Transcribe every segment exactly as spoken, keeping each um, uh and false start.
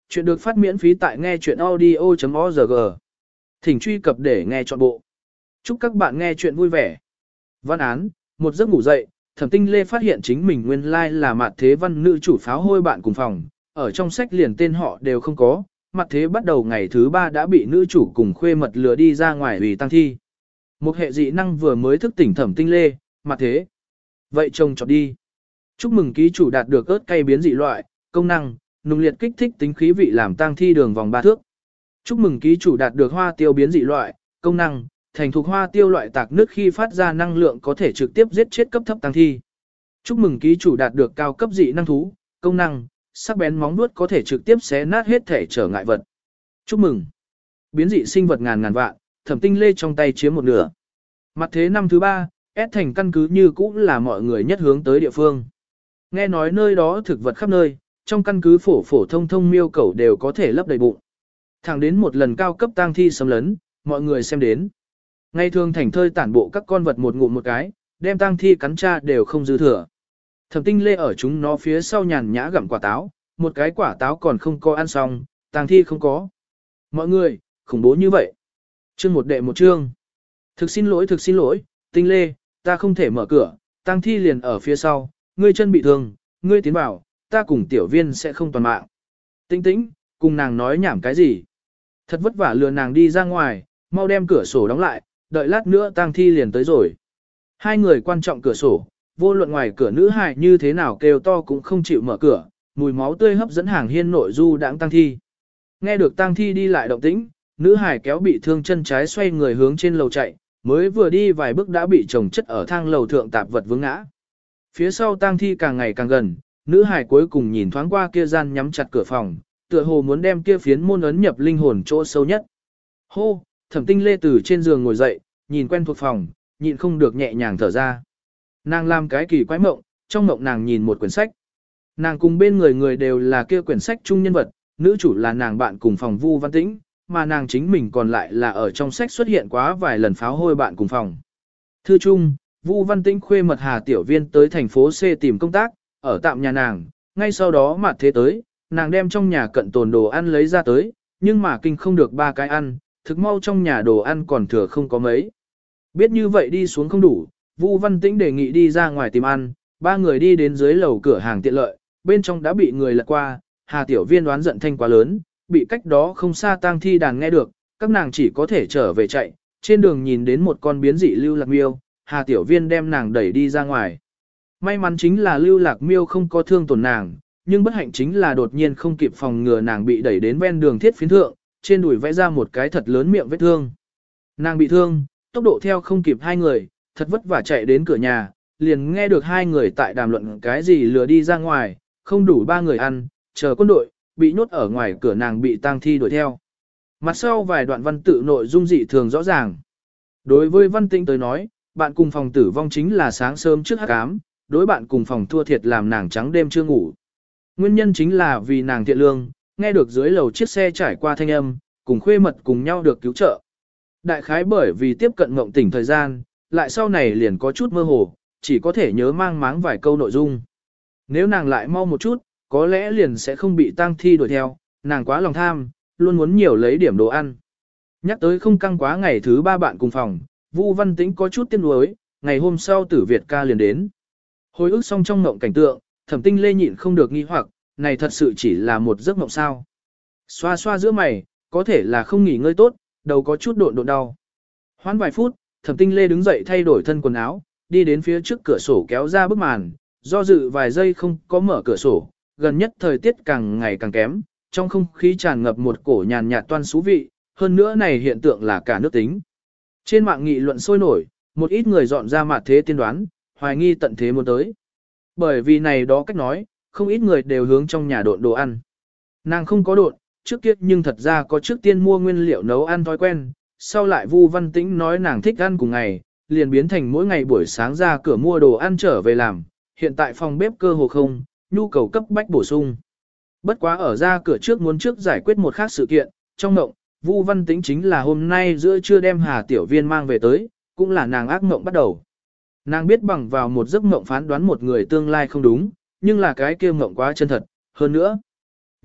Chuyện được phát miễn phí tại nghe chuyện audio.org. Thỉnh truy cập để nghe trọn bộ. Chúc các bạn nghe chuyện vui vẻ. Văn án, một giấc ngủ dậy, Thẩm Tinh Lê phát hiện chính mình nguyên lai là Mạt Thế Văn nữ chủ pháo hôi bạn cùng phòng, ở trong sách liền tên họ đều không có, Mạt Thế bắt đầu ngày thứ ba đã bị nữ chủ cùng khuê mật lừa đi ra ngoài vì tăng thi. Một hệ dị năng vừa mới thức tỉnh Thẩm Tinh Lê, Mạt Thế. Vậy trông chọt đi. Chúc mừng ký chủ đạt được ớt cay biến dị loại, công năng, nung liệt kích thích tính khí vị làm tang thi đường vòng ba thước. Chúc mừng ký chủ đạt được hoa tiêu biến dị loại, công năng, thành thuộc hoa tiêu loại tạc nước khi phát ra năng lượng có thể trực tiếp giết chết cấp thấp tang thi. Chúc mừng ký chủ đạt được cao cấp dị năng thú, công năng, sắc bén móng vuốt có thể trực tiếp xé nát hết thể trở ngại vật. Chúc mừng. Biến dị sinh vật ngàn ngàn vạn, Thẩm Tinh Lê trong tay chiếm một nửa. Mặt thế năm thứ ba, S thành căn cứ như cũ là mọi người nhất hướng tới địa phương. Nghe nói nơi đó thực vật khắp nơi, trong căn cứ phổ phổ thông thông miêu cẩu đều có thể lấp đầy bụng. Thẳng đến một lần cao cấp tang thi xâm lấn, mọi người xem đến. Ngày thường thành thơi tản bộ các con vật một ngụm một cái, đem tang thi cắn cha đều không dư thừa. Thẩm Tinh Lê ở chúng nó phía sau nhàn nhã gặm quả táo, một cái quả táo còn không có ăn xong, tang thi không có. Mọi người, khủng bố như vậy. Chương một đệ một chương. Thực xin lỗi thực xin lỗi, Tinh Lê, ta không thể mở cửa, tang thi liền ở phía sau, ngươi chân bị thương, ngươi tiến vào, ta cùng tiểu viên sẽ không toàn mạng. Tĩnh tĩnh, cùng nàng nói nhảm cái gì. Thật vất vả lừa nàng đi ra ngoài, mau đem cửa sổ đóng lại, đợi lát nữa tang thi liền tới rồi. Hai người quan trọng cửa sổ, vô luận ngoài cửa nữ hài như thế nào kêu to cũng không chịu mở cửa, mùi máu tươi hấp dẫn hàng hiên nội du đãng tang thi. Nghe được tang thi đi lại động tĩnh, nữ hài kéo bị thương chân trái xoay người hướng trên lầu chạy, mới vừa đi vài bước đã bị chồng chất ở thang lầu thượng tạp vật vướng ngã. Phía sau tang thi càng ngày càng gần, nữ hài cuối cùng nhìn thoáng qua kia gian nhắm chặt cửa phòng, tựa hồ muốn đem kia phiến môn ấn nhập linh hồn chỗ sâu nhất. Hô, Thẩm Tinh Lê từ trên giường ngồi dậy, nhìn quen thuộc phòng, nhịn không được nhẹ nhàng thở ra. Nàng làm cái kỳ quái mộng, trong mộng nàng nhìn một quyển sách. Nàng cùng bên người người đều là kia quyển sách chung nhân vật, nữ chủ là nàng bạn cùng phòng Vu Văn Tĩnh, mà nàng chính mình còn lại là ở trong sách xuất hiện quá vài lần pháo hôi bạn cùng phòng. Thư chung, Vu Văn Tĩnh khuê mật Hà Tiểu Viên tới thành phố C tìm công tác, ở tạm nhà nàng, ngay sau đó Mạt Thế tới, nàng đem trong nhà cận tồn đồ ăn lấy ra tới, nhưng mà kinh không được ba cái ăn, thực mau trong nhà đồ ăn còn thừa không có mấy. Biết như vậy đi xuống không đủ, Vu Văn Tĩnh đề nghị đi ra ngoài tìm ăn, ba người đi đến dưới lầu cửa hàng tiện lợi, bên trong đã bị người lật qua, Hà Tiểu Viên đoán giận thanh quá lớn, bị cách đó không xa tang thi đàn nghe được, các nàng chỉ có thể trở về chạy, trên đường nhìn đến một con biến dị lưu lạc miêu, Hà Tiểu Viên đem nàng đẩy đi ra ngoài. May mắn chính là lưu lạc miêu không có thương tổn nàng, nhưng bất hạnh chính là đột nhiên không kịp phòng ngừa nàng bị đẩy đến ven đường thiết phiến thượng, trên đùi vẽ ra một cái thật lớn miệng vết thương. Nàng bị thương, tốc độ theo không kịp hai người, thật vất vả chạy đến cửa nhà, liền nghe được hai người tại đàm luận cái gì lừa đi ra ngoài, không đủ ba người ăn, chờ quân đội, bị nhốt ở ngoài cửa nàng bị tang thi đuổi theo. Mặt sau vài đoạn văn tự nội dung dị thường rõ ràng. Đối với Văn Tĩnh tới nói, bạn cùng phòng tử vong chính là sáng sớm trước hắc ám, đối bạn cùng phòng thua thiệt làm nàng trắng đêm chưa ngủ. Nguyên nhân chính là vì nàng thiện lương, nghe được dưới lầu chiếc xe trải qua thanh âm, cùng khuê mật cùng nhau được cứu trợ. Đại khái bởi vì tiếp cận mộng tỉnh thời gian, lại sau này liền có chút mơ hồ, chỉ có thể nhớ mang máng vài câu nội dung. Nếu nàng lại mau một chút, có lẽ liền sẽ không bị tang thi đuổi theo, nàng quá lòng tham, luôn muốn nhiều lấy điểm đồ ăn. Nhắc tới không căng quá ngày thứ ba bạn cùng phòng, Vu Văn Tĩnh có chút tiếc nuối, ngày hôm sau Tử Việt ca liền đến. Hồi ức xong trong mộng cảnh tượng, Thẩm Tinh Lê nhịn không được nghi hoặc, này thật sự chỉ là một giấc mộng sao. Xoa xoa giữa mày, có thể là không nghỉ ngơi tốt, đầu có chút độn độn đau. Hoãn vài phút, Thẩm Tinh Lê đứng dậy thay đổi thân quần áo, đi đến phía trước cửa sổ kéo ra bức màn, do dự vài giây không có mở cửa sổ, gần nhất thời tiết càng ngày càng kém, trong không khí tràn ngập một cổ nhàn nhạt toan xú vị, hơn nữa này hiện tượng là cả nước tính. Trên mạng nghị luận sôi nổi, một ít người dọn ra Mạt Thế tiên đoán, hoài nghi tận thế muốn tới. Bởi vì này đó cách nói, không ít người đều hướng trong nhà độn đồ ăn. Nàng không có độn, trước kia nhưng thật ra có trước tiên mua nguyên liệu nấu ăn thói quen, sau lại Vu Văn Tĩnh nói nàng thích ăn cùng ngày, liền biến thành mỗi ngày buổi sáng ra cửa mua đồ ăn trở về làm, hiện tại phòng bếp cơ hồ không, nhu cầu cấp bách bổ sung. Bất quá ở ra cửa trước muốn trước giải quyết một khác sự kiện, trong mộng, Vu Văn Tĩnh chính là hôm nay giữa trưa đem Hà Tiểu Viên mang về tới, cũng là nàng ác mộng bắt đầu. Nàng biết bằng vào một giấc mộng phán đoán một người tương lai không đúng, nhưng là cái kia mộng quá chân thật, hơn nữa.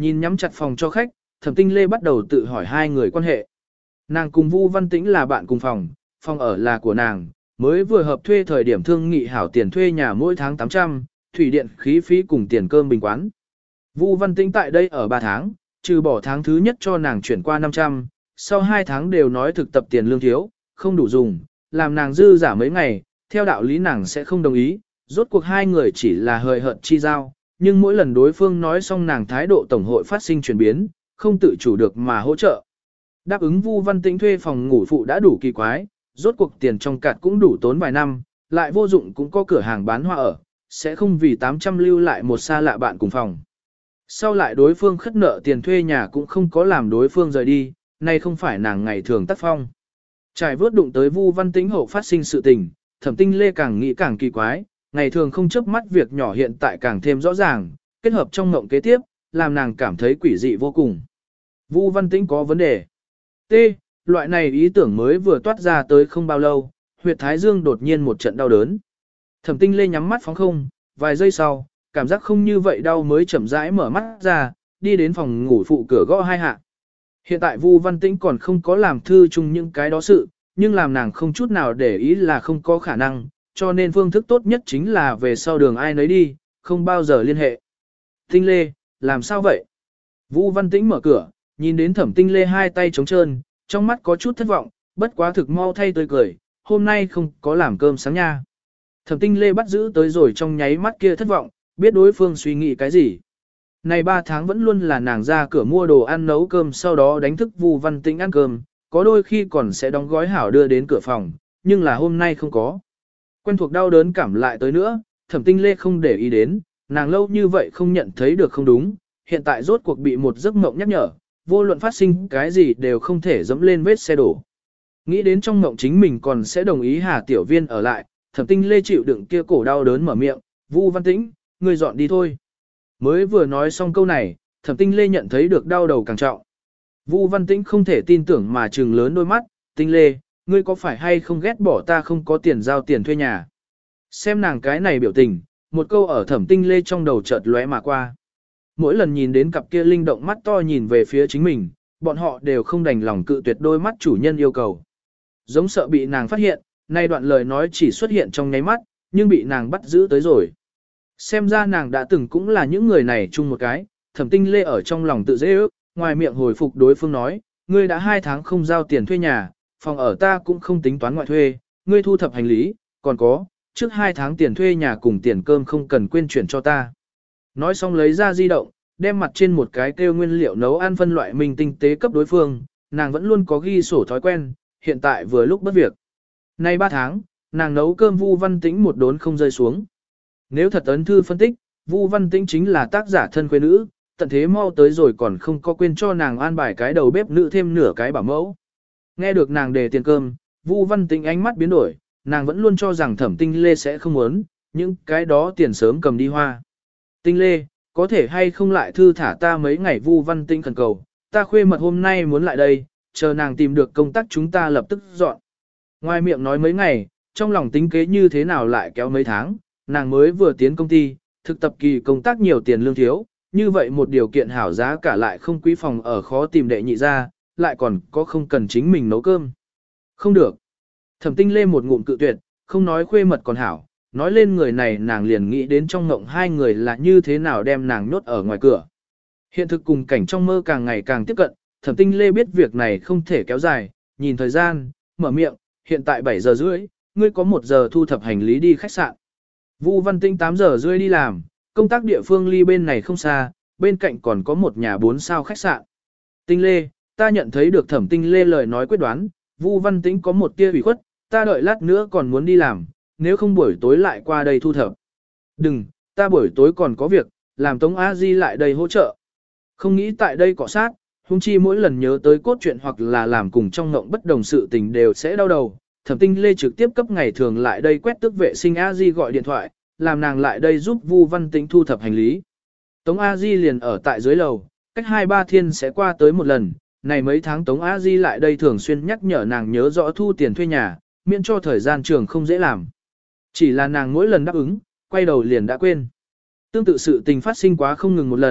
Nhìn nhắm chặt phòng cho khách, Thẩm Tinh Lê bắt đầu tự hỏi hai người quan hệ. Nàng cùng Vu Văn Tĩnh là bạn cùng phòng, phòng ở là của nàng, mới vừa hợp thuê thời điểm thương nghị hảo tiền thuê nhà mỗi tháng tám trăm, thủy điện khí phí cùng tiền cơm bình quán. Vu Văn Tĩnh tại đây ở ba tháng, trừ bỏ tháng thứ nhất cho nàng chuyển qua năm trăm, sau hai tháng đều nói thực tập tiền lương thiếu, không đủ dùng, làm nàng dư giả mấy ngày, theo đạo lý nàng sẽ không đồng ý, rốt cuộc hai người chỉ là hời hợt chi giao, nhưng mỗi lần đối phương nói xong nàng thái độ tổng hội phát sinh chuyển biến, không tự chủ được mà hỗ trợ. Đáp ứng Vu Văn Tĩnh thuê phòng ngủ phụ đã đủ kỳ quái, rốt cuộc tiền trong cạt cũng đủ tốn vài năm, lại vô dụng cũng có cửa hàng bán hoa ở, sẽ không vì tám trăm lưu lại một xa lạ bạn cùng phòng. Sau lại đối phương khất nợ tiền thuê nhà cũng không có làm đối phương rời đi, nay không phải nàng ngày thường tác phong. Trải vớt đụng tới Vu Văn Tĩnh hậu phát sinh sự tình, Thẩm Tinh Lê càng nghĩ càng kỳ quái, ngày thường không chớp mắt việc nhỏ hiện tại càng thêm rõ ràng, kết hợp trong mộng kế tiếp, làm nàng cảm thấy quỷ dị vô cùng. Vu Văn Tĩnh có vấn đề. T. Loại này ý tưởng mới vừa toát ra tới không bao lâu, huyệt thái dương đột nhiên một trận đau đớn. Thẩm Tinh Lê nhắm mắt phóng không, vài giây sau, cảm giác không như vậy đau mới chậm rãi mở mắt ra, đi đến phòng ngủ phụ cửa gõ hai hạ. Hiện tại Vu Văn Tĩnh còn không có làm thư chung những cái đó sự, nhưng làm nàng không chút nào để ý là không có khả năng, cho nên phương thức tốt nhất chính là về sau đường ai nấy đi, không bao giờ liên hệ. Tinh Lê, làm sao vậy? Vu Văn Tĩnh mở cửa, nhìn đến Thẩm Tinh Lê hai tay trống trơn, trong mắt có chút thất vọng, bất quá thực mau thay tươi cười, hôm nay không có làm cơm sáng nha. Thẩm Tinh Lê bắt giữ tới rồi trong nháy mắt kia thất vọng, biết đối phương suy nghĩ cái gì. Này ba tháng vẫn luôn là nàng ra cửa mua đồ ăn nấu cơm sau đó đánh thức Vu Văn Tĩnh ăn cơm, có đôi khi còn sẽ đóng gói hảo đưa đến cửa phòng, nhưng là hôm nay không có. Quen thuộc đau đớn cảm lại tới nữa, Thẩm Tinh Lê không để ý đến, nàng lâu như vậy không nhận thấy được không đúng, hiện tại rốt cuộc bị một giấc mộng nhắc nhở, vô luận phát sinh cái gì đều không thể dẫm lên vết xe đổ. Nghĩ đến trong mộng chính mình còn sẽ đồng ý Hà Tiểu Viên ở lại, Thẩm Tinh Lê chịu đựng kia cổ đau đớn mở miệng, Vu Văn Tĩnh, ngươi dọn đi thôi. Mới vừa nói xong câu này, Thẩm Tinh Lê nhận thấy được đau đầu càng trọng. Vu Văn Tĩnh không thể tin tưởng mà trừng lớn đôi mắt, Tinh Lê, ngươi có phải hay không ghét bỏ ta không có tiền giao tiền thuê nhà? Xem nàng cái này biểu tình, một câu ở Thẩm Tinh Lê trong đầu chợt lóe mà qua. Mỗi lần nhìn đến cặp kia linh động mắt to nhìn về phía chính mình, bọn họ đều không đành lòng cự tuyệt đôi mắt chủ nhân yêu cầu. Giống sợ bị nàng phát hiện, nay đoạn lời nói chỉ xuất hiện trong nháy mắt, nhưng bị nàng bắt giữ tới rồi. Xem ra nàng đã từng cũng là những người này chung một cái, Thẩm Tinh Lê ở trong lòng tự dễ ước, ngoài miệng hồi phục đối phương nói, ngươi đã hai tháng không giao tiền thuê nhà, phòng ở ta cũng không tính toán ngoại thuê, ngươi thu thập hành lý, còn có, trước hai tháng tiền thuê nhà cùng tiền cơm không cần quên chuyển cho ta. Nói xong lấy ra di động, đem mặt trên một cái kêu nguyên liệu nấu ăn phân loại mình tinh tế cấp đối phương, nàng vẫn luôn có ghi sổ thói quen, hiện tại vừa lúc bất việc. Nay ba tháng, nàng nấu cơm Vu Văn Tĩnh một đốn không rơi xuống. Nếu thật ấn thư phân tích, Vu Văn Tĩnh chính là tác giả thân quê nữ, tận thế mau tới rồi còn không có quên cho nàng an bài cái đầu bếp nữ thêm nửa cái bảo mẫu. Nghe được nàng đề tiền cơm, Vu Văn Tĩnh ánh mắt biến đổi, nàng vẫn luôn cho rằng Thẩm Tinh Lê sẽ không muốn, những cái đó tiền sớm cầm đi hoa. Tinh Lê, có thể hay không lại thư thả ta mấy ngày? Vu Văn Tĩnh khẩn cầu, ta khuê mật hôm nay muốn lại đây, chờ nàng tìm được công tác chúng ta lập tức dọn. Ngoài miệng nói mấy ngày, trong lòng tính kế như thế nào lại kéo mấy tháng, nàng mới vừa tiến công ty, thực tập kỳ công tác nhiều tiền lương thiếu, như vậy một điều kiện hảo giá cả lại không quý phòng ở khó tìm đệ nhị ra, lại còn có không cần chính mình nấu cơm. Không được. Thẩm Tinh Lê một ngụm cự tuyệt, không nói khuê mật còn hảo, nói lên người này nàng liền nghĩ đến trong ngộng hai người là như thế nào đem nàng nhốt ở ngoài cửa. Hiện thực cùng cảnh trong mơ càng ngày càng tiếp cận, Thẩm Tinh Lê biết việc này không thể kéo dài, nhìn thời gian, mở miệng, hiện tại bảy giờ rưỡi, ngươi có một giờ thu thập hành lý đi khách sạn. Vu Văn Tĩnh tám giờ rưỡi đi làm, công tác địa phương ly bên này không xa, bên cạnh còn có một nhà bốn sao khách sạn. Tinh Lê, ta nhận thấy được Thẩm Tinh Lê lời nói quyết đoán, Vu Văn Tĩnh có một tia ủy khuất, ta đợi lát nữa còn muốn đi làm, nếu không buổi tối lại qua đây thu thập. Đừng, ta buổi tối còn có việc, làm Tống A Di lại đây hỗ trợ. Không nghĩ tại đây cọ sát, huống chi mỗi lần nhớ tới cốt truyện hoặc là làm cùng trong ngộng bất đồng sự tình đều sẽ đau đầu. Thẩm Tinh Lê trực tiếp cấp ngày thường lại đây quét tước vệ sinh A Di gọi điện thoại, làm nàng lại đây giúp Vu Văn Tĩnh thu thập hành lý. Tống A Di liền ở tại dưới lầu, cách hai ba thiên sẽ qua tới một lần, này mấy tháng Tống A Di lại đây thường xuyên nhắc nhở nàng nhớ rõ thu tiền thuê nhà, miễn cho thời gian trường không dễ làm. Chỉ là nàng mỗi lần đáp ứng, quay đầu liền đã quên. Tương tự sự tình phát sinh quá không ngừng một lần,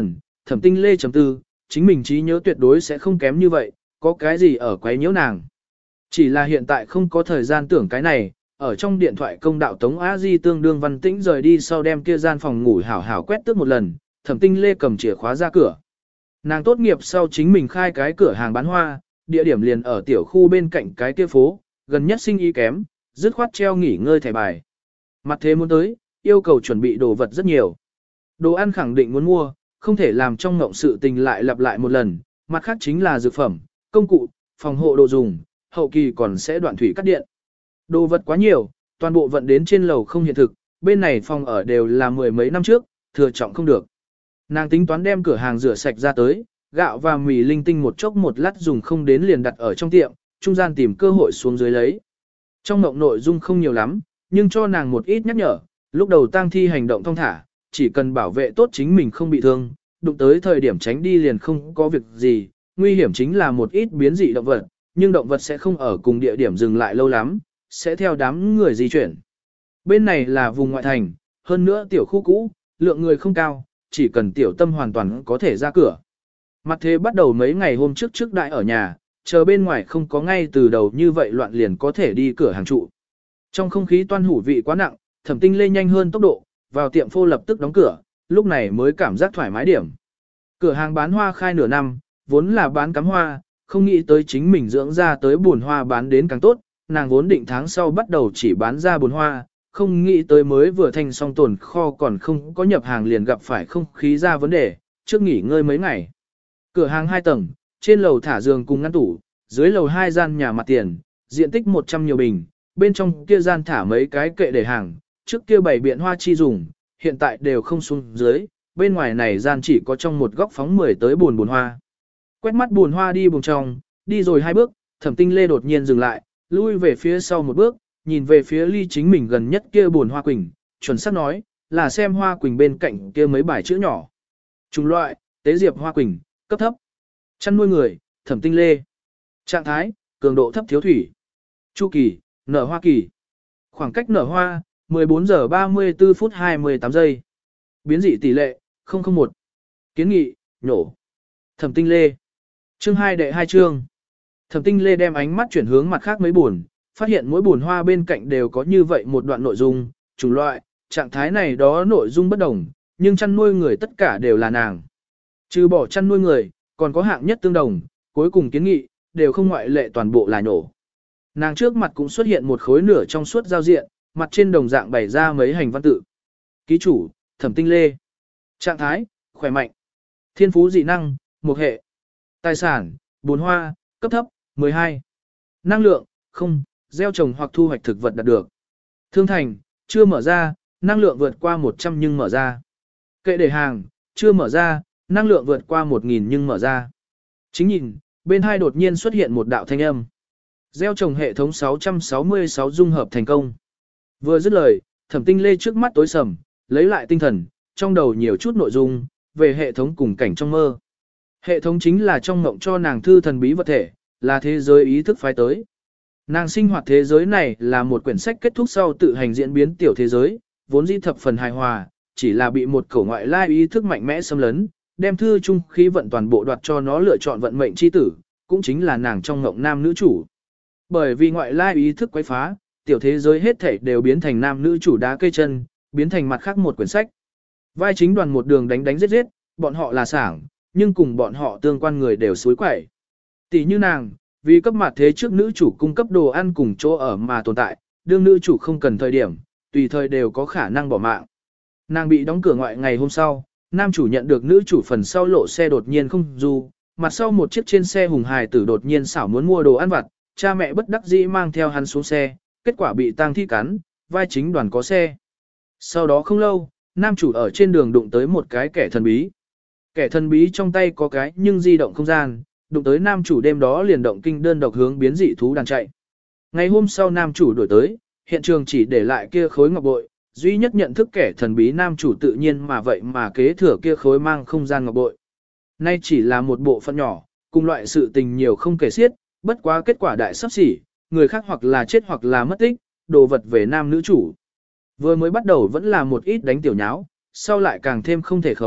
Thẩm Tinh Lê chấm tư, chính mình trí nhớ tuyệt đối sẽ không kém như vậy, có cái gì ở quấy nhiễu nàng. Chỉ là hiện tại không có thời gian tưởng cái này, ở trong điện thoại công đạo Tống Á Di tương đương Văn Tĩnh rời đi sau đem kia gian phòng ngủ hảo hảo quét tước một lần, Thẩm Tinh Lê cầm chìa khóa ra cửa. Nàng tốt nghiệp sau chính mình khai cái cửa hàng bán hoa, địa điểm liền ở tiểu khu bên cạnh cái kia phố, gần nhất sinh ý kém, dứt khoát treo nghỉ ngơi thẻ bài. Mặt thế muốn tới, yêu cầu chuẩn bị đồ vật rất nhiều. Đồ ăn khẳng định muốn mua, không thể làm trong ngộng sự tình lại lặp lại một lần, mặt khác chính là dược phẩm, công cụ, phòng hộ đồ dùng, hậu kỳ còn sẽ đoạn thủy cắt điện. Đồ vật quá nhiều, toàn bộ vận đến trên lầu không hiện thực, bên này phòng ở đều là mười mấy năm trước, thừa trọng không được. Nàng tính toán đem cửa hàng rửa sạch ra tới, gạo và mì linh tinh một chốc một lát dùng không đến liền đặt ở trong tiệm, trung gian tìm cơ hội xuống dưới lấy. Trong mộng nội dung không nhiều lắm, nhưng cho nàng một ít nhắc nhở, lúc đầu tang thi hành động thong thả, chỉ cần bảo vệ tốt chính mình không bị thương, đụng tới thời điểm tránh đi liền không có việc gì, nguy hiểm chính là một ít biến dị động vật, nhưng động vật sẽ không ở cùng địa điểm dừng lại lâu lắm, sẽ theo đám người di chuyển. Bên này là vùng ngoại thành, hơn nữa tiểu khu cũ, lượng người không cao, chỉ cần tiểu tâm hoàn toàn có thể ra cửa. Mặt thế bắt đầu mấy ngày hôm trước trước đại ở nhà, chờ bên ngoài không có ngay từ đầu như vậy loạn liền có thể đi cửa hàng trụ. Trong không khí toan hủ vị quá nặng, Thẩm Tinh Lê nhanh hơn tốc độ, vào tiệm phô lập tức đóng cửa, lúc này mới cảm giác thoải mái điểm. Cửa hàng bán hoa khai nửa năm, vốn là bán cắm hoa, không nghĩ tới chính mình dưỡng ra tới buồn hoa bán đến càng tốt, nàng vốn định tháng sau bắt đầu chỉ bán ra buồn hoa, không nghĩ tới mới vừa thành xong tồn kho còn không có nhập hàng liền gặp phải không khí ra vấn đề, trước nghỉ ngơi mấy ngày. Cửa hàng hai tầng, trên lầu thả giường cùng ngăn tủ, dưới lầu hai gian nhà mặt tiền, diện tích một trăm nhiều bình, bên trong kia gian thả mấy cái kệ để hàng, trước kia bảy biện hoa chi dùng, hiện tại đều không xuống dưới, bên ngoài này gian chỉ có trong một góc phóng mười tới buồn buồn hoa. Quét mắt buồn hoa đi buồn trong, đi rồi hai bước, Thẩm Tinh Lê đột nhiên dừng lại, lui về phía sau một bước, nhìn về phía ly chính mình gần nhất kia buồn hoa quỳnh, chuẩn xác nói, là xem hoa quỳnh bên cạnh kia mấy bài chữ nhỏ. Chủng loại, tế diệp hoa quỳnh, cấp thấp. Chăn nuôi người, Thẩm Tinh Lê. Trạng thái, cường độ thấp thiếu thủy. Chu kỳ, nở hoa kỳ. Khoảng cách nở hoa, mười bốn giờ ba mươi tư phút hai mươi tám giây. Biến dị tỷ lệ, không không một. Kiến nghị, nhổ. Thẩm Tinh Lê. Chương hai đệ hai chương. Thẩm Tinh Lê đem ánh mắt chuyển hướng mặt khác mấy buồn, phát hiện mỗi buồn hoa bên cạnh đều có như vậy một đoạn nội dung, chủng loại, trạng thái này đó nội dung bất đồng, nhưng chăn nuôi người tất cả đều là nàng. Trừ bỏ chăn nuôi người, còn có hạng nhất tương đồng, cuối cùng kiến nghị, đều không ngoại lệ toàn bộ là nhổ. Nàng trước mặt cũng xuất hiện một khối nửa trong suốt giao diện, mặt trên đồng dạng bày ra mấy hành văn tự. Ký chủ, Thẩm Tinh Lê. Trạng thái, khỏe mạnh. Thiên phú dị năng, một hệ. Tài sản, bốn hoa, cấp thấp, mười hai. Năng lượng, không, gieo trồng hoặc thu hoạch thực vật đạt được. Thương thành, chưa mở ra, năng lượng vượt qua một trăm nhưng mở ra. Kệ để hàng, chưa mở ra, năng lượng vượt qua một nghìn nhưng mở ra. Chính nhìn, bên hai đột nhiên xuất hiện một đạo thanh âm. Gieo trồng hệ thống sáu trăm sáu mươi sáu dung hợp thành công. Vừa dứt lời, Thẩm Tinh Lê trước mắt tối sầm, lấy lại tinh thần, trong đầu nhiều chút nội dung, về hệ thống cùng cảnh trong mơ. Hệ thống chính là trong mộng cho nàng thư thần bí vật thể, là thế giới ý thức phái tới. Nàng sinh hoạt thế giới này là một quyển sách kết thúc sau tự hành diễn biến tiểu thế giới, vốn dĩ thập phần hài hòa, chỉ là bị một cổ ngoại lai ý thức mạnh mẽ xâm lấn, đem thư trung khí vận toàn bộ đoạt cho nó lựa chọn vận mệnh chi tử, cũng chính là nàng trong mộng nam nữ chủ. Bởi vì ngoại lai ý thức quấy phá, tiểu thế giới hết thảy đều biến thành nam nữ chủ đá cây chân, biến thành mặt khác một quyển sách. Vai chính đoàn một đường đánh đánh giết giết, bọn họ là sảng, nhưng cùng bọn họ tương quan người đều suối quẩy. Tỷ như nàng, vì cấp mặt thế trước nữ chủ cung cấp đồ ăn cùng chỗ ở mà tồn tại, đương nữ chủ không cần thời điểm, tùy thời đều có khả năng bỏ mạng. Nàng bị đóng cửa ngoại ngày hôm sau, nam chủ nhận được nữ chủ phần sau lộ xe đột nhiên không du, mặt sau một chiếc trên xe hùng hài tử đột nhiên xảo muốn mua đồ ăn vặt, cha mẹ bất đắc dĩ mang theo hắn xuống xe, kết quả bị tang thi cắn, vai chính đoàn có xe. Sau đó không lâu, nam chủ ở trên đường đụng tới một cái kẻ thần bí. Kẻ thần bí trong tay có cái nhưng di động không gian, đụng tới nam chủ đêm đó liền động kinh đơn độc hướng biến dị thú đàn chạy. Ngày hôm sau nam chủ đổi tới, hiện trường chỉ để lại kia khối ngọc bội, duy nhất nhận thức kẻ thần bí nam chủ tự nhiên mà vậy mà kế thừa kia khối mang không gian ngọc bội. Nay chỉ là một bộ phận nhỏ, cùng loại sự tình nhiều không kể xiết, bất quá kết quả đại sắp xỉ, người khác hoặc là chết hoặc là mất tích, đồ vật về nam nữ chủ. Vừa mới bắt đầu vẫn là một ít đánh tiểu nháo, sau lại càng thêm không thể khống,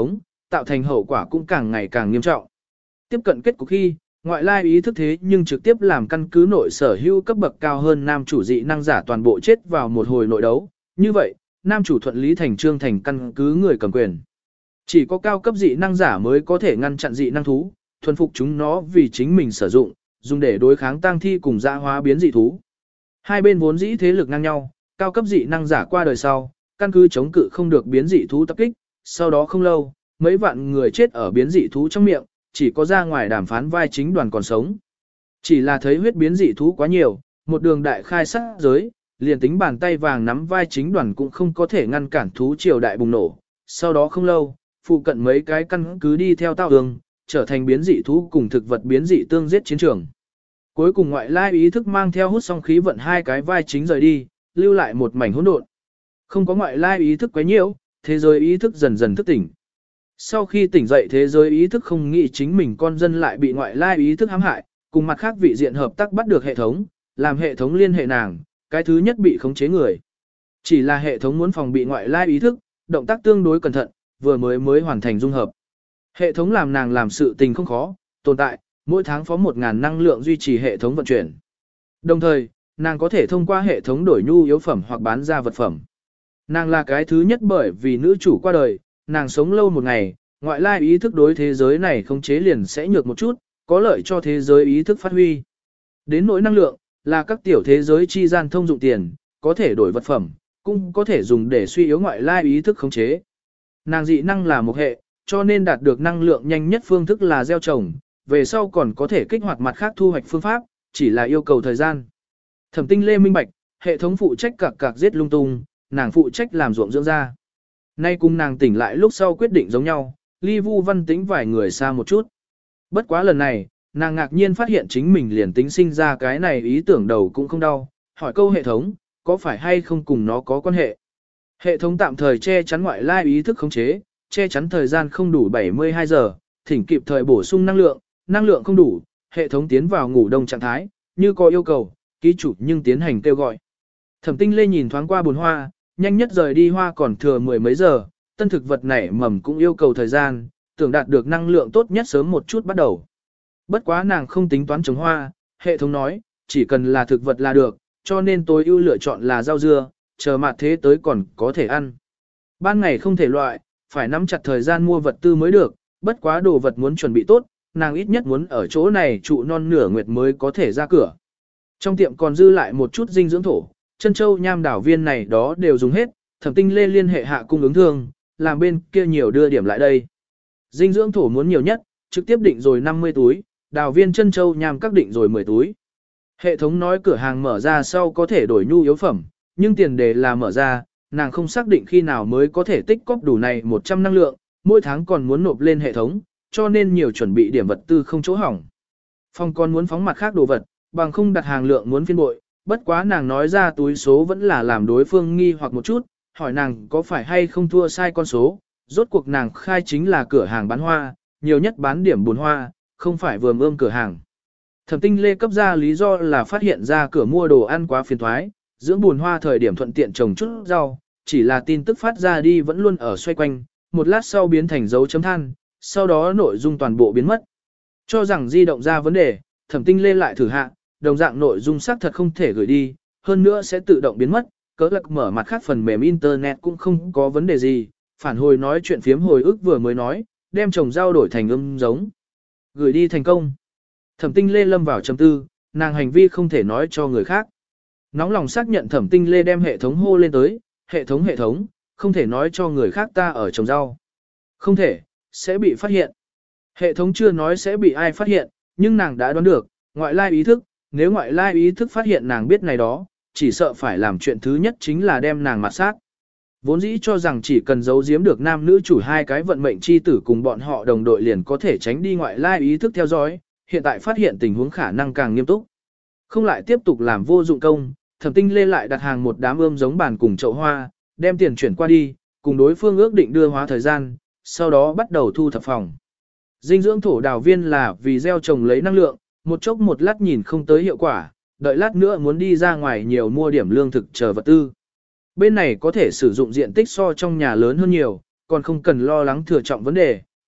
tạo thành hậu quả cũng càng ngày càng nghiêm trọng. Tiếp cận kết cục khi, ngoại lai ý thức thế nhưng trực tiếp làm căn cứ nội sở hữu cấp bậc cao hơn nam chủ dị năng giả toàn bộ chết vào một hồi nội đấu. Như vậy, nam chủ thuận lý thành trương thành căn cứ người cầm quyền. Chỉ có cao cấp dị năng giả mới có thể ngăn chặn dị năng thú, thuần phục chúng nó vì chính mình sử dụng, dùng để đối kháng tang thi cùng dã hóa biến dị thú. Hai bên vốn dĩ thế lực ngang nhau, cao cấp dị năng giả qua đời sau, căn cứ chống cự không được biến dị thú tập kích, sau đó không lâu, mấy vạn người chết ở biến dị thú trong miệng, chỉ có ra ngoài đàm phán vai chính đoàn còn sống. Chỉ là thấy huyết biến dị thú quá nhiều, một đường đại khai sát giới, liền tính bàn tay vàng nắm vai chính đoàn cũng không có thể ngăn cản thú triều đại bùng nổ. Sau đó không lâu, phụ cận mấy cái căn cứ đi theo tao đường, trở thành biến dị thú cùng thực vật biến dị tương giết chiến trường. Cuối cùng ngoại lai ý thức mang theo hút song khí vận hai cái vai chính rời đi, lưu lại một mảnh hỗn độn. Không có ngoại lai ý thức quấy nhiễu, thế giới ý thức dần dần thức tỉnh. Sau khi tỉnh dậy thế giới ý thức không nghĩ chính mình con dân lại bị ngoại lai ý thức hãm hại, cùng mặt khác vị diện hợp tác bắt được hệ thống, làm hệ thống liên hệ nàng, cái thứ nhất bị khống chế người. Chỉ là hệ thống muốn phòng bị ngoại lai ý thức, động tác tương đối cẩn thận, vừa mới mới hoàn thành dung hợp. Hệ thống làm nàng làm sự tình không khó, tồn tại, mỗi tháng phó một nghìn năng lượng duy trì hệ thống vận chuyển. Đồng thời, nàng có thể thông qua hệ thống đổi nhu yếu phẩm hoặc bán ra vật phẩm. Nàng là cái thứ nhất bởi vì nữ chủ qua đời, nàng sống lâu một ngày, ngoại lai ý thức đối thế giới này không chế liền sẽ nhược một chút, có lợi cho thế giới ý thức phát huy. Đến nỗi năng lượng, là các tiểu thế giới chi gian thông dụng tiền, có thể đổi vật phẩm, cũng có thể dùng để suy yếu ngoại lai ý thức khống chế. Nàng dị năng là một hệ, cho nên đạt được năng lượng nhanh nhất phương thức là gieo trồng, về sau còn có thể kích hoạt mặt khác thu hoạch phương pháp, chỉ là yêu cầu thời gian. Thẩm Tinh Lê minh bạch, hệ thống phụ trách cạc cạc giết lung tung, nàng phụ trách làm ruộng dưỡng ra. Nay cùng nàng tỉnh lại lúc sau quyết định giống nhau, ly Vu Văn Tĩnh vài người xa một chút. Bất quá lần này, nàng ngạc nhiên phát hiện chính mình liền tính sinh ra cái này ý tưởng đầu cũng không đau, hỏi câu hệ thống, có phải hay không cùng nó có quan hệ. Hệ thống tạm thời che chắn ngoại lai ý thức khống chế, che chắn thời gian không đủ bảy mươi hai giờ, thỉnh kịp thời bổ sung năng lượng, năng lượng không đủ, hệ thống tiến vào ngủ đông trạng thái, như có yêu cầu, ký chủ nhưng tiến hành kêu gọi. Thẩm Tinh Lê nhìn thoáng qua bồn hoa, nhanh nhất rời đi hoa còn thừa mười mấy giờ, tân thực vật nảy mầm cũng yêu cầu thời gian, tưởng đạt được năng lượng tốt nhất sớm một chút bắt đầu. Bất quá nàng không tính toán trồng hoa, hệ thống nói, chỉ cần là thực vật là được, cho nên tôi ưu lựa chọn là rau dưa, chờ mặt thế tới còn có thể ăn. Ban ngày không thể loại, phải nắm chặt thời gian mua vật tư mới được, bất quá đồ vật muốn chuẩn bị tốt, nàng ít nhất muốn ở chỗ này trụ non nửa nguyệt mới có thể ra cửa. Trong tiệm còn dư lại một chút dinh dưỡng thổ, chân châu nham đảo viên này đó đều dùng hết, Thẩm Tinh Lê liên hệ hạ cung ứng thương, làm bên kia nhiều đưa điểm lại đây. Dinh dưỡng thổ muốn nhiều nhất, trực tiếp định rồi năm mươi túi, đào viên chân châu nham các định rồi mười túi. Hệ thống nói cửa hàng mở ra sau có thể đổi nhu yếu phẩm, nhưng tiền đề là mở ra, nàng không xác định khi nào mới có thể tích cóp đủ này một trăm năng lượng, mỗi tháng còn muốn nộp lên hệ thống, cho nên nhiều chuẩn bị điểm vật tư không chỗ hỏng. Phong còn muốn phóng mặt khác đồ vật, bằng không đặt hàng lượng muốn phiên bội, bất quá nàng nói ra túi số vẫn là làm đối phương nghi hoặc một chút, hỏi nàng có phải hay không thua sai con số, rốt cuộc nàng khai chính là cửa hàng bán hoa, nhiều nhất bán điểm buồn hoa, không phải vườn ươm cửa hàng. Thẩm Tinh Lê cấp ra lý do là phát hiện ra cửa mua đồ ăn quá phiền thoái, dưỡng buồn hoa thời điểm thuận tiện trồng chút rau, chỉ là tin tức phát ra đi vẫn luôn ở xoay quanh, một lát sau biến thành dấu chấm than, sau đó nội dung toàn bộ biến mất. Cho rằng di động ra vấn đề, Thẩm Tinh Lê lại thử hạ, đồng dạng nội dung xác thật không thể gửi đi, hơn nữa sẽ tự động biến mất, cỡ lạc mở mặt khác phần mềm internet cũng không có vấn đề gì, phản hồi nói chuyện phiếm hồi ức vừa mới nói, đem trồng rau đổi thành âm giống. Gửi đi thành công. Thẩm Tinh Lê lâm vào trầm tư, nàng hành vi không thể nói cho người khác. Nóng lòng xác nhận Thẩm Tinh Lê đem hệ thống hô lên tới, hệ thống hệ thống, không thể nói cho người khác ta ở trồng rau. Không thể, sẽ bị phát hiện. Hệ thống chưa nói sẽ bị ai phát hiện, nhưng nàng đã đoán được, ngoại lai ý thức, nếu ngoại lai ý thức phát hiện nàng biết này đó, chỉ sợ phải làm chuyện thứ nhất chính là đem nàng mặt sát. Vốn dĩ cho rằng chỉ cần giấu giếm được nam nữ chủ hai cái vận mệnh chi tử cùng bọn họ đồng đội liền có thể tránh đi ngoại lai ý thức theo dõi, hiện tại phát hiện tình huống khả năng càng nghiêm túc. Không lại tiếp tục làm vô dụng công, Thẩm Tinh Lê lại đặt hàng một đám ươm giống bàn cùng chậu hoa, đem tiền chuyển qua đi, cùng đối phương ước định đưa hóa thời gian, sau đó bắt đầu thu thập phòng. Dinh dưỡng thổ đào viên là vì gieo trồng lấy năng lượng, một chốc một lát nhìn không tới hiệu quả, đợi lát nữa muốn đi ra ngoài nhiều mua điểm lương thực chờ vật tư. Bên này có thể sử dụng diện tích so trong nhà lớn hơn nhiều, còn không cần lo lắng thừa trọng vấn đề,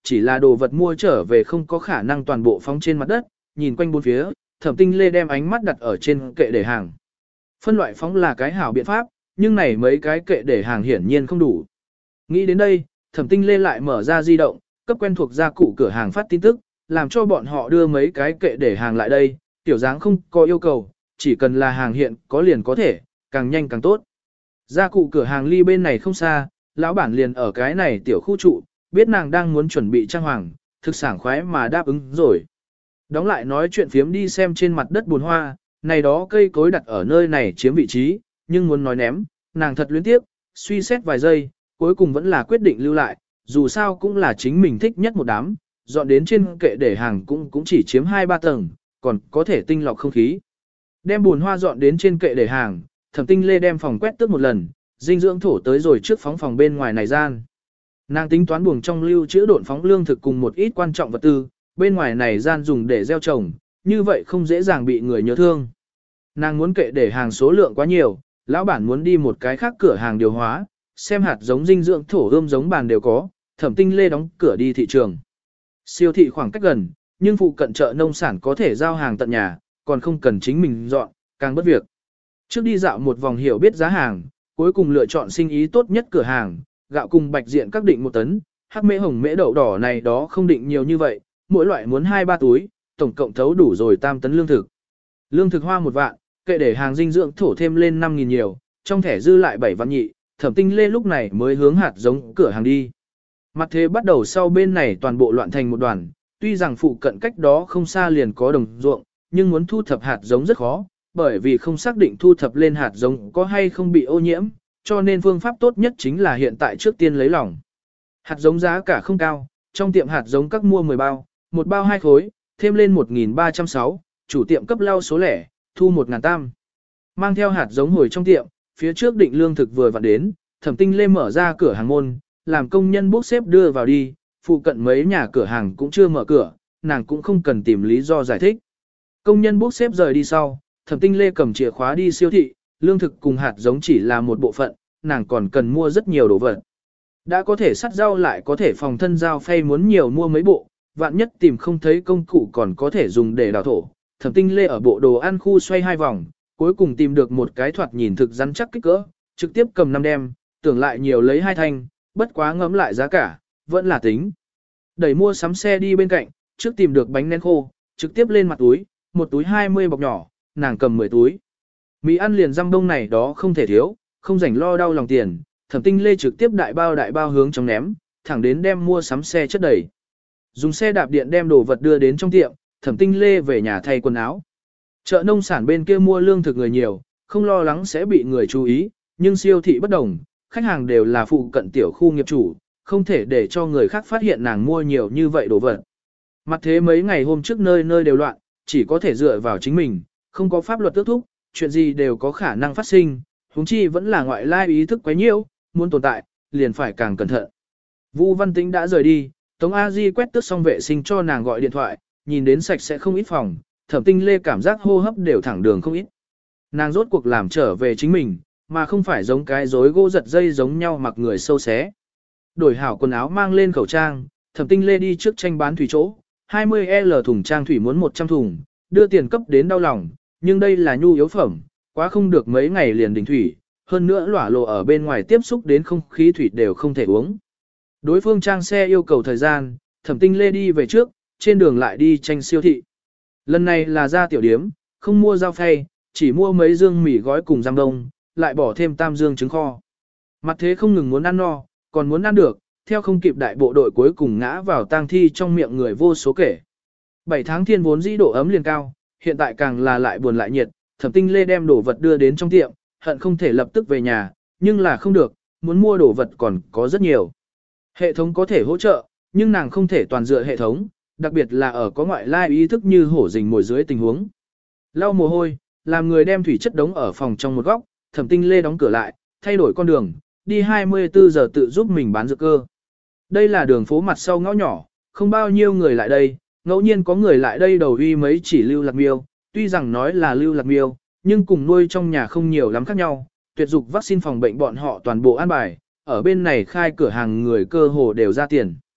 chỉ là đồ vật mua trở về không có khả năng toàn bộ phóng trên mặt đất, nhìn quanh bốn phía, Thẩm Tinh Lê đem ánh mắt đặt ở trên kệ để hàng. Phân loại phóng là cái hảo biện pháp, nhưng này mấy cái kệ để hàng hiển nhiên không đủ. Nghĩ đến đây, Thẩm Tinh Lê lại mở ra di động, cấp quen thuộc gia cụ cửa hàng phát tin tức, làm cho bọn họ đưa mấy cái kệ để hàng lại đây, tiểu dáng không có yêu cầu, chỉ cần là hàng hiện có liền có thể, càng nhanh càng tốt. Gia cụ cửa hàng ly bên này không xa, lão bản liền ở cái này tiểu khu trụ, biết nàng đang muốn chuẩn bị trang hoàng, thực sảng khoái mà đáp ứng rồi. Đóng lại nói chuyện phiếm đi xem trên mặt đất buồn hoa, này đó cây cối đặt ở nơi này chiếm vị trí, nhưng muốn nói ném, nàng thật luyến tiếp, suy xét vài giây, cuối cùng vẫn là quyết định lưu lại, dù sao cũng là chính mình thích nhất một đám, dọn đến trên kệ để hàng cũng cũng chỉ chiếm hai ba tầng, còn có thể tinh lọc không khí. Đem buồn hoa dọn đến trên kệ để hàng, Thẩm Tinh Lê đem phòng quét tước một lần, dinh dưỡng thổ tới rồi trước phóng phòng bên ngoài này gian. Nàng tính toán buồng trong lưu trữ độn phóng lương thực cùng một ít quan trọng vật tư, bên ngoài này gian dùng để gieo trồng, như vậy không dễ dàng bị người nhớ thương. Nàng muốn kệ để hàng số lượng quá nhiều, lão bản muốn đi một cái khác cửa hàng điều hóa, xem hạt giống dinh dưỡng thổ ươm giống bàn đều có, Thẩm Tinh Lê đóng cửa đi thị trường. Siêu thị khoảng cách gần, nhưng phụ cận chợ nông sản có thể giao hàng tận nhà, còn không cần chính mình dọn, càng bất việc. Trước đi dạo một vòng hiểu biết giá hàng, cuối cùng lựa chọn sinh ý tốt nhất cửa hàng, gạo cùng bạch diện các định một tấn, hắc mễ hồng mễ đậu đỏ này đó không định nhiều như vậy, mỗi loại muốn hai ba túi, tổng cộng thấu đủ rồi tam tấn lương thực. Lương thực hoa một vạn, kệ để hàng dinh dưỡng thổ thêm lên năm nghìn nhiều, trong thẻ dư lại bảy vạn nhị, Thẩm Tinh Lê lúc này mới hướng hạt giống cửa hàng đi. Mặt thế bắt đầu sau bên này toàn bộ loạn thành một đoàn, tuy rằng phụ cận cách đó không xa liền có đồng ruộng, nhưng muốn thu thập hạt giống rất khó, bởi vì không xác định thu thập lên hạt giống có hay không bị ô nhiễm, cho nên phương pháp tốt nhất chính là hiện tại trước tiên lấy lòng. Hạt giống giá cả không cao, trong tiệm hạt giống các mua mười bao, một bao hai khối, thêm lên một nghìn ba trăm sáu, chủ tiệm cấp lao số lẻ, thu một nghìn tam. Mang theo hạt giống hồi trong tiệm, phía trước định lương thực vừa vặn đến, Thẩm Tinh Lê mở ra cửa hàng môn, làm công nhân bốc xếp đưa vào đi, phụ cận mấy nhà cửa hàng cũng chưa mở cửa, nàng cũng không cần tìm lý do giải thích. Công nhân bốc xếp rời đi sau, Thẩm Tinh Lê cầm chìa khóa đi siêu thị, lương thực cùng hạt giống chỉ là một bộ phận, nàng còn cần mua rất nhiều đồ vật. Đã có thể sắt rau lại có thể phòng thân dao phay muốn nhiều mua mấy bộ, vạn nhất tìm không thấy công cụ còn có thể dùng để đào thổ. Thẩm Tinh Lê ở bộ đồ ăn khu xoay hai vòng, cuối cùng tìm được một cái thoạt nhìn thực rắn chắc kích cỡ, trực tiếp cầm năm đem, tưởng lại nhiều lấy hai thanh, bất quá ngẫm lại giá cả, vẫn là tính. Đẩy mua sắm xe đi bên cạnh, trước tìm được bánh nén khô, trực tiếp lên mặt túi, một túi hai mươi bọc nhỏ, nàng cầm mười túi. Mì ăn liền răm đông này đó không thể thiếu, không rảnh lo đau lòng tiền, Thẩm Tinh Lê trực tiếp đại bao đại bao hướng trong ném, thẳng đến đem mua sắm xe chất đầy. Dùng xe đạp điện đem đồ vật đưa đến trong tiệm, Thẩm Tinh Lê về nhà thay quần áo. Chợ nông sản bên kia mua lương thực người nhiều, không lo lắng sẽ bị người chú ý, nhưng siêu thị bất đồng, khách hàng đều là phụ cận tiểu khu nghiệp chủ, không thể để cho người khác phát hiện nàng mua nhiều như vậy đồ vật. Mặt thế mấy ngày hôm trước nơi nơi đều loạn, chỉ có thể dựa vào chính mình, không có pháp luật ước thúc, chuyện gì đều có khả năng phát sinh, huống chi vẫn là ngoại lai ý thức quấy nhiễu, muốn tồn tại, liền phải càng cẩn thận. Vu Văn Tĩnh đã rời đi, Tống A Di quét tước xong vệ sinh cho nàng gọi điện thoại, nhìn đến sạch sẽ không ít phòng, Thẩm Tinh Lê cảm giác hô hấp đều thẳng đường không ít. Nàng rốt cuộc làm trở về chính mình, mà không phải giống cái rối gỗ giật dây giống nhau mặc người sâu xé. Đổi hảo quần áo mang lên khẩu trang, Thẩm Tinh Lê đi trước tranh bán thủy chỗ, hai mươi lít thùng trang thủy muốn một trăm thùng, đưa tiền cấp đến đau lòng, nhưng đây là nhu yếu phẩm, quá không được mấy ngày liền đình thủy, hơn nữa lỏa lộ ở bên ngoài tiếp xúc đến không khí thủy đều không thể uống. Đối phương trang xe yêu cầu thời gian, Thẩm Tinh Lê đi về trước, trên đường lại đi tranh siêu thị. Lần này là ra tiểu điếm, không mua rau phay, chỉ mua mấy dương mì gói cùng giam đông, lại bỏ thêm tam dương trứng kho. Mặt thế không ngừng muốn ăn no, còn muốn ăn được, theo không kịp đại bộ đội cuối cùng ngã vào tang thi trong miệng người vô số kể. Bảy tháng thiên vốn dĩ độ ấm liền cao, hiện tại càng là lại buồn lại nhiệt, Thẩm Tinh Lê đem đồ vật đưa đến trong tiệm, hận không thể lập tức về nhà, nhưng là không được, muốn mua đồ vật còn có rất nhiều. Hệ thống có thể hỗ trợ, nhưng nàng không thể toàn dựa hệ thống, đặc biệt là ở có ngoại lai ý thức như hổ rình mồi dưới tình huống. Lau mồ hôi, làm người đem thủy chất đống ở phòng trong một góc, Thẩm Tinh Lê đóng cửa lại, thay đổi con đường, đi hai mươi bốn giờ tự giúp mình bán dược cơ. Đây là đường phố mặt sau ngõ nhỏ, không bao nhiêu người lại đây, ngẫu nhiên có người lại đây đầu uy mấy chỉ lưu lạc miêu, tuy rằng nói là lưu lạc miêu, nhưng cùng nuôi trong nhà không nhiều lắm khác nhau, tuyệt dục vaccine phòng bệnh bọn họ toàn bộ an bài, ở bên này khai cửa hàng người cơ hồ đều ra tiền.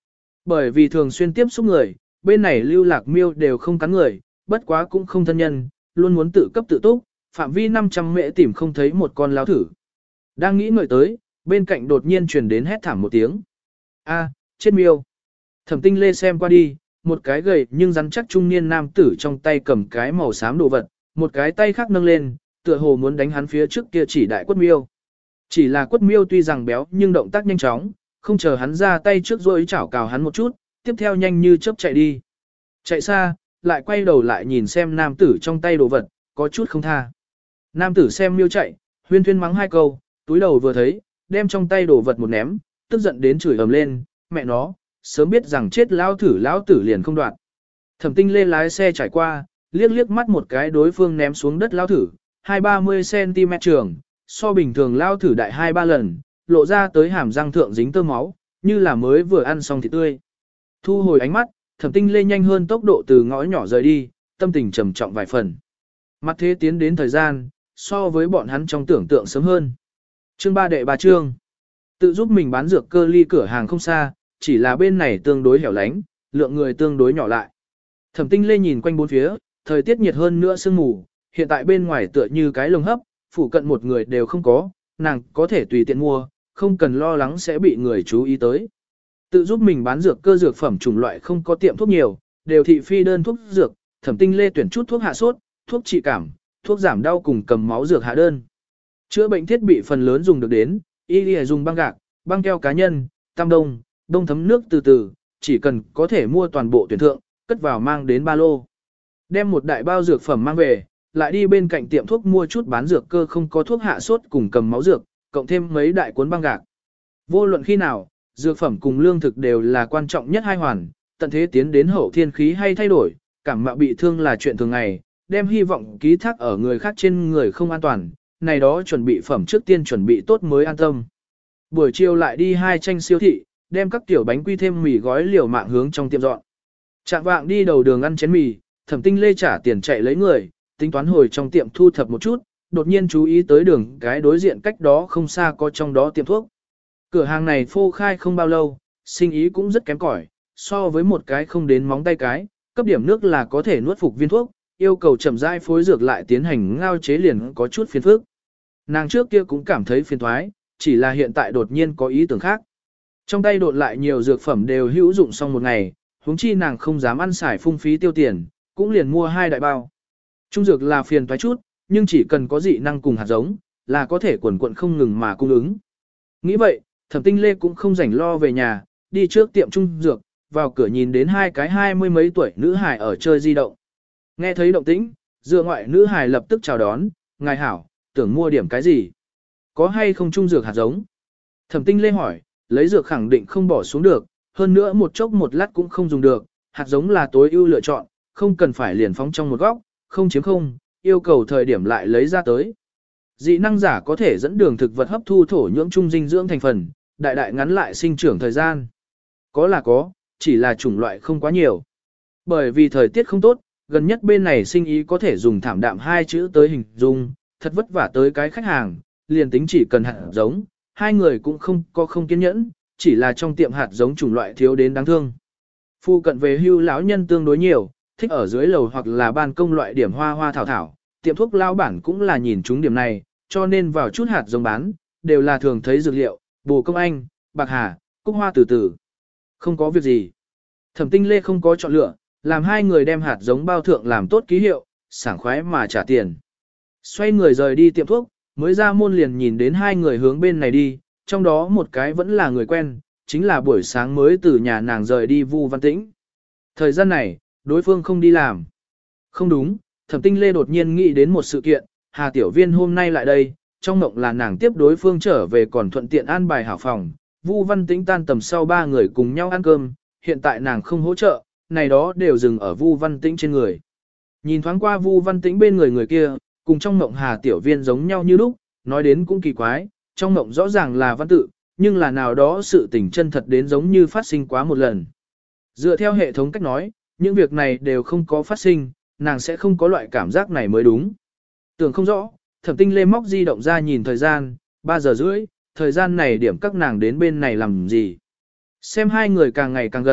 Bởi vì thường xuyên tiếp xúc người, bên này lưu lạc miêu đều không cắn người, bất quá cũng không thân nhân, luôn muốn tự cấp tự túc, phạm vi năm trăm mễ tìm không thấy một con lao thử. Đang nghĩ ngợi tới, bên cạnh đột nhiên truyền đến hét thảm một tiếng. A, chết miêu. Thẩm Tinh Lê xem qua đi, một cái gầy nhưng rắn chắc trung niên nam tử trong tay cầm cái màu xám đồ vật, một cái tay khác nâng lên, tựa hồ muốn đánh hắn phía trước kia chỉ đại quất miêu. Chỉ là quất miêu tuy rằng béo nhưng động tác nhanh chóng, không chờ hắn ra tay trước rồi chảo cào hắn một chút, tiếp theo nhanh như chớp chạy đi. Chạy xa, lại quay đầu lại nhìn xem nam tử trong tay đồ vật, có chút không tha. Nam tử xem miêu chạy, huyên thuyên mắng hai câu, túi đầu vừa thấy, đem trong tay đồ vật một ném, tức giận đến chửi ầm lên, mẹ nó, sớm biết rằng chết lão thử lão tử liền không đoạn. Thẩm Tinh Lê lái xe trải qua, liếc liếc mắt một cái đối phương ném xuống đất lão thử, hai ba mươi xăng-ti-mét trường, so bình thường lão thử đại hai ba lần, lộ ra tới hàm răng thượng dính tơ máu, như là mới vừa ăn xong thịt tươi. Thu hồi ánh mắt, Thẩm Tinh Lê nhanh hơn tốc độ từ ngõ nhỏ rời đi, tâm tình trầm trọng vài phần. Mặt thế tiến đến thời gian, so với bọn hắn trong tưởng tượng sớm hơn. Chương ba đệ ba chương. Tự giúp mình bán dược cơ ly cửa hàng không xa, chỉ là bên này tương đối hẻo lánh, lượng người tương đối nhỏ lại. Thẩm Tinh Lê nhìn quanh bốn phía, thời tiết nhiệt hơn nữa sương mù, hiện tại bên ngoài tựa như cái lồng hấp, phủ cận một người đều không có, nàng có thể tùy tiện mua, không cần lo lắng sẽ bị người chú ý tới. Tự giúp mình bán dược cơ dược phẩm chủng loại không có tiệm thuốc nhiều, đều thị phi đơn thuốc dược, Thẩm Tinh Lê tuyển chút thuốc hạ sốt, thuốc trị cảm, thuốc giảm đau cùng cầm máu dược hạ đơn. Chữa bệnh thiết bị phần lớn dùng được đến, y lìa dùng băng gạc, băng keo cá nhân, tam đông, đông thấm nước từ từ, chỉ cần có thể mua toàn bộ tuyển thượng, cất vào mang đến ba lô. Đem một đại bao dược phẩm mang về, lại đi bên cạnh tiệm thuốc mua chút bán dược cơ không có thuốc hạ sốt cùng cầm máu dược, cộng thêm mấy đại cuốn băng gạc. Vô luận khi nào, dược phẩm cùng lương thực đều là quan trọng nhất hai hoàn, tận thế tiến đến hậu thiên khí hay thay đổi, cảm mạo bị thương là chuyện thường ngày, đem hy vọng ký thác ở người khác trên người không an toàn, này đó chuẩn bị phẩm trước tiên chuẩn bị tốt mới an tâm. Buổi chiều lại đi hai tranh siêu thị, đem các tiểu bánh quy thêm mì gói liều mạng hướng trong tiệm dọn. Trạng vạng đi đầu đường ăn chén mì, Thẩm Tinh Lê trả tiền chạy lấy người, tính toán hồi trong tiệm thu thập một chút, đột nhiên chú ý tới đường cái đối diện cách đó không xa có trong đó tiệm thuốc. Cửa hàng này phô khai không bao lâu, sinh ý cũng rất kém cỏi, so với một cái không đến móng tay cái, cấp điểm nước là có thể nuốt phục viên thuốc, yêu cầu chậm rãi phối dược lại tiến hành ngao chế liền có chút phiền phức. Nàng trước kia cũng cảm thấy phiền thoái, chỉ là hiện tại đột nhiên có ý tưởng khác. Trong tay đột lại nhiều dược phẩm đều hữu dụng xong một ngày, huống chi nàng không dám ăn xài phung phí tiêu tiền, cũng liền mua hai đại bao. Trung dược là phiền thoái chút, nhưng chỉ cần có dị năng cùng hạt giống, là có thể quần quận không ngừng mà cung ứng. Nghĩ vậy, Thẩm Tinh Lê cũng không rảnh lo về nhà, đi trước tiệm trung dược, vào cửa nhìn đến hai cái hai mươi mấy tuổi nữ hài ở chơi di động. Nghe thấy động tĩnh, dựa ngoại nữ hài lập tức chào đón, ngài hảo, tưởng mua điểm cái gì? Có hay không trung dược hạt giống? Thẩm Tinh Lê hỏi, lấy dược khẳng định không bỏ xuống được, hơn nữa một chốc một lát cũng không dùng được, hạt giống là tối ưu lựa chọn, không cần phải liền phóng trong một góc, không chiếm không, yêu cầu thời điểm lại lấy ra tới. Dị năng giả có thể dẫn đường thực vật hấp thu thổ nhưỡng trung dinh dưỡng thành phần, đại đại ngắn lại sinh trưởng thời gian. Có là có, chỉ là chủng loại không quá nhiều. Bởi vì thời tiết không tốt, gần nhất bên này sinh ý có thể dùng thảm đạm hai chữ tới hình dung, thật vất vả tới cái khách hàng, liền tính chỉ cần hạt giống, hai người cũng không có không kiên nhẫn, chỉ là trong tiệm hạt giống chủng loại thiếu đến đáng thương. Phu cận về hưu lão nhân tương đối nhiều, thích ở dưới lầu hoặc là ban công loại điểm hoa hoa thảo thảo, tiệm thuốc lao bản cũng là nhìn chúng điểm này, cho nên vào chút hạt giống bán, đều là thường thấy dược liệu, bồ công anh, bạc hà, cúc hoa từ từ. Không có việc gì. Thẩm Tinh Lê không có chọn lựa, làm hai người đem hạt giống bao thượng làm tốt ký hiệu, sảng khoái mà trả tiền. Xoay người rời đi tiệm thuốc, mới ra môn liền nhìn đến hai người hướng bên này đi, trong đó một cái vẫn là người quen, chính là buổi sáng mới từ nhà nàng rời đi Vu Văn Tĩnh. Thời gian này, đối phương không đi làm. Không đúng, Thẩm Tinh Lê đột nhiên nghĩ đến một sự kiện, Hà Tiểu Viên hôm nay lại đây, trong mộng là nàng tiếp đối phương trở về còn thuận tiện an bài hảo phòng. Vu Văn Tĩnh tan tầm sau ba người cùng nhau ăn cơm, hiện tại nàng không hỗ trợ, này đó đều dừng ở Vu Văn Tĩnh trên người. Nhìn thoáng qua Vu Văn Tĩnh bên người người kia, cùng trong mộng Hà Tiểu Viên giống nhau như lúc, nói đến cũng kỳ quái, trong mộng rõ ràng là văn tự, nhưng là nào đó sự tình chân thật đến giống như phát sinh quá một lần. Dựa theo hệ thống cách nói, những việc này đều không có phát sinh, nàng sẽ không có loại cảm giác này mới đúng. Tưởng không rõ, Thẩm Tinh Lê móc di động ra nhìn thời gian, ba giờ rưỡi, thời gian này điểm các nàng đến bên này làm gì. Xem hai người càng ngày càng gần,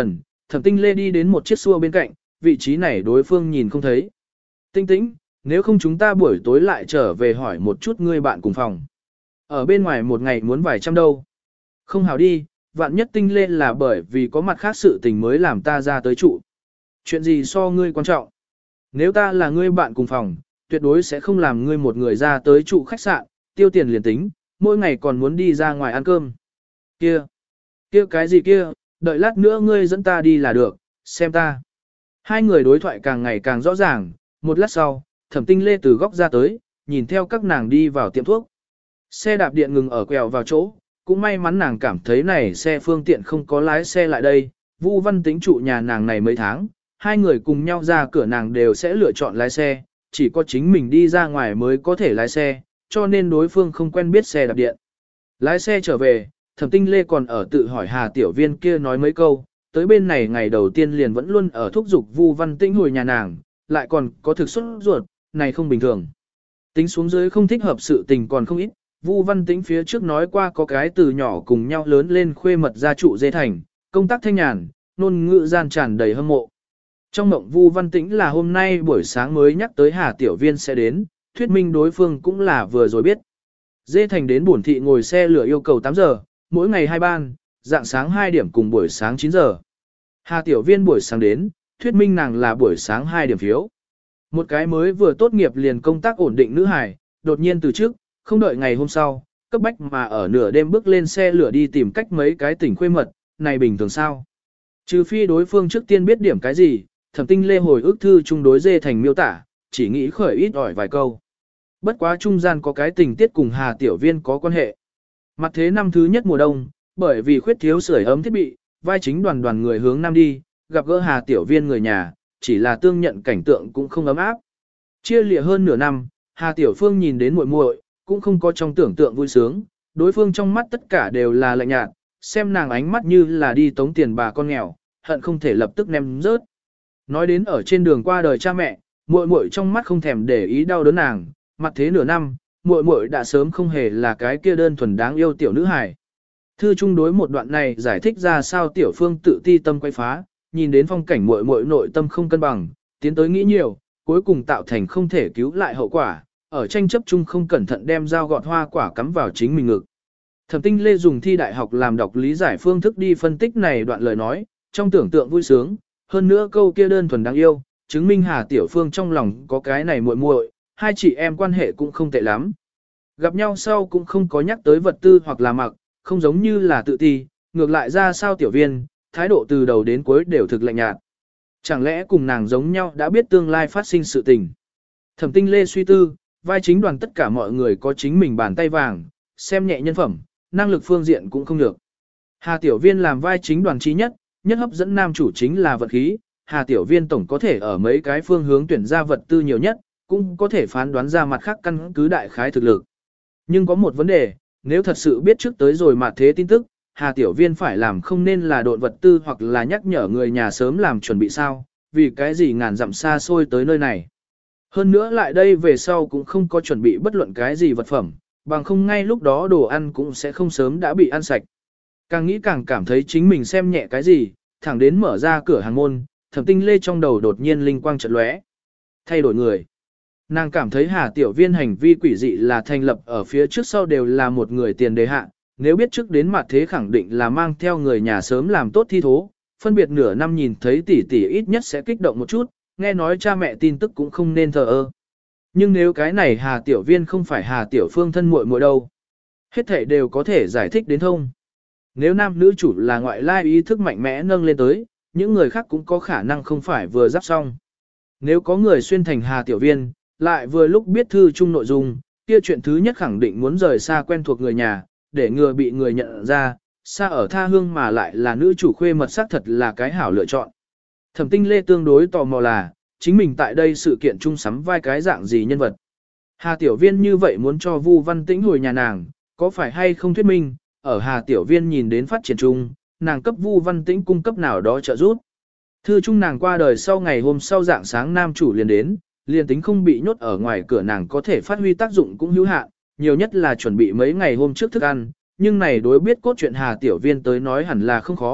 Thẩm Tinh Lê đi đến một chiếc xua bên cạnh, vị trí này đối phương nhìn không thấy. Tinh Tĩnh, nếu không chúng ta buổi tối lại trở về hỏi một chút ngươi bạn cùng phòng. Ở bên ngoài một ngày muốn vài trăm đâu. Không hào đi, vạn nhất Tinh Lê là bởi vì có mặt khác sự tình mới làm ta ra tới trụ. Chuyện gì so ngươi quan trọng? Nếu ta là ngươi bạn cùng phòng, tuyệt đối sẽ không làm ngươi một người ra tới trụ khách sạn, tiêu tiền liền tính, mỗi ngày còn muốn đi ra ngoài ăn cơm. Kia, kia cái gì kia, đợi lát nữa ngươi dẫn ta đi là được, xem ta. Hai người đối thoại càng ngày càng rõ ràng, một lát sau, Thẩm Tinh Lê từ góc ra tới, nhìn theo các nàng đi vào tiệm thuốc. Xe đạp điện ngừng ở quẹo vào chỗ, cũng may mắn nàng cảm thấy này xe phương tiện không có lái xe lại đây, Vu Văn Tĩnh trụ nhà nàng này mấy tháng, hai người cùng nhau ra cửa nàng đều sẽ lựa chọn lái xe, chỉ có chính mình đi ra ngoài mới có thể lái xe, cho nên đối phương không quen biết xe đạp điện. Lái xe trở về, Thẩm Tinh Lê còn ở tự hỏi Hà Tiểu Viên kia nói mấy câu, tới bên này ngày đầu tiên liền vẫn luôn ở thúc giục Vu Văn Tĩnh hồi nhà nàng, lại còn có thực xuất ruột, này không bình thường. Tính xuống dưới không thích hợp sự tình còn không ít, Vu Văn Tĩnh phía trước nói qua có cái từ nhỏ cùng nhau lớn lên khuê mật gia trụ dê thành, công tác thanh nhàn, ngôn ngữ gian tràn đầy hâm mộ. Trong mộng Vu Văn Tĩnh là hôm nay buổi sáng mới nhắc tới Hà Tiểu Viên sẽ đến, thuyết minh đối phương cũng là vừa rồi biết. Dê thành đến bổn thị ngồi xe lửa yêu cầu tám giờ, mỗi ngày hai ban, dạng sáng hai điểm cùng buổi sáng chín giờ. Hà Tiểu Viên buổi sáng đến, thuyết minh nàng là buổi sáng hai điểm phiếu. Một cái mới vừa tốt nghiệp liền công tác ổn định nữ hài, đột nhiên từ trước, không đợi ngày hôm sau, cấp bách mà ở nửa đêm bước lên xe lửa đi tìm cách mấy cái tỉnh khuê mật, này bình thường sao? Trừ phi đối phương trước tiên biết điểm cái gì, Thẩm Tinh Lê hồi ức thư chung đối dê thành miêu tả, chỉ nghĩ khởi ít ỏi vài câu. Bất quá trung gian có cái tình tiết cùng Hà Tiểu Viên có quan hệ. Mặt thế năm thứ nhất mùa đông, bởi vì khuyết thiếu sưởi ấm thiết bị, vai chính đoàn đoàn người hướng nam đi, gặp gỡ Hà Tiểu Viên người nhà, chỉ là tương nhận cảnh tượng cũng không ấm áp. Chia lìa hơn nửa năm, Hà Tiểu Phương nhìn đến muội muội, cũng không có trong tưởng tượng vui sướng, đối phương trong mắt tất cả đều là lạnh nhạt, xem nàng ánh mắt như là đi tống tiền bà con nghèo, hận không thể lập tức ném rớt. Nói đến ở trên đường qua đời cha mẹ, muội muội trong mắt không thèm để ý đau đớn nàng, mặt thế nửa năm, muội muội đã sớm không hề là cái kia đơn thuần đáng yêu tiểu nữ hài. Thư chung đối một đoạn này giải thích ra sao Tiểu Phương tự ti tâm quay phá, nhìn đến phong cảnh muội muội nội tâm không cân bằng, tiến tới nghĩ nhiều, cuối cùng tạo thành không thể cứu lại hậu quả, ở tranh chấp chung không cẩn thận đem dao gọt hoa quả cắm vào chính mình ngực. Thẩm Tinh Lê dùng thi đại học làm đọc lý giải phương thức đi phân tích này đoạn lời nói, trong tưởng tượng vui sướng, hơn nữa câu kia đơn thuần đáng yêu, chứng minh Hà Tiểu Phương trong lòng có cái này muội muội, hai chị em quan hệ cũng không tệ lắm. Gặp nhau sau cũng không có nhắc tới vật tư hoặc là mặc, không giống như là tự ti, ngược lại ra sao Tiểu Viên, thái độ từ đầu đến cuối đều thực lạnh nhạt. Chẳng lẽ cùng nàng giống nhau đã biết tương lai phát sinh sự tình. Thẩm Tinh Lê suy tư, vai chính đoàn tất cả mọi người có chính mình bàn tay vàng, xem nhẹ nhân phẩm, năng lực phương diện cũng không được. Hà Tiểu Viên làm vai chính đoàn trí nhất, nhất hấp dẫn nam chủ chính là vật khí, Hà Tiểu Viên tổng có thể ở mấy cái phương hướng tuyển ra vật tư nhiều nhất, cũng có thể phán đoán ra mặt khác căn cứ đại khái thực lực. Nhưng có một vấn đề, nếu thật sự biết trước tới rồi mà thế tin tức, Hà Tiểu Viên phải làm không nên là độn vật tư hoặc là nhắc nhở người nhà sớm làm chuẩn bị sao, vì cái gì ngàn dặm xa xôi tới nơi này. Hơn nữa lại đây về sau cũng không có chuẩn bị bất luận cái gì vật phẩm, bằng không ngay lúc đó đồ ăn cũng sẽ không sớm đã bị ăn sạch. Càng nghĩ càng cảm thấy chính mình xem nhẹ cái gì, thẳng đến mở ra cửa hàng môn, Thẩm Tinh Lê trong đầu đột nhiên linh quang chợt lóe. Thay đổi người. Nàng cảm thấy Hà Tiểu Viên hành vi quỷ dị là thành lập ở phía trước sau đều là một người tiền đề hạ, nếu biết trước đến mặt thế khẳng định là mang theo người nhà sớm làm tốt thi thố, phân biệt nửa năm nhìn thấy tỷ tỷ ít nhất sẽ kích động một chút, nghe nói cha mẹ tin tức cũng không nên thờ ơ. Nhưng nếu cái này Hà Tiểu Viên không phải Hà Tiểu Phương thân muội muội đâu, hết thảy đều có thể giải thích đến thông. Nếu nam nữ chủ là ngoại lai ý thức mạnh mẽ nâng lên tới, những người khác cũng có khả năng không phải vừa giáp xong. Nếu có người xuyên thành Hà Tiểu Viên, lại vừa lúc biết thư chung nội dung, kia chuyện thứ nhất khẳng định muốn rời xa quen thuộc người nhà, để ngừa bị người nhận ra, xa ở tha hương mà lại là nữ chủ khuê mật xác thật là cái hảo lựa chọn. Thẩm Tinh Lê tương đối tò mò là, chính mình tại đây sự kiện chung sắm vai cái dạng gì nhân vật. Hà Tiểu Viên như vậy muốn cho Vu Văn Tĩnh hồi nhà nàng, có phải hay không thuyết minh, ở Hà Tiểu Viên nhìn đến phát triển chung, nàng cấp Vu Văn Tĩnh cung cấp nào đó trợ giúp. Thư chung nàng qua đời sau ngày hôm sau dạng sáng nam chủ liền đến, liền tính không bị nhốt ở ngoài cửa nàng có thể phát huy tác dụng cũng hữu hạn, nhiều nhất là chuẩn bị mấy ngày hôm trước thức ăn, nhưng này đối biết cốt truyện Hà Tiểu Viên tới nói hẳn là không khó,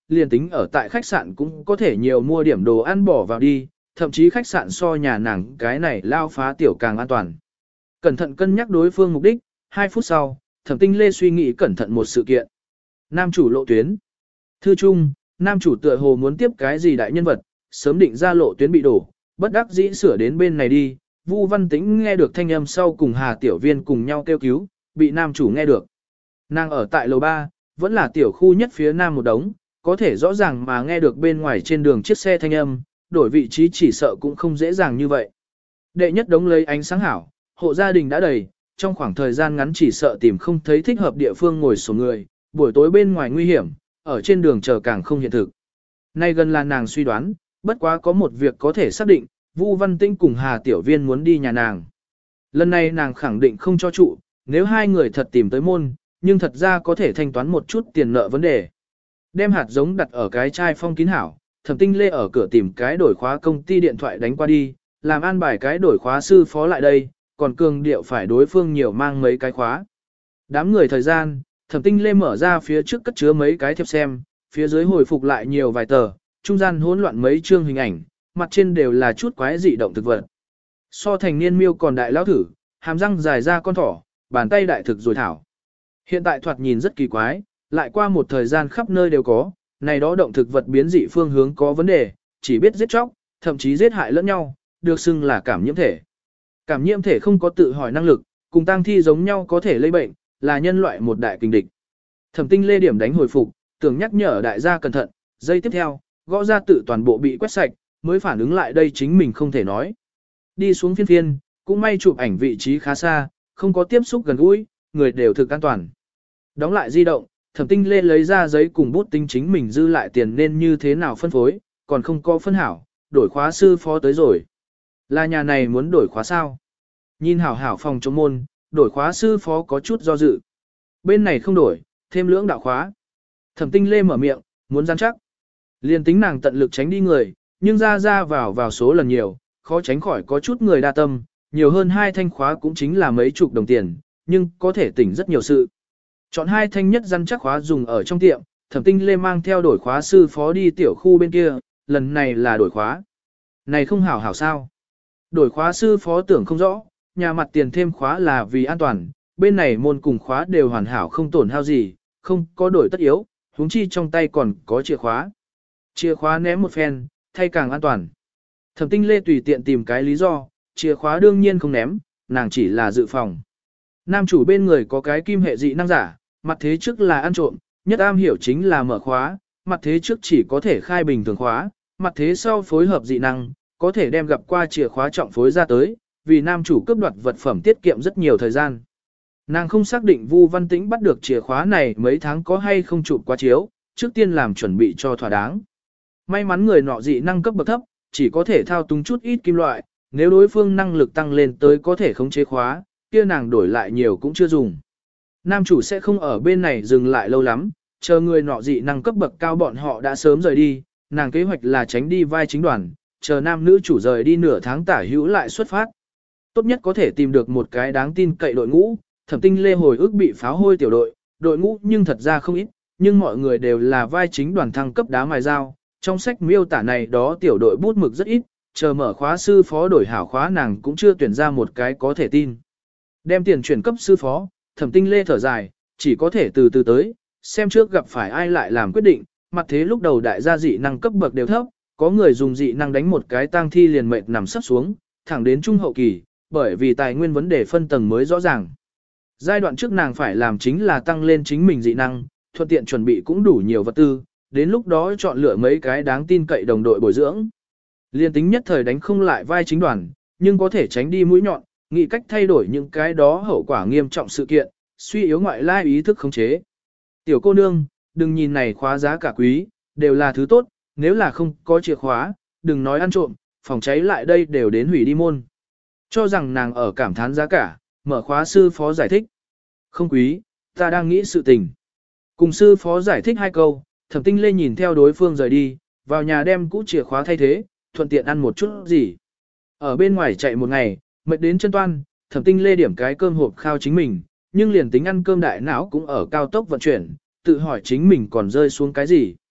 liền tính ở tại khách sạn cũng có thể nhiều mua điểm đồ ăn bỏ vào đi, thậm chí khách sạn so nhà nàng cái này lao phá tiểu càng an toàn. Cẩn thận cân nhắc đối phương mục đích, hai phút sau, Thẩm Tinh Lê suy nghĩ cẩn thận một sự kiện. Nam chủ lộ tuyến. Thư chung, nam chủ tựa hồ muốn tiếp cái gì đại nhân vật, sớm định ra lộ tuyến bị đổ, bất đắc dĩ sửa đến bên này đi. Vu Văn Tĩnh nghe được thanh âm sau cùng Hà Tiểu Viên cùng nhau kêu cứu, bị nam chủ nghe được. Nàng ở tại lầu ba, vẫn là tiểu khu nhất phía nam một đống, có thể rõ ràng mà nghe được bên ngoài trên đường chiếc xe thanh âm, đổi vị trí chỉ sợ cũng không dễ dàng như vậy. Đệ nhất đống lấy ánh sáng hảo, hộ gia đình đã đầy, trong khoảng thời gian ngắn chỉ sợ tìm không thấy thích hợp địa phương ngồi số người, buổi tối bên ngoài nguy hiểm, ở trên đường chờ càng không hiện thực. Nay gần là nàng suy đoán, bất quá có một việc có thể xác định, Vu Văn Tĩnh cùng Hà Tiểu Viên muốn đi nhà nàng. Lần này nàng khẳng định không cho trụ, nếu hai người thật tìm tới môn, nhưng thật ra có thể thanh toán một chút tiền nợ vấn đề. Đem hạt giống đặt ở cái chai phong kín hảo, Thẩm Tinh Lê ở cửa tìm cái đổi khóa công ty điện thoại đánh qua đi, làm an bài cái đổi khóa sư phó lại đây, còn cường điệu phải đối phương nhiều mang mấy cái khóa. Đám người thời gian, Thẩm Tinh Lê mở ra phía trước cất chứa mấy cái thiệp xem, phía dưới hồi phục lại nhiều vài tờ, trung gian hỗn loạn mấy chương hình ảnh, mặt trên đều là chút quái dị động thực vật. So thành niên miêu còn đại lão thử, hàm răng dài ra con thỏ, bàn tay đại thực rồi thảo. Hiện tại thoạt nhìn rất kỳ quái, lại qua một thời gian khắp nơi đều có, này đó động thực vật biến dị phương hướng có vấn đề, chỉ biết giết chóc, thậm chí giết hại lẫn nhau, được xưng là cảm nhiễm thể. Cảm nhiễm thể không có tự hỏi năng lực, cùng tang thi giống nhau có thể lây bệnh, là nhân loại một đại kình địch. Thẩm Tinh Lê điểm đánh hồi phục, tưởng nhắc nhở đại gia cẩn thận, giây tiếp theo, gõ ra tự toàn bộ bị quét sạch, mới phản ứng lại đây chính mình không thể nói. Đi xuống phiên phiên, cũng may chụp ảnh vị trí khá xa, không có tiếp xúc gần gũi, người đều thực an toàn. Đóng lại di động, Thẩm Tinh Lê lấy ra giấy cùng bút tính chính mình dư lại tiền nên như thế nào phân phối, còn không có phân hảo, đổi khóa sư phó tới rồi. Là nhà này muốn đổi khóa sao? Nhìn hảo hảo phòng chống môn, đổi khóa sư phó có chút do dự. Bên này không đổi, thêm lưỡng đạo khóa. Thẩm Tinh Lê mở miệng, muốn rắn chắc. Liên tính nàng tận lực tránh đi người, nhưng ra ra vào vào số lần nhiều, khó tránh khỏi có chút người đa tâm, nhiều hơn hai thanh khóa cũng chính là mấy chục đồng tiền, nhưng có thể tỉnh rất nhiều sự. Chọn hai thanh nhất rắn chắc khóa dùng ở trong tiệm, Thẩm Tinh Lê mang theo đổi khóa sư phó đi tiểu khu bên kia, lần này là đổi khóa. Này không hảo hảo sao? Đổi khóa sư phó tưởng không rõ, nhà mặt tiền thêm khóa là vì an toàn, bên này môn cùng khóa đều hoàn hảo không tổn hao gì, không có đổi tất yếu, huống chi trong tay còn có chìa khóa. Chìa khóa ném một phen, thay càng an toàn. Thẩm Tinh Lê tùy tiện tìm cái lý do, chìa khóa đương nhiên không ném, nàng chỉ là dự phòng. Nam chủ bên người có cái kim hệ dị năng giả, mặt thế trước là ăn trộm, nhất am hiểu chính là mở khóa, mặt thế trước chỉ có thể khai bình thường khóa, mặt thế sau phối hợp dị năng, có thể đem gặp qua chìa khóa trọng phối ra tới, vì nam chủ cướp đoạt vật phẩm tiết kiệm rất nhiều thời gian. Nàng không xác định Vu Văn Tĩnh bắt được chìa khóa này mấy tháng có hay không chụp quá chiếu, trước tiên làm chuẩn bị cho thỏa đáng. May mắn người nọ dị năng cấp bậc thấp, chỉ có thể thao túng chút ít kim loại, nếu đối phương năng lực tăng lên tới có thể khống chế khóa, kia nàng đổi lại nhiều cũng chưa dùng. Nam chủ sẽ không ở bên này dừng lại lâu lắm, chờ người nọ dị năng cấp bậc cao bọn họ đã sớm rời đi, nàng kế hoạch là tránh đi vai chính đoàn, chờ nam nữ chủ rời đi nửa tháng tả hữu lại xuất phát. Tốt nhất có thể tìm được một cái đáng tin cậy đội ngũ, Thẩm Tinh Lê hồi ức bị pháo hôi tiểu đội, đội ngũ nhưng thật ra không ít, nhưng mọi người đều là vai chính đoàn thăng cấp đá mài dao. Trong sách miêu tả này đó tiểu đội bút mực rất ít, chờ mở khóa sư phó đổi hảo khóa nàng cũng chưa tuyển ra một cái có thể tin. Đem tiền chuyển cấp sư phó, Thẩm Tinh Lê thở dài, chỉ có thể từ từ tới, xem trước gặp phải ai lại làm quyết định, mặt thế lúc đầu đại gia dị năng cấp bậc đều thấp, có người dùng dị năng đánh một cái tang thi liền mệt nằm sắp xuống, thẳng đến trung hậu kỳ, bởi vì tài nguyên vấn đề phân tầng mới rõ ràng. Giai đoạn trước nàng phải làm chính là tăng lên chính mình dị năng, thuận tiện chuẩn bị cũng đủ nhiều vật tư, đến lúc đó chọn lựa mấy cái đáng tin cậy đồng đội bồi dưỡng. Liên tính nhất thời đánh không lại vai chính đoàn, nhưng có thể tránh đi mũi nhọn, nghĩ cách thay đổi những cái đó hậu quả nghiêm trọng sự kiện, suy yếu ngoại lai ý thức khống chế. Tiểu cô nương, đừng nhìn này khóa giá cả quý, đều là thứ tốt, nếu là không có chìa khóa, đừng nói ăn trộm, phòng cháy lại đây đều đến hủy đi môn. Cho rằng nàng ở cảm thán giá cả, mở khóa sư phó giải thích. Không quý, ta đang nghĩ sự tình. Cùng sư phó giải thích hai câu, Thẩm Tinh Lê nhìn theo đối phương rời đi, vào nhà đem cũ chìa khóa thay thế, thuận tiện ăn một chút gì. Ở bên ngoài chạy một ngày, mệt đến chân toan, Thẩm Tinh Lê điểm cái cơm hộp khao chính mình, nhưng liền tính ăn cơm đại não cũng ở cao tốc vận chuyển, tự hỏi chính mình còn rơi xuống cái gì.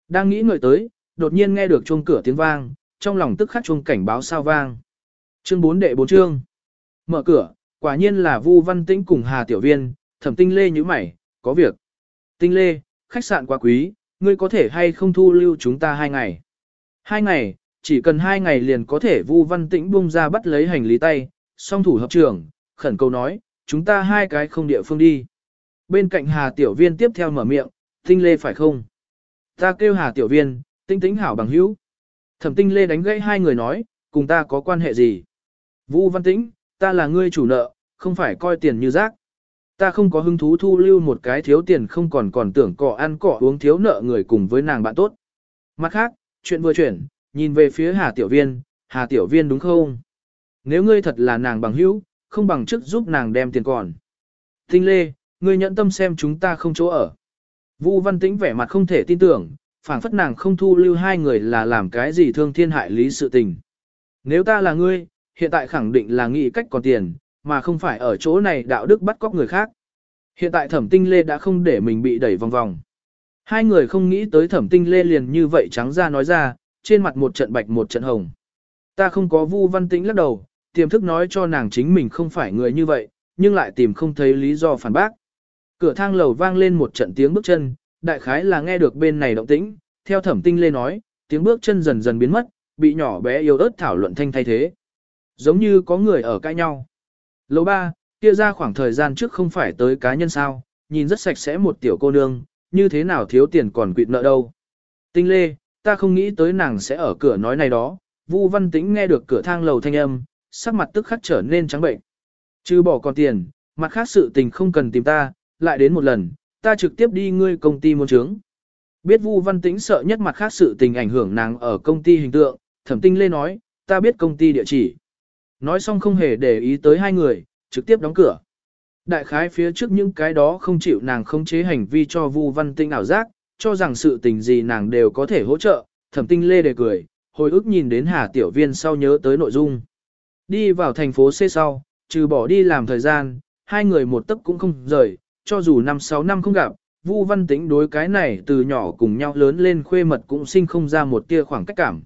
Đang nghĩ ngợi tới, đột nhiên nghe được chuông cửa tiếng vang, trong lòng tức khắc chuông cảnh báo sao vang. Chương bốn đệ bốn chương. Mở cửa, quả nhiên là Vu Văn Tĩnh cùng Hà Tiểu Viên, Thẩm Tinh Lê nhíu mày, có việc. Tinh Lê, khách sạn quá quý, ngươi có thể hay không thu lưu chúng ta hai ngày. Hai ngày, chỉ cần hai ngày liền có thể. Vu Văn Tĩnh bung ra bắt lấy hành lý tay, song thủ hợp trưởng, khẩn cầu nói, chúng ta hai cái không địa phương đi. Bên cạnh Hà Tiểu Viên tiếp theo mở miệng, Tinh Lê phải không? Ta kêu Hà Tiểu Viên, Tinh Tĩnh hảo bằng hữu. Thẩm Tinh Lê đánh gãy hai người nói, cùng ta có quan hệ gì? Vu Văn Tĩnh, ta là ngươi chủ nợ, không phải coi tiền như rác. Ta không có hứng thú thu lưu một cái thiếu tiền không còn còn tưởng cỏ ăn cỏ uống thiếu nợ người cùng với nàng bạn tốt. Mặt khác, chuyện vừa chuyển, nhìn về phía Hà Tiểu Viên, Hà Tiểu Viên đúng không? Nếu ngươi thật là nàng bằng hữu, không bằng chức giúp nàng đem tiền còn. Tinh Lê, ngươi nhận tâm xem chúng ta không chỗ ở. Vu Văn Tĩnh vẻ mặt không thể tin tưởng, phảng phất nàng không thu lưu hai người là làm cái gì thương thiên hại lý sự tình. Nếu ta là ngươi, hiện tại khẳng định là nghĩ cách còn tiền, mà không phải ở chỗ này đạo đức bắt cóc người khác. Hiện tại Thẩm Tinh Lê đã không để mình bị đẩy vòng vòng. Hai người không nghĩ tới Thẩm Tinh Lê liền như vậy trắng ra nói ra, trên mặt một trận bạch một trận hồng. Ta không có. Vu Văn Tĩnh lắc đầu, tiềm thức nói cho nàng chính mình không phải người như vậy, nhưng lại tìm không thấy lý do phản bác. Cửa thang lầu vang lên một trận tiếng bước chân, đại khái là nghe được bên này động tĩnh, theo Thẩm Tinh Lê nói, tiếng bước chân dần dần biến mất, bị nhỏ bé yếu ớt thảo luận thanh thay thế. Giống như có người ở cãi nhau. Lầu ba, kia ra khoảng thời gian trước không phải tới cá nhân sao, nhìn rất sạch sẽ một tiểu cô nương, như thế nào thiếu tiền còn quỵt nợ đâu. Tinh Lê, ta không nghĩ tới nàng sẽ ở cửa nói này đó. Vu Văn Tĩnh nghe được cửa thang lầu thanh âm, sắc mặt tức khắc trở nên trắng bệnh. Chứ bỏ còn tiền, mặt khác sự tình không cần tìm ta, lại đến một lần, ta trực tiếp đi ngươi công ty môn trướng. Biết Vu Văn Tĩnh sợ nhất mặt khác sự tình ảnh hưởng nàng ở công ty hình tượng, Thẩm Tinh Lê nói, ta biết công ty địa chỉ. Nói xong không hề để ý tới hai người, trực tiếp đóng cửa. Đại khái phía trước những cái đó không chịu nàng khống chế hành vi cho Vu Văn Tĩnh ảo giác, cho rằng sự tình gì nàng đều có thể hỗ trợ, Thẩm Tinh Lê đề cười, hồi ức nhìn đến Hà Tiểu Viên sau nhớ tới nội dung. Đi vào thành phố C sau, trừ bỏ đi làm thời gian, hai người một tấc cũng không rời, cho dù năm sáu năm không gặp, Vu Văn Tĩnh đối cái này từ nhỏ cùng nhau lớn lên khuê mật cũng sinh không ra một tia khoảng cách cảm.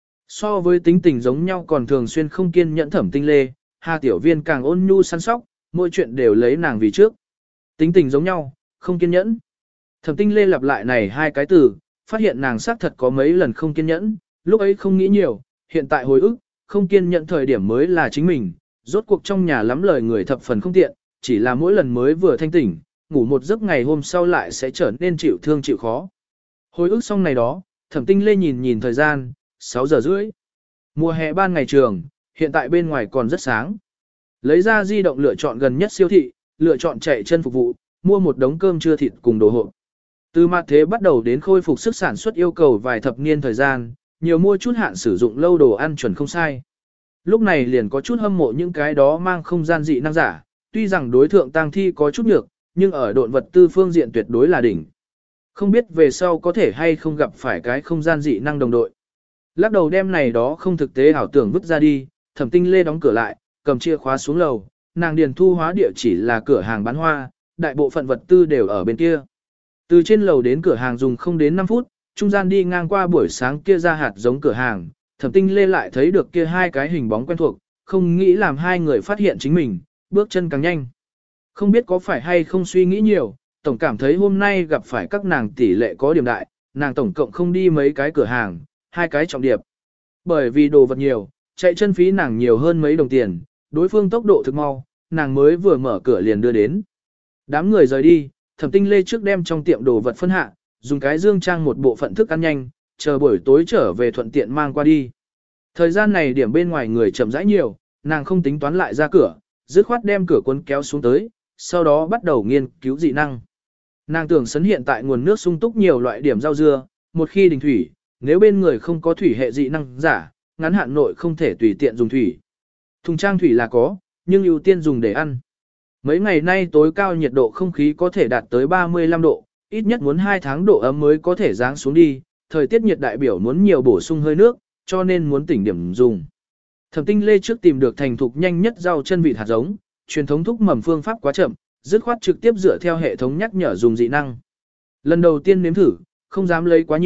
So với tính tình giống nhau còn thường xuyên không kiên nhẫn Thẩm Tinh Lê, Hà Tiểu Viên càng ôn nhu săn sóc, mỗi chuyện đều lấy nàng vì trước. Tính tình giống nhau, không kiên nhẫn. Thẩm Tinh Lê lặp lại này hai cái từ, phát hiện nàng xác thật có mấy lần không kiên nhẫn, lúc ấy không nghĩ nhiều, hiện tại hồi ức, không kiên nhẫn thời điểm mới là chính mình, rốt cuộc trong nhà lắm lời người thập phần không tiện, chỉ là mỗi lần mới vừa thanh tỉnh, ngủ một giấc ngày hôm sau lại sẽ trở nên chịu thương chịu khó. Hồi ức xong này đó, Thẩm Tinh Lê nhìn nhìn thời gian, sáu giờ rưỡi. Mùa hè ban ngày trường, hiện tại bên ngoài còn rất sáng. Lấy ra di động lựa chọn gần nhất siêu thị, lựa chọn chạy chân phục vụ, mua một đống cơm trưa thịt cùng đồ hộp. Từ mặt thế bắt đầu đến khôi phục sức sản xuất yêu cầu vài thập niên thời gian, nhiều mua chút hạn sử dụng lâu đồ ăn chuẩn không sai. Lúc này liền có chút hâm mộ những cái đó mang không gian dị năng giả, tuy rằng đối thượng tang thi có chút nhược, nhưng ở độn vật tư phương diện tuyệt đối là đỉnh. Không biết về sau có thể hay không gặp phải cái không gian dị năng đồng đội. Lắc đầu đem này đó không thực tế ảo tưởng vứt ra đi, Thẩm Tinh Lê đóng cửa lại, cầm chìa khóa xuống lầu, nàng điền thu hóa địa chỉ là cửa hàng bán hoa, đại bộ phận vật tư đều ở bên kia. Từ trên lầu đến cửa hàng dùng không đến năm phút, trung gian đi ngang qua buổi sáng kia ra hạt giống cửa hàng, Thẩm Tinh Lê lại thấy được kia hai cái hình bóng quen thuộc, không nghĩ làm hai người phát hiện chính mình, bước chân càng nhanh. Không biết có phải hay không suy nghĩ nhiều, tổng cảm thấy hôm nay gặp phải các nàng tỷ lệ có điểm đại, nàng tổng cộng không đi mấy cái cửa hàng, hai cái trọng điệp. Bởi vì đồ vật nhiều, chạy chân phí nàng nhiều hơn mấy đồng tiền, đối phương tốc độ thực mau, nàng mới vừa mở cửa liền đưa đến. Đám người rời đi, Thẩm Tinh Lê trước đem trong tiệm đồ vật phân hạ, dùng cái dương trang một bộ phận thức ăn nhanh, chờ buổi tối trở về thuận tiện mang qua đi. Thời gian này điểm bên ngoài người chậm rãi nhiều, nàng không tính toán lại ra cửa, dứt khoát đem cửa cuốn kéo xuống tới, sau đó bắt đầu nghiên cứu dị năng. Nàng tưởng sấn hiện tại nguồn nước sung túc nhiều loại điểm rau dưa, một khi đình thủy, nếu bên người không có thủy hệ dị năng giả, ngắn hạn nội không thể tùy tiện dùng thủy. Thùng trang thủy là có, nhưng ưu tiên dùng để ăn. Mấy ngày nay tối cao nhiệt độ không khí có thể đạt tới ba mươi lăm độ, ít nhất muốn hai tháng độ ấm mới có thể giáng xuống đi, thời tiết nhiệt đại biểu muốn nhiều bổ sung hơi nước, cho nên muốn tỉnh điểm dùng. Thẩm Tinh Lê trước tìm được thành thục nhanh nhất rau chân vịt hạt giống, truyền thống thúc mầm phương pháp quá chậm, dứt khoát trực tiếp dựa theo hệ thống nhắc nhở dùng dị năng. Lần đầu tiên nếm thử, không dám lấy quá nhiều,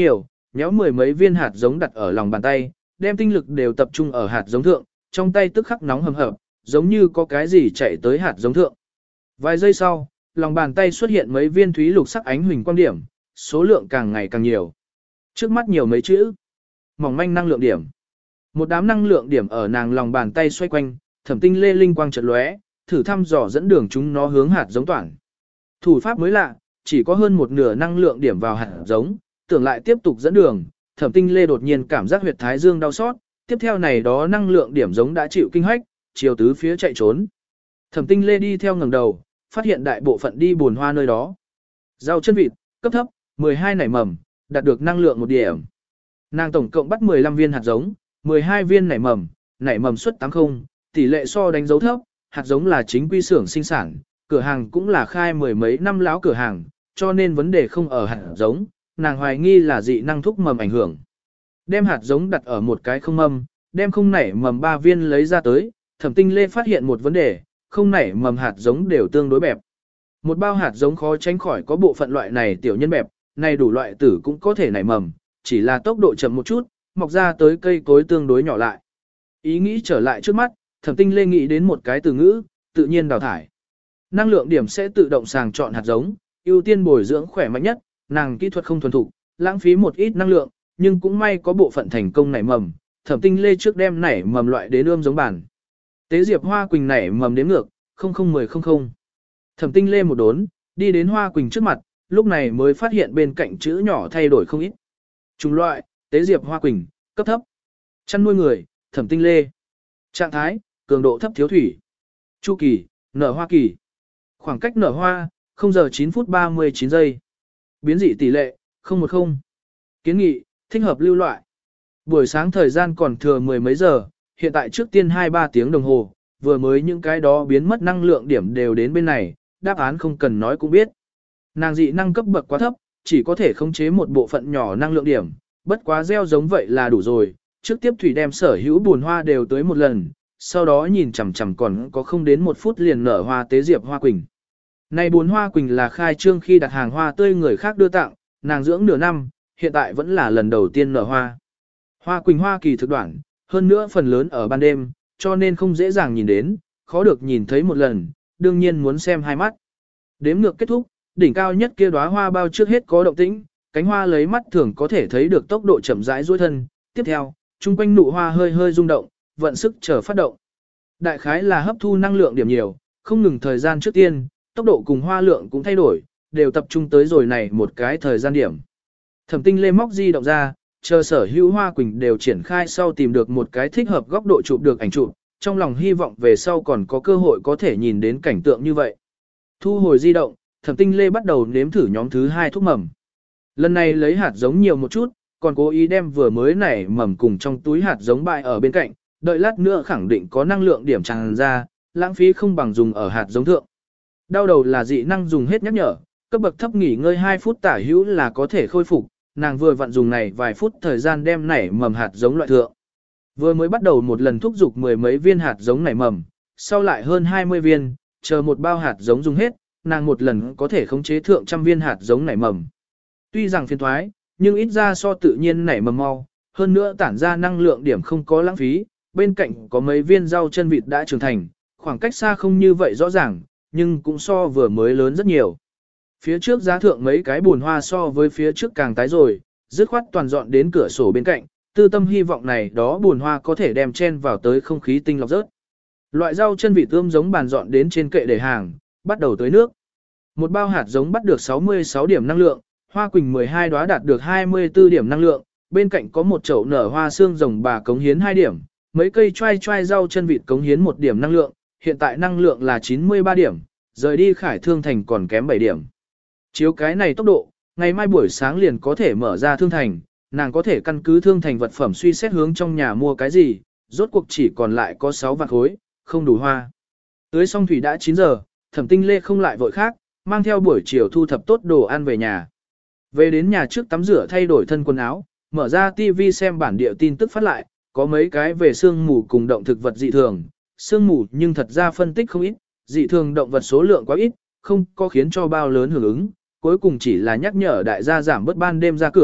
nhéo mười mấy viên hạt giống đặt ở lòng bàn tay, đem tinh lực đều tập trung ở hạt giống thượng, trong tay tức khắc nóng hầm hập, giống như có cái gì chạy tới hạt giống thượng. Vài giây sau, lòng bàn tay xuất hiện mấy viên thúy lục sắc ánh huỳnh quang điểm, số lượng càng ngày càng nhiều. Trước mắt nhiều mấy chữ, mỏng manh năng lượng điểm. Một đám năng lượng điểm ở nàng lòng bàn tay xoay quanh, Thẩm Tinh Lê linh quang chợt lóe, thử thăm dò dẫn đường chúng nó hướng hạt giống toàn. Thủ pháp mới lạ, chỉ có hơn một nửa năng lượng điểm vào hạt giống, tưởng lại tiếp tục dẫn đường, Thẩm Tinh Lê đột nhiên cảm giác huyệt thái dương đau xót, tiếp theo này đó năng lượng điểm giống đã chịu kinh hách, chiều tứ phía chạy trốn. Thẩm Tinh Lê đi theo ngẩng đầu, phát hiện đại bộ phận đi buồn hoa nơi đó. Rau chân vịt, cấp thấp, mười hai nảy mầm, đạt được năng lượng một điểm. Nàng tổng cộng bắt mười lăm viên hạt giống, mười hai viên nảy mầm, nảy mầm suất tám mươi, tỷ lệ so đánh dấu thấp, hạt giống là chính quy xưởng sinh sản, cửa hàng cũng là khai mười mấy năm láo cửa hàng, cho nên vấn đề không ở hạt giống, nàng hoài nghi là dị năng thúc mầm ảnh hưởng. Đem hạt giống đặt ở một cái không mầm, đem không nảy mầm ba viên lấy ra tới, Thẩm Tinh Lê phát hiện một vấn đề, không nảy mầm hạt giống đều tương đối bẹp. Một bao hạt giống khó tránh khỏi có bộ phận loại này tiểu nhân bẹp, này đủ loại tử cũng có thể nảy mầm, chỉ là tốc độ chậm một chút, mọc ra tới cây cối tương đối nhỏ lại. Ý nghĩ trở lại trước mắt, Thẩm Tinh Lê nghĩ đến một cái từ ngữ, tự nhiên đào thải. Năng lượng điểm sẽ tự động sàng chọn hạt giống, ưu tiên bồi dưỡng khỏe mạnh nhất, nàng kỹ thuật không thuần thục, lãng phí một ít năng lượng, nhưng cũng may có bộ phận thành công nảy mầm. Thẩm Tinh Lê trước đem nảy mầm loại đến ươm giống bản. Tế Diệp Hoa Quỳnh nảy mầm đếm ngược, không không một không. Thẩm Tinh Lê một đốn, đi đến Hoa Quỳnh trước mặt, lúc này mới phát hiện bên cạnh chữ nhỏ thay đổi không ít. Chủng loại, Tế Diệp Hoa Quỳnh, cấp thấp. Chăn nuôi người, Thẩm Tinh Lê. Trạng thái, cường độ thấp thiếu thủy. Chu kỳ, nở hoa kỳ. Khoảng cách nở hoa, không giờ chín phút ba mươi chín giây. Biến dị tỷ lệ, không một không. Kiến nghị, thích hợp lưu loại. Buổi sáng thời gian còn thừa mười mấy giờ, hiện tại trước tiên hai ba tiếng đồng hồ, vừa mới những cái đó biến mất năng lượng điểm đều đến bên này, đáp án không cần nói cũng biết. Nàng dị năng cấp bậc quá thấp, chỉ có thể khống chế một bộ phận nhỏ năng lượng điểm, bất quá gieo giống vậy là đủ rồi, trước tiếp thủy đem sở hữu buồn hoa đều tới một lần, sau đó nhìn chằm chằm còn có không đến một phút liền nở hoa Tế Diệp Hoa Quỳnh. Này buồn hoa quỳnh là khai trương khi đặt hàng hoa tươi người khác đưa tặng, nàng dưỡng nửa năm, hiện tại vẫn là lần đầu tiên nở hoa. Hoa quỳnh hoa kỳ thực đoạn, hơn nữa phần lớn ở ban đêm, cho nên không dễ dàng nhìn đến, khó được nhìn thấy một lần, đương nhiên muốn xem hai mắt. Đếm ngược kết thúc, đỉnh cao nhất kia đóa hoa bao trước hết có động tĩnh, cánh hoa lấy mắt thường có thể thấy được tốc độ chậm rãi duỗi thân, tiếp theo, chung quanh nụ hoa hơi hơi rung động, vận sức chờ phát động. Đại khái là hấp thu năng lượng điểm nhiều, không ngừng thời gian trước tiên, tốc độ cùng hoa lượng cũng thay đổi, đều tập trung tới rồi này một cái thời gian điểm. Thẩm Tinh Lê móc di động ra, chờ sở hữu hoa quỳnh đều triển khai sau tìm được một cái thích hợp góc độ chụp được ảnh chụp, trong lòng hy vọng về sau còn có cơ hội có thể nhìn đến cảnh tượng như vậy. Thu hồi di động, Thẩm Tinh Lê bắt đầu nếm thử nhóm thứ hai thuốc mầm. Lần này lấy hạt giống nhiều một chút, còn cố ý đem vừa mới nảy mầm cùng trong túi hạt giống bại ở bên cạnh, đợi lát nữa khẳng định có năng lượng điểm tràn ra, lãng phí không bằng dùng ở hạt giống thượng. Đau đầu là dị năng dùng hết nhắc nhở, cấp bậc thấp nghỉ ngơi hai phút tả hữu là có thể khôi phục, nàng vừa vặn dùng này vài phút thời gian đem nảy mầm hạt giống loại thượng. Vừa mới bắt đầu một lần thúc giục mười mấy viên hạt giống nảy mầm, sau lại hơn hai mươi viên, chờ một bao hạt giống dùng hết, nàng một lần có thể khống chế thượng trăm viên hạt giống nảy mầm. Tuy rằng phiền thoái, nhưng ít ra so tự nhiên nảy mầm mau, hơn nữa tản ra năng lượng điểm không có lãng phí, bên cạnh có mấy viên rau chân vịt đã trưởng thành, khoảng cách xa không như vậy rõ ràng, nhưng cũng so vừa mới lớn rất nhiều. Phía trước giá thượng mấy cái buồn hoa so với phía trước càng tái rồi, dứt khoát toàn dọn đến cửa sổ bên cạnh, tư tâm hy vọng này đó buồn hoa có thể đem chen vào tới không khí tinh lọc rớt. Loại rau chân vịt tươm giống bàn dọn đến trên kệ để hàng, bắt đầu tới nước. Một bao hạt giống bắt được sáu mươi sáu điểm năng lượng, hoa quỳnh mười hai đóa đạt được hai mươi tư điểm năng lượng, bên cạnh có một chậu nở hoa xương rồng bà cống hiến hai điểm, mấy cây choai choai rau chân vịt cống hiến một điểm năng lượng, hiện tại năng lượng là chín mươi ba điểm, rời đi Khải Thương Thành còn kém bảy điểm. Chiếu cái này tốc độ, ngày mai buổi sáng liền có thể mở ra Thương Thành, nàng có thể căn cứ Thương Thành vật phẩm suy xét hướng trong nhà mua cái gì, rốt cuộc chỉ còn lại có sáu vạn khối, không đủ hoa. Tưới xong thủy đã chín giờ, Thẩm Tinh Lê không lại vội khác, mang theo buổi chiều thu thập tốt đồ ăn về nhà. Về đến nhà trước tắm rửa thay đổi thân quần áo, mở ra ti vi xem bản địa tin tức phát lại, có mấy cái về sương mù cùng động thực vật dị thường, sương mù nhưng thật ra phân tích không ít, dị thường động vật số lượng quá ít, không có khiến cho bao lớn hưởng ứng, cuối cùng chỉ là nhắc nhở đại gia giảm bớt ban đêm ra cửa,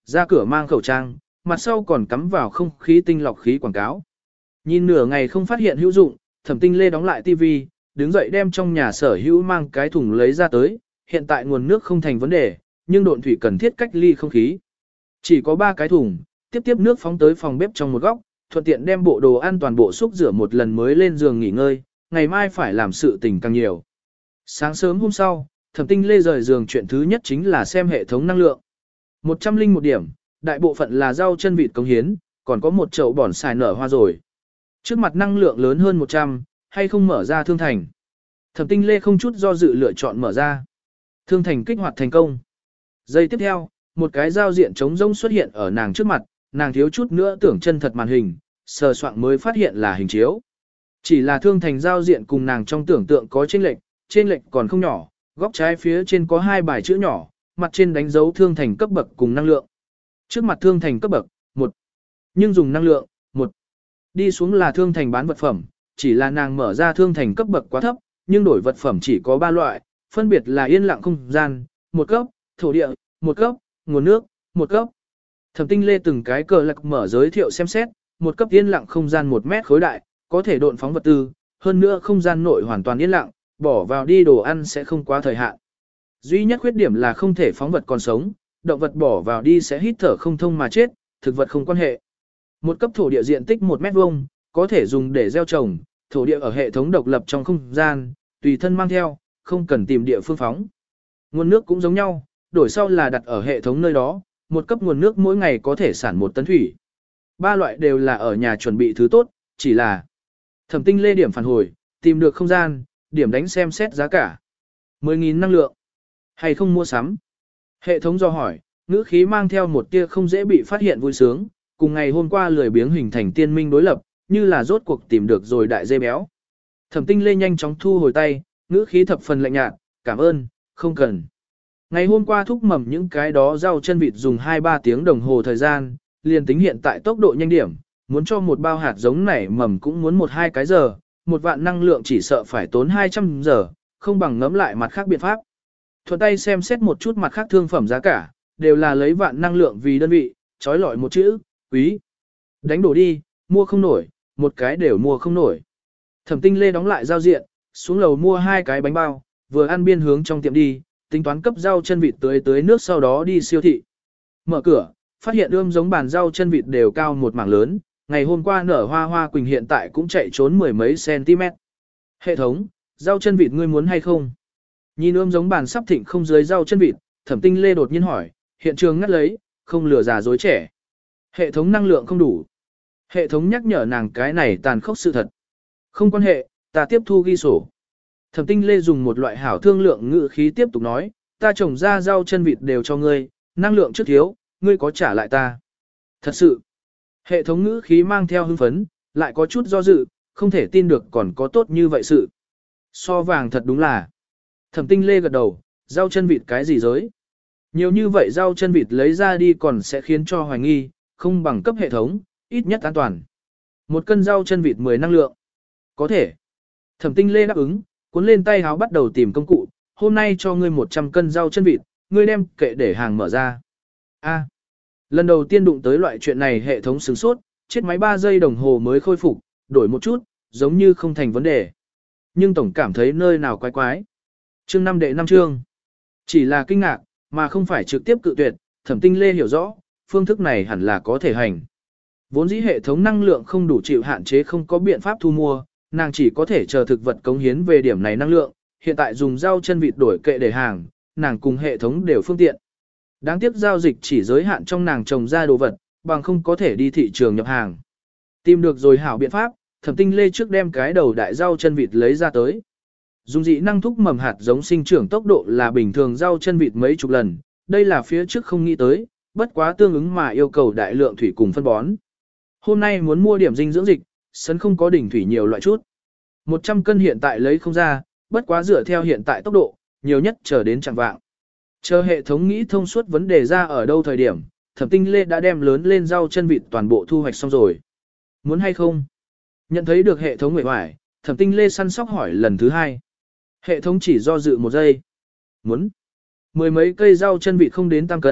ra cửa mang khẩu trang, mặt sau còn cắm vào không khí tinh lọc khí quảng cáo. Nhìn nửa ngày không phát hiện hữu dụng, Thẩm Tinh Lê đóng lại tivi, đứng dậy đem trong nhà sở hữu mang cái thùng lấy ra tới, hiện tại nguồn nước không thành vấn đề, nhưng độn thủy cần thiết cách ly không khí. Chỉ có ba cái thùng, tiếp tiếp nước phóng tới phòng bếp trong một góc, thuận tiện đem bộ đồ ăn toàn bộ xúc rửa một lần mới lên giường nghỉ ngơi, ngày mai phải làm sự tình càng nhiều. Sáng sớm hôm sau, Thẩm Tinh Lê rời giường chuyện thứ nhất chính là xem hệ thống năng lượng. một trăm linh một điểm, đại bộ phận là rau chân vịt cống hiến, còn có một chậu bòn xài nở hoa rồi. Trước mặt năng lượng lớn hơn một trăm, hay không mở ra thương thành. Thẩm Tinh Lê không chút do dự lựa chọn mở ra. Thương thành kích hoạt thành công. Giây tiếp theo, một cái giao diện trống rỗng xuất hiện ở nàng trước mặt, nàng thiếu chút nữa tưởng chân thật màn hình, sờ soạn mới phát hiện là hình chiếu. Chỉ là thương thành giao diện cùng nàng trong tưởng tượng có chênh lệch, chênh lệch còn không nhỏ, góc trái phía trên có hai bài chữ nhỏ, mặt trên đánh dấu thương thành cấp bậc cùng năng lượng. Trước mặt thương thành cấp bậc, một. Nhưng dùng năng lượng, một. Đi xuống là thương thành bán vật phẩm, chỉ là nàng mở ra thương thành cấp bậc quá thấp, nhưng đổi vật phẩm chỉ có ba loại, phân biệt là yên lặng không gian, một cấp, thổ địa, một cấp, nguồn nước, một cấp. Thẩm Tinh Lê từng cái cờ lạc mở giới thiệu xem xét, một cấp yên lặng không gian một mét khối đại, có thể độn phóng vật tư, hơn nữa không gian nội hoàn toàn yên lặng, bỏ vào đi đồ ăn sẽ không quá thời hạn. Duy nhất khuyết điểm là không thể phóng vật còn sống, động vật bỏ vào đi sẽ hít thở không thông mà chết, thực vật không quan hệ. Một cấp thổ địa diện tích một mét vuông, có thể dùng để gieo trồng, thổ địa ở hệ thống độc lập trong không gian, tùy thân mang theo, không cần tìm địa phương phóng. Nguồn nước cũng giống nhau, đổi sau là đặt ở hệ thống nơi đó, một cấp nguồn nước mỗi ngày có thể sản một tấn thủy. Ba loại đều là ở nhà chuẩn bị thứ tốt, chỉ là Thẩm Tinh Lê điểm phản hồi, tìm được không gian, điểm đánh xem xét giá cả. mười nghìn năng lượng, hay không mua sắm? Hệ thống do hỏi, ngữ khí mang theo một tia không dễ bị phát hiện vui sướng, cùng ngày hôm qua lười biếng hình thành tiên minh đối lập, như là rốt cuộc tìm được rồi đại dê béo. Thẩm Tinh Lê nhanh chóng thu hồi tay, ngữ khí thập phần lạnh nhạt, cảm ơn, không cần. Ngày hôm qua thúc mầm những cái đó rau chân vịt dùng hai ba tiếng đồng hồ thời gian, liền tính hiện tại tốc độ nhanh điểm, muốn cho một bao hạt giống nảy mầm cũng muốn một hai cái giờ, một vạn năng lượng chỉ sợ phải tốn hai trăm giờ, không bằng ngẫm lại mặt khác biện pháp. Thuận tay xem xét một chút mặt khác thương phẩm giá cả, đều là lấy vạn năng lượng vì đơn vị, trói lọi một chữ, quý. Đánh đổ đi, mua không nổi, một cái đều mua không nổi. Thẩm Tinh Lê đóng lại giao diện, xuống lầu mua hai cái bánh bao, vừa ăn biên hướng trong tiệm đi, tính toán cấp rau chân vịt tưới tưới nước sau đó đi siêu thị. Mở cửa, phát hiện ươm giống bàn rau chân vịt đều cao một mảng lớn, ngày hôm qua nở hoa hoa quỳnh hiện tại cũng chạy trốn mười mấy cm. Hệ thống, rau chân vịt ngươi muốn hay không? Nhìn ươm giống bàn sắp thịnh không dưới rau chân vịt, Thẩm Tinh Lê đột nhiên hỏi, hiện trường ngắt lấy, không lừa già dối trẻ. Hệ thống năng lượng không đủ. Hệ thống nhắc nhở nàng cái này tàn khốc sự thật. Không quan hệ, ta tiếp thu ghi sổ. Thẩm Tinh Lê dùng một loại hảo thương lượng ngữ khí tiếp tục nói, ta trồng ra rau chân vịt đều cho ngươi, năng lượng trước thiếu, ngươi có trả lại ta. Thật sự, hệ thống ngữ khí mang theo hưng phấn, lại có chút do dự, không thể tin được còn có tốt như vậy sự. So vàng thật đúng là. Thẩm Tinh Lê gật đầu, rau chân vịt cái gì giới? Nhiều như vậy rau chân vịt lấy ra đi còn sẽ khiến cho hoài nghi, không bằng cấp hệ thống, ít nhất an toàn. Một cân rau chân vịt mười năng lượng. Có thể. Thẩm Tinh Lê đáp ứng, cuốn lên tay háo bắt đầu tìm công cụ, hôm nay cho ngươi một trăm cân rau chân vịt, ngươi đem kệ để hàng mở ra. A. Lần đầu tiên đụng tới loại chuyện này hệ thống sửng sốt, chết máy ba giây đồng hồ mới khôi phục, đổi một chút, giống như không thành vấn đề. Nhưng tổng cảm thấy nơi nào quái quái. Chương năm đệ năm chương. Chỉ là kinh ngạc, mà không phải trực tiếp cự tuyệt, Thẩm Tinh Lê hiểu rõ, phương thức này hẳn là có thể hành. Vốn dĩ hệ thống năng lượng không đủ chịu hạn chế không có biện pháp thu mua, nàng chỉ có thể chờ thực vật cống hiến về điểm này năng lượng, hiện tại dùng rau chân vịt đổi kệ để hàng, nàng cùng hệ thống đều phương tiện. Đáng tiếc giao dịch chỉ giới hạn trong nàng trồng ra đồ vật, bằng không có thể đi thị trường nhập hàng. Tìm được rồi hảo biện pháp, Thẩm Tinh Lê trước đem cái đầu đại rau chân vịt lấy ra tới. Dùng dị năng thúc mầm hạt giống sinh trưởng tốc độ là bình thường rau chân vịt mấy chục lần, đây là phía trước không nghĩ tới, bất quá tương ứng mà yêu cầu đại lượng thủy cùng phân bón. Hôm nay muốn mua điểm dinh dưỡng dịch, sân không có đỉnh thủy nhiều loại chút. một trăm cân hiện tại lấy không ra, bất quá dựa theo hiện tại tốc độ, nhiều nhất chờ đến chẳng vạng. Chờ hệ thống nghĩ thông suốt vấn đề ra ở đâu thời điểm, Thẩm Tinh Lê đã đem lớn lên rau chân vịt toàn bộ thu hoạch xong rồi. Muốn hay không? Nhận thấy được hệ thống nguệ hoài, Thẩm Tinh Lê săn sóc hỏi lần thứ hai. Hệ thống chỉ do dự một giây. Muốn. Mười mấy cây rau chân vịt không đến tam cân,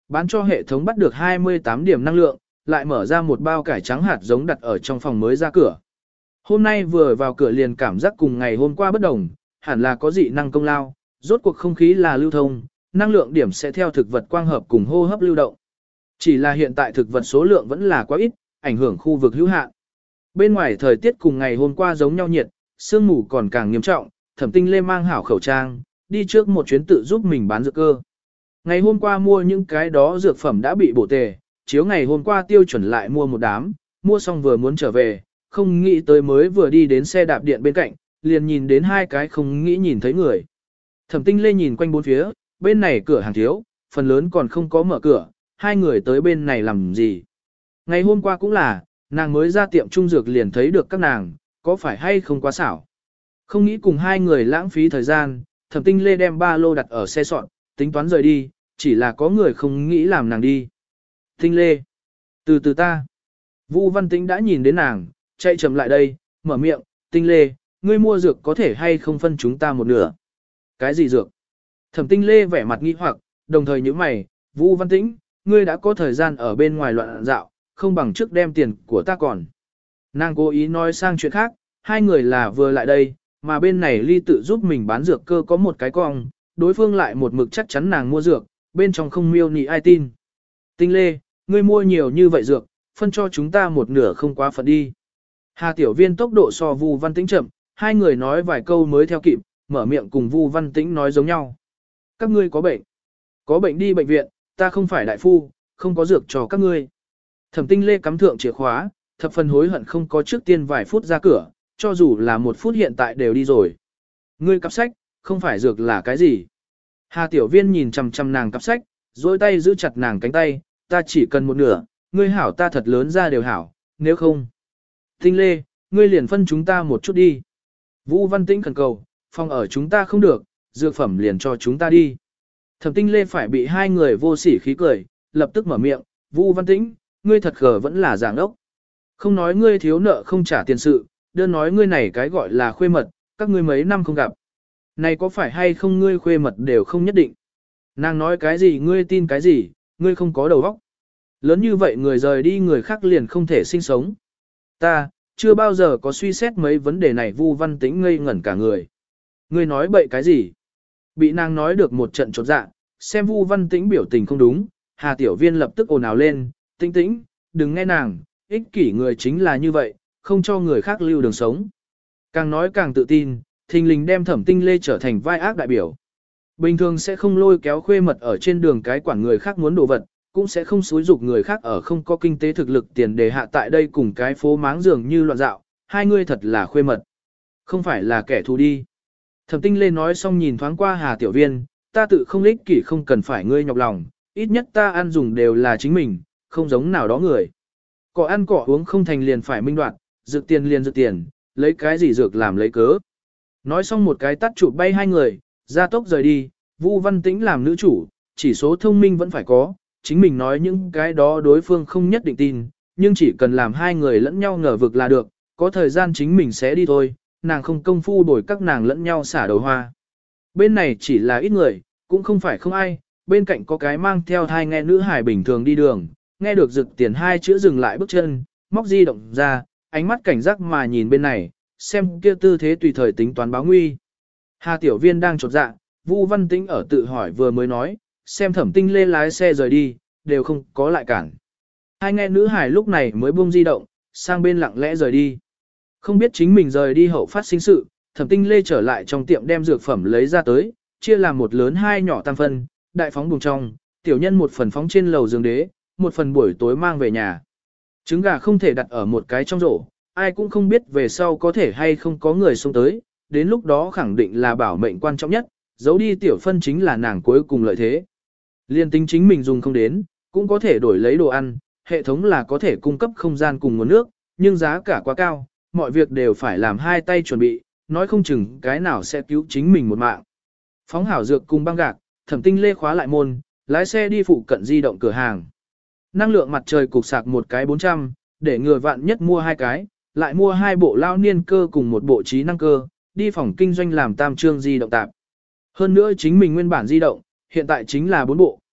bán cho hệ thống bắt được hai mươi tám điểm năng lượng, lại mở ra một bao cải trắng hạt giống đặt ở trong phòng mới ra cửa. Hôm nay vừa vào cửa liền cảm giác cùng ngày hôm qua bất đồng, hẳn là có dị năng công lao, rốt cuộc không khí là lưu thông, năng lượng điểm sẽ theo thực vật quang hợp cùng hô hấp lưu động. Chỉ là hiện tại thực vật số lượng vẫn là quá ít, ảnh hưởng khu vực hữu hạn. Bên ngoài thời tiết cùng ngày hôm qua giống nhau nhiệt, sương mù còn càng nghiêm trọng, Thẩm Tinh Lê mang hảo khẩu trang, đi trước một chuyến tự giúp mình bán dược cơ. Ngày hôm qua mua những cái đó dược phẩm đã bị bổ tề, chiếu ngày hôm qua tiêu chuẩn lại mua một đám, mua xong vừa muốn trở về, không nghĩ tới mới vừa đi đến xe đạp điện bên cạnh, liền nhìn đến hai cái không nghĩ nhìn thấy người. Thẩm Tinh Lê nhìn quanh bốn phía, bên này cửa hàng thiếu, phần lớn còn không có mở cửa, hai người tới bên này làm gì. Ngày hôm qua cũng là, nàng mới ra tiệm trung dược liền thấy được các nàng, có phải hay không quá xảo. Không nghĩ cùng hai người lãng phí thời gian, Thẩm Tinh Lê đem ba lô đặt ở xe soạn, tính toán rời đi, chỉ là có người không nghĩ làm nàng đi. Tinh Lê, từ từ ta. Vu Văn Tĩnh đã nhìn đến nàng, chạy chậm lại đây, mở miệng, Tinh Lê, ngươi mua dược có thể hay không phân chúng ta một nửa. Cái gì dược? Thẩm Tinh Lê vẻ mặt nghi hoặc, đồng thời nhíu mày, Vu Văn Tĩnh, ngươi đã có thời gian ở bên ngoài loạn dạo, không bằng trước đem tiền của ta còn. Nàng cố ý nói sang chuyện khác, hai người là vừa lại đây, mà bên này ly tự giúp mình bán dược cơ có một cái cong, đối phương lại một mực chắc chắn nàng mua dược, bên trong không miêu nị ai tin. Tinh Lê, ngươi mua nhiều như vậy dược, phân cho chúng ta một nửa không quá phận đi. Hà Tiểu Viên tốc độ so Vu Văn Tĩnh chậm, hai người nói vài câu mới theo kịp, mở miệng cùng Vu Văn Tĩnh nói giống nhau. Các ngươi có bệnh. Có bệnh đi bệnh viện, ta không phải đại phu, không có dược cho các ngươi. Thẩm Tinh Lê cắm thượng chìa khóa, thập phần hối hận không có trước tiên vài phút ra cửa, cho dù là một phút hiện tại đều đi rồi. Ngươi cặp sách, không phải dược là cái gì? Hà Tiểu Viên nhìn chằm chằm nàng cặp sách, dối tay giữ chặt nàng cánh tay, ta chỉ cần một nửa, ngươi hảo ta thật lớn ra đều hảo, nếu không. Tinh Lê, ngươi liền phân chúng ta một chút đi. Vũ Văn Tĩnh khẩn cầu, phòng ở chúng ta không được, dược phẩm liền cho chúng ta đi. Thẩm Tinh Lê phải bị hai người vô sỉ khí cười, lập tức mở miệng, Vũ Văn Tĩnh, ngươi thật gờ vẫn là giảng ốc. Không nói ngươi thiếu nợ không trả tiền sự, đơn nói ngươi này cái gọi là khuê mật, các ngươi mấy năm không gặp. Này có phải hay không ngươi khuê mật đều không nhất định. Nàng nói cái gì ngươi tin cái gì, ngươi không có đầu óc. Lớn như vậy người rời đi người khác liền không thể sinh sống. Ta, chưa bao giờ có suy xét mấy vấn đề này. Vu Văn Tĩnh ngây ngẩn cả người. Ngươi nói bậy cái gì? Bị nàng nói được một trận chột dạ, xem Vu Văn Tĩnh biểu tình không đúng, Hà Tiểu Viên lập tức ồn ào lên, Tĩnh Tĩnh, đừng nghe nàng, ích kỷ người chính là như vậy, không cho người khác lưu đường sống. Càng nói càng tự tin, thình lình đem Thẩm Tinh Lê trở thành vai ác đại biểu. Bình thường sẽ không lôi kéo khuê mật ở trên đường cái quản người khác muốn đồ vật, cũng sẽ không xúi dục người khác ở không có kinh tế thực lực tiền đề hạ tại đây cùng cái phố máng dường như loạn dạo, hai người thật là khuê mật. Không phải là kẻ thù đi. Thẩm Tinh Lê nói xong nhìn thoáng qua Hà Tiểu Viên, ta tự không ích kỷ không cần phải ngươi nhọc lòng, ít nhất ta ăn dùng đều là chính mình, không giống nào đó người. Cỏ ăn cỏ uống không thành liền phải minh đoạt, dược tiền liền dược tiền, lấy cái gì dược làm lấy cớ. Nói xong một cái tắt chụp bay hai người, ra tốc rời đi, Vu Văn Tĩnh làm nữ chủ, chỉ số thông minh vẫn phải có, chính mình nói những cái đó đối phương không nhất định tin, nhưng chỉ cần làm hai người lẫn nhau ngờ vực là được, có thời gian chính mình sẽ đi thôi, nàng không công phu đổi các nàng lẫn nhau xả đầu hoa. Bên này chỉ là ít người, cũng không phải không ai, bên cạnh có cái mang theo thai nghe nữ hải bình thường đi đường, nghe được rực tiền hai chữ dừng lại bước chân, móc di động ra, ánh mắt cảnh giác mà nhìn bên này, xem kia tư thế tùy thời tính toán báo nguy. Hà Tiểu Viên đang chột dạ, Vu Văn Tĩnh ở tự hỏi vừa mới nói, xem Thẩm Tinh Lê lái xe rời đi, đều không có lại cản. Hai nghe nữ hải lúc này mới buông di động, sang bên lặng lẽ rời đi. Không biết chính mình rời đi hậu phát sinh sự, Thẩm Tinh Lê trở lại trong tiệm đem dược phẩm lấy ra tới, chia làm một lớn hai nhỏ tam phân, đại phóng buồng trong, tiểu nhân một phần phóng trên lầu giường đế, một phần buổi tối mang về nhà. Trứng gà không thể đặt ở một cái trong rổ, ai cũng không biết về sau có thể hay không có người xông tới, đến lúc đó khẳng định là bảo mệnh quan trọng nhất, giấu đi tiểu phân chính là nàng cuối cùng lợi thế. Liên tính chính mình dùng không đến, cũng có thể đổi lấy đồ ăn, hệ thống là có thể cung cấp không gian cùng nguồn nước, nhưng giá cả quá cao, mọi việc đều phải làm hai tay chuẩn bị, nói không chừng cái nào sẽ cứu chính mình một mạng. Phóng hảo dược cùng băng gạc, Thẩm Tinh Lê khóa lại môn, lái xe đi phụ cận di động cửa hàng. Năng lượng mặt trời cục sạc một cái bốn trăm, để người vạn nhất mua hai cái, lại mua hai bộ lao niên cơ cùng một bộ trí năng cơ, đi phòng kinh doanh làm tam trương di động tạp. Hơn nữa chính mình nguyên bản di động, hiện tại chính là bốn bộ,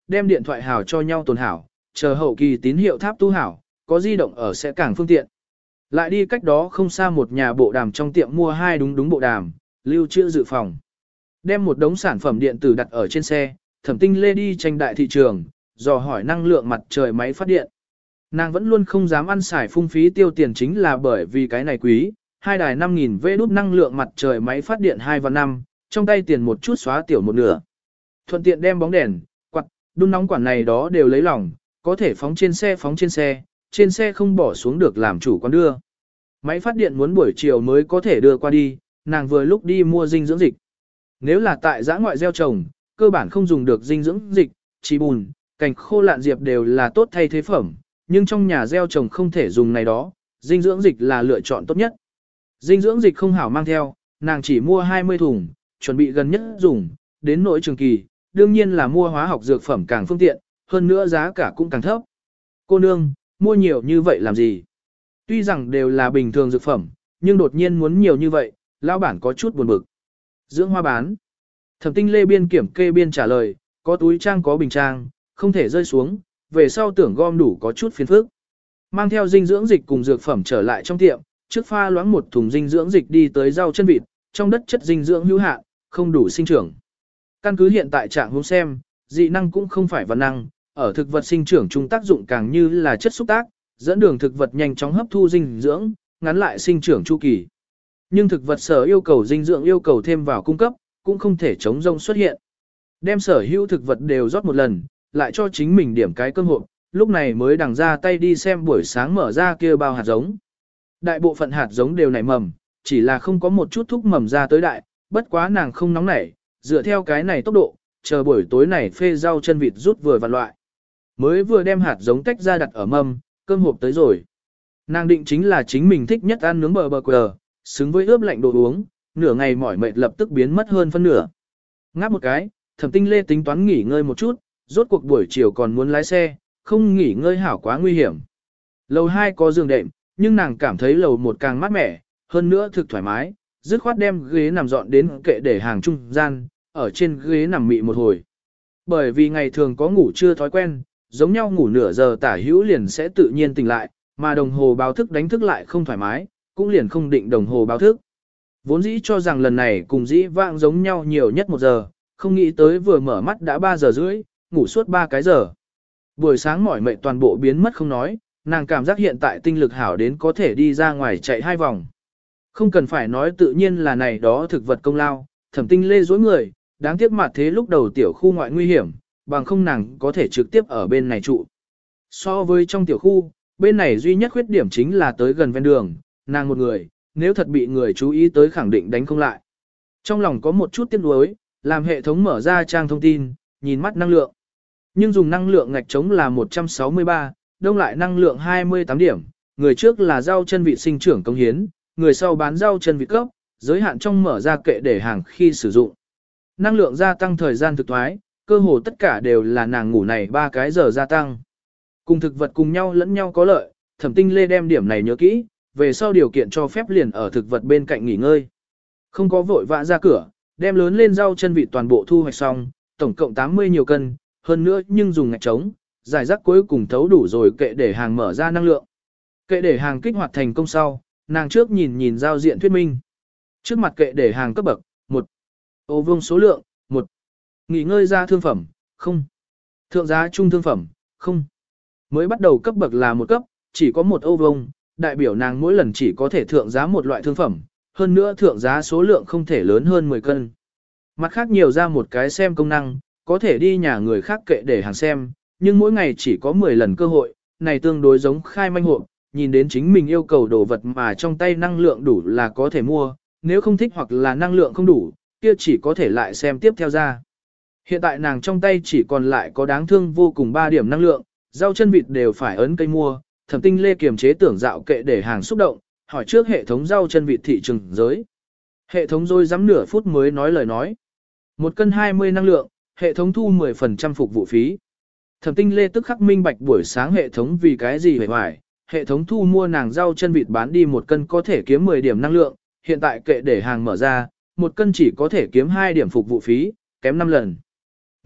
đem điện thoại hảo cho nhau tồn hảo, chờ hậu kỳ tín hiệu tháp tu hảo, có di động ở sẽ càng phương tiện. Lại đi cách đó không xa một nhà bộ đàm trong tiệm mua hai đúng đúng bộ đàm, lưu trữ dự phòng. Đem một đống sản phẩm điện tử đặt ở trên xe, Thẩm Tinh Lê đi tranh đại thị trường, dò hỏi năng lượng mặt trời máy phát điện. Nàng vẫn luôn không dám ăn xài phung phí tiêu tiền chính là bởi vì cái này quý, hai đài năm nghìn vê đút năng lượng mặt trời máy phát điện hai và năm, trong tay tiền một chút xóa tiểu một nửa. Thuận tiện đem bóng đèn, quạt, đun nóng quản này đó đều lấy lòng, có thể phóng trên xe phóng trên xe, trên xe không bỏ xuống được làm chủ quán đưa. Máy phát điện muốn buổi chiều mới có thể đưa qua đi, nàng vừa lúc đi mua dinh dưỡng dịch. Nếu là tại giã ngoại gieo trồng, cơ bản không dùng được dinh dưỡng dịch, chỉ bùn, cành khô lạn diệp đều là tốt thay thế phẩm, nhưng trong nhà gieo trồng không thể dùng này đó, dinh dưỡng dịch là lựa chọn tốt nhất. Dinh dưỡng dịch không hảo mang theo, nàng chỉ mua hai mươi thùng, chuẩn bị gần nhất dùng, đến nỗi trường kỳ, đương nhiên là mua hóa học dược phẩm càng phương tiện, hơn nữa giá cả cũng càng thấp. Cô nương, mua nhiều như vậy làm gì? Tuy rằng đều là bình thường dược phẩm, nhưng đột nhiên muốn nhiều như vậy, lão bản có chút buồn bực. Dưỡng hoa bán. Thẩm Tinh Lê biên kiểm kê biên trả lời, có túi trang có bình trang, không thể rơi xuống, về sau tưởng gom đủ có chút phiền phức. Mang theo dinh dưỡng dịch cùng dược phẩm trở lại trong tiệm, trước pha loãng một thùng dinh dưỡng dịch đi tới rau chân vịt, trong đất chất dinh dưỡng hữu hạn, không đủ sinh trưởng. Căn cứ hiện tại trạng huống xem, dị năng cũng không phải văn năng, ở thực vật sinh trưởng chung tác dụng càng như là chất xúc tác, dẫn đường thực vật nhanh chóng hấp thu dinh dưỡng, ngắn lại sinh trưởng chu kỳ. Nhưng thực vật sở yêu cầu dinh dưỡng yêu cầu thêm vào cung cấp, cũng không thể chống rông xuất hiện. Đem sở hữu thực vật đều rót một lần, lại cho chính mình điểm cái cơm hộp, lúc này mới đằng ra tay đi xem buổi sáng mở ra kia bao hạt giống. Đại bộ phận hạt giống đều nảy mầm, chỉ là không có một chút thúc mầm ra tới đại, bất quá nàng không nóng nảy, dựa theo cái này tốc độ, chờ buổi tối này phê rau chân vịt rút vừa vặn loại. Mới vừa đem hạt giống tách ra đặt ở mâm, cơm hộp tới rồi. Nàng định chính là chính mình thích nhất ăn nướng bờ bờ quờ, xứng với ướp lạnh đồ uống, nửa ngày mỏi mệt lập tức biến mất hơn phân nửa. Ngáp một cái, Thẩm Tinh Lê tính toán nghỉ ngơi một chút, rốt cuộc buổi chiều còn muốn lái xe, không nghỉ ngơi hảo quá nguy hiểm. Lầu hai có giường đệm, nhưng nàng cảm thấy lầu một càng mát mẻ, hơn nữa thực thoải mái, dứt khoát đem ghế nằm dọn đến kệ để hàng trung gian, ở trên ghế nằm mị một hồi. Bởi vì ngày thường có ngủ chưa thói quen, giống nhau ngủ nửa giờ tả hữu liền sẽ tự nhiên tỉnh lại, mà đồng hồ báo thức đánh thức lại không thoải mái, cũng liền không định đồng hồ báo thức. Vốn dĩ cho rằng lần này cùng dĩ vãng giống nhau nhiều nhất một giờ, không nghĩ tới vừa mở mắt đã ba giờ rưỡi, ngủ suốt ba cái giờ. Buổi sáng mỏi mệt toàn bộ biến mất không nói, nàng cảm giác hiện tại tinh lực hảo đến có thể đi ra ngoài chạy hai vòng. Không cần phải nói tự nhiên là này đó thực vật công lao, Thẩm Tinh Lê dối người, đáng tiếc mặt thế lúc đầu tiểu khu ngoại nguy hiểm, bằng không nàng có thể trực tiếp ở bên này trụ. So với trong tiểu khu, bên này duy nhất khuyết điểm chính là tới gần ven đường, nàng một người, nếu thật bị người chú ý tới khẳng định đánh không lại. Trong lòng có một chút tiếc nuối, làm hệ thống mở ra trang thông tin, nhìn mắt năng lượng. Nhưng dùng năng lượng ngạch trống là một trăm sáu mươi ba, đông lại năng lượng hai mươi tám điểm, người trước là rau chân vị sinh trưởng công hiến, người sau bán rau chân vị cấp, giới hạn trong mở ra kệ để hàng khi sử dụng. Năng lượng gia tăng thời gian thực thoái, cơ hồ tất cả đều là nàng ngủ này ba cái giờ gia tăng. Cùng thực vật cùng nhau lẫn nhau có lợi, Thẩm Tinh Lê đem điểm này nhớ kỹ, về sau điều kiện cho phép liền ở thực vật bên cạnh nghỉ ngơi. Không có vội vã ra cửa, đem lớn lên rau chân vị toàn bộ thu hoạch xong, tổng cộng tám mươi nhiều cân, hơn nữa nhưng dùng ngạch trống, giải rác cuối cùng thấu đủ rồi kệ để hàng mở ra năng lượng. Kệ để hàng kích hoạt thành công sau, nàng trước nhìn nhìn giao diện thuyết minh. Trước mặt kệ để hàng cấp bậc, một. Ô vuông số lượng, một. Nghỉ ngơi ra thương phẩm, không. Thượng giá trung thương phẩm, không. Mới bắt đầu cấp bậc là một cấp, chỉ có một ô vuông, đại biểu nàng mỗi lần chỉ có thể thượng giá một loại thương phẩm, hơn nữa thượng giá số lượng không thể lớn hơn mười cân. Mặt khác nhiều ra một cái xem công năng, có thể đi nhà người khác kệ để hàng xem, nhưng mỗi ngày chỉ có mười lần cơ hội, này tương đối giống khai manh hộp, nhìn đến chính mình yêu cầu đồ vật mà trong tay năng lượng đủ là có thể mua, nếu không thích hoặc là năng lượng không đủ, kia chỉ có thể lại xem tiếp theo ra. Hiện tại nàng trong tay chỉ còn lại có đáng thương vô cùng ba điểm năng lượng, rau chân vịt đều phải ấn cây mua, Thẩm Tinh Lê kiềm chế tưởng dạo kệ để hàng xúc động, hỏi trước hệ thống rau chân vịt thị trường giới. Hệ thống rồi dám nửa phút mới nói lời nói. Một cân hai mươi năng lượng, hệ thống thu mười phần trăm phục vụ phí. Thẩm Tinh Lê tức khắc minh bạch buổi sáng hệ thống vì cái gì hề hoài, hệ thống thu mua nàng rau chân vịt bán đi một cân có thể kiếm mười điểm năng lượng, hiện tại kệ để hàng mở ra, một cân chỉ có thể kiếm hai điểm phục vụ phí, kém năm lần.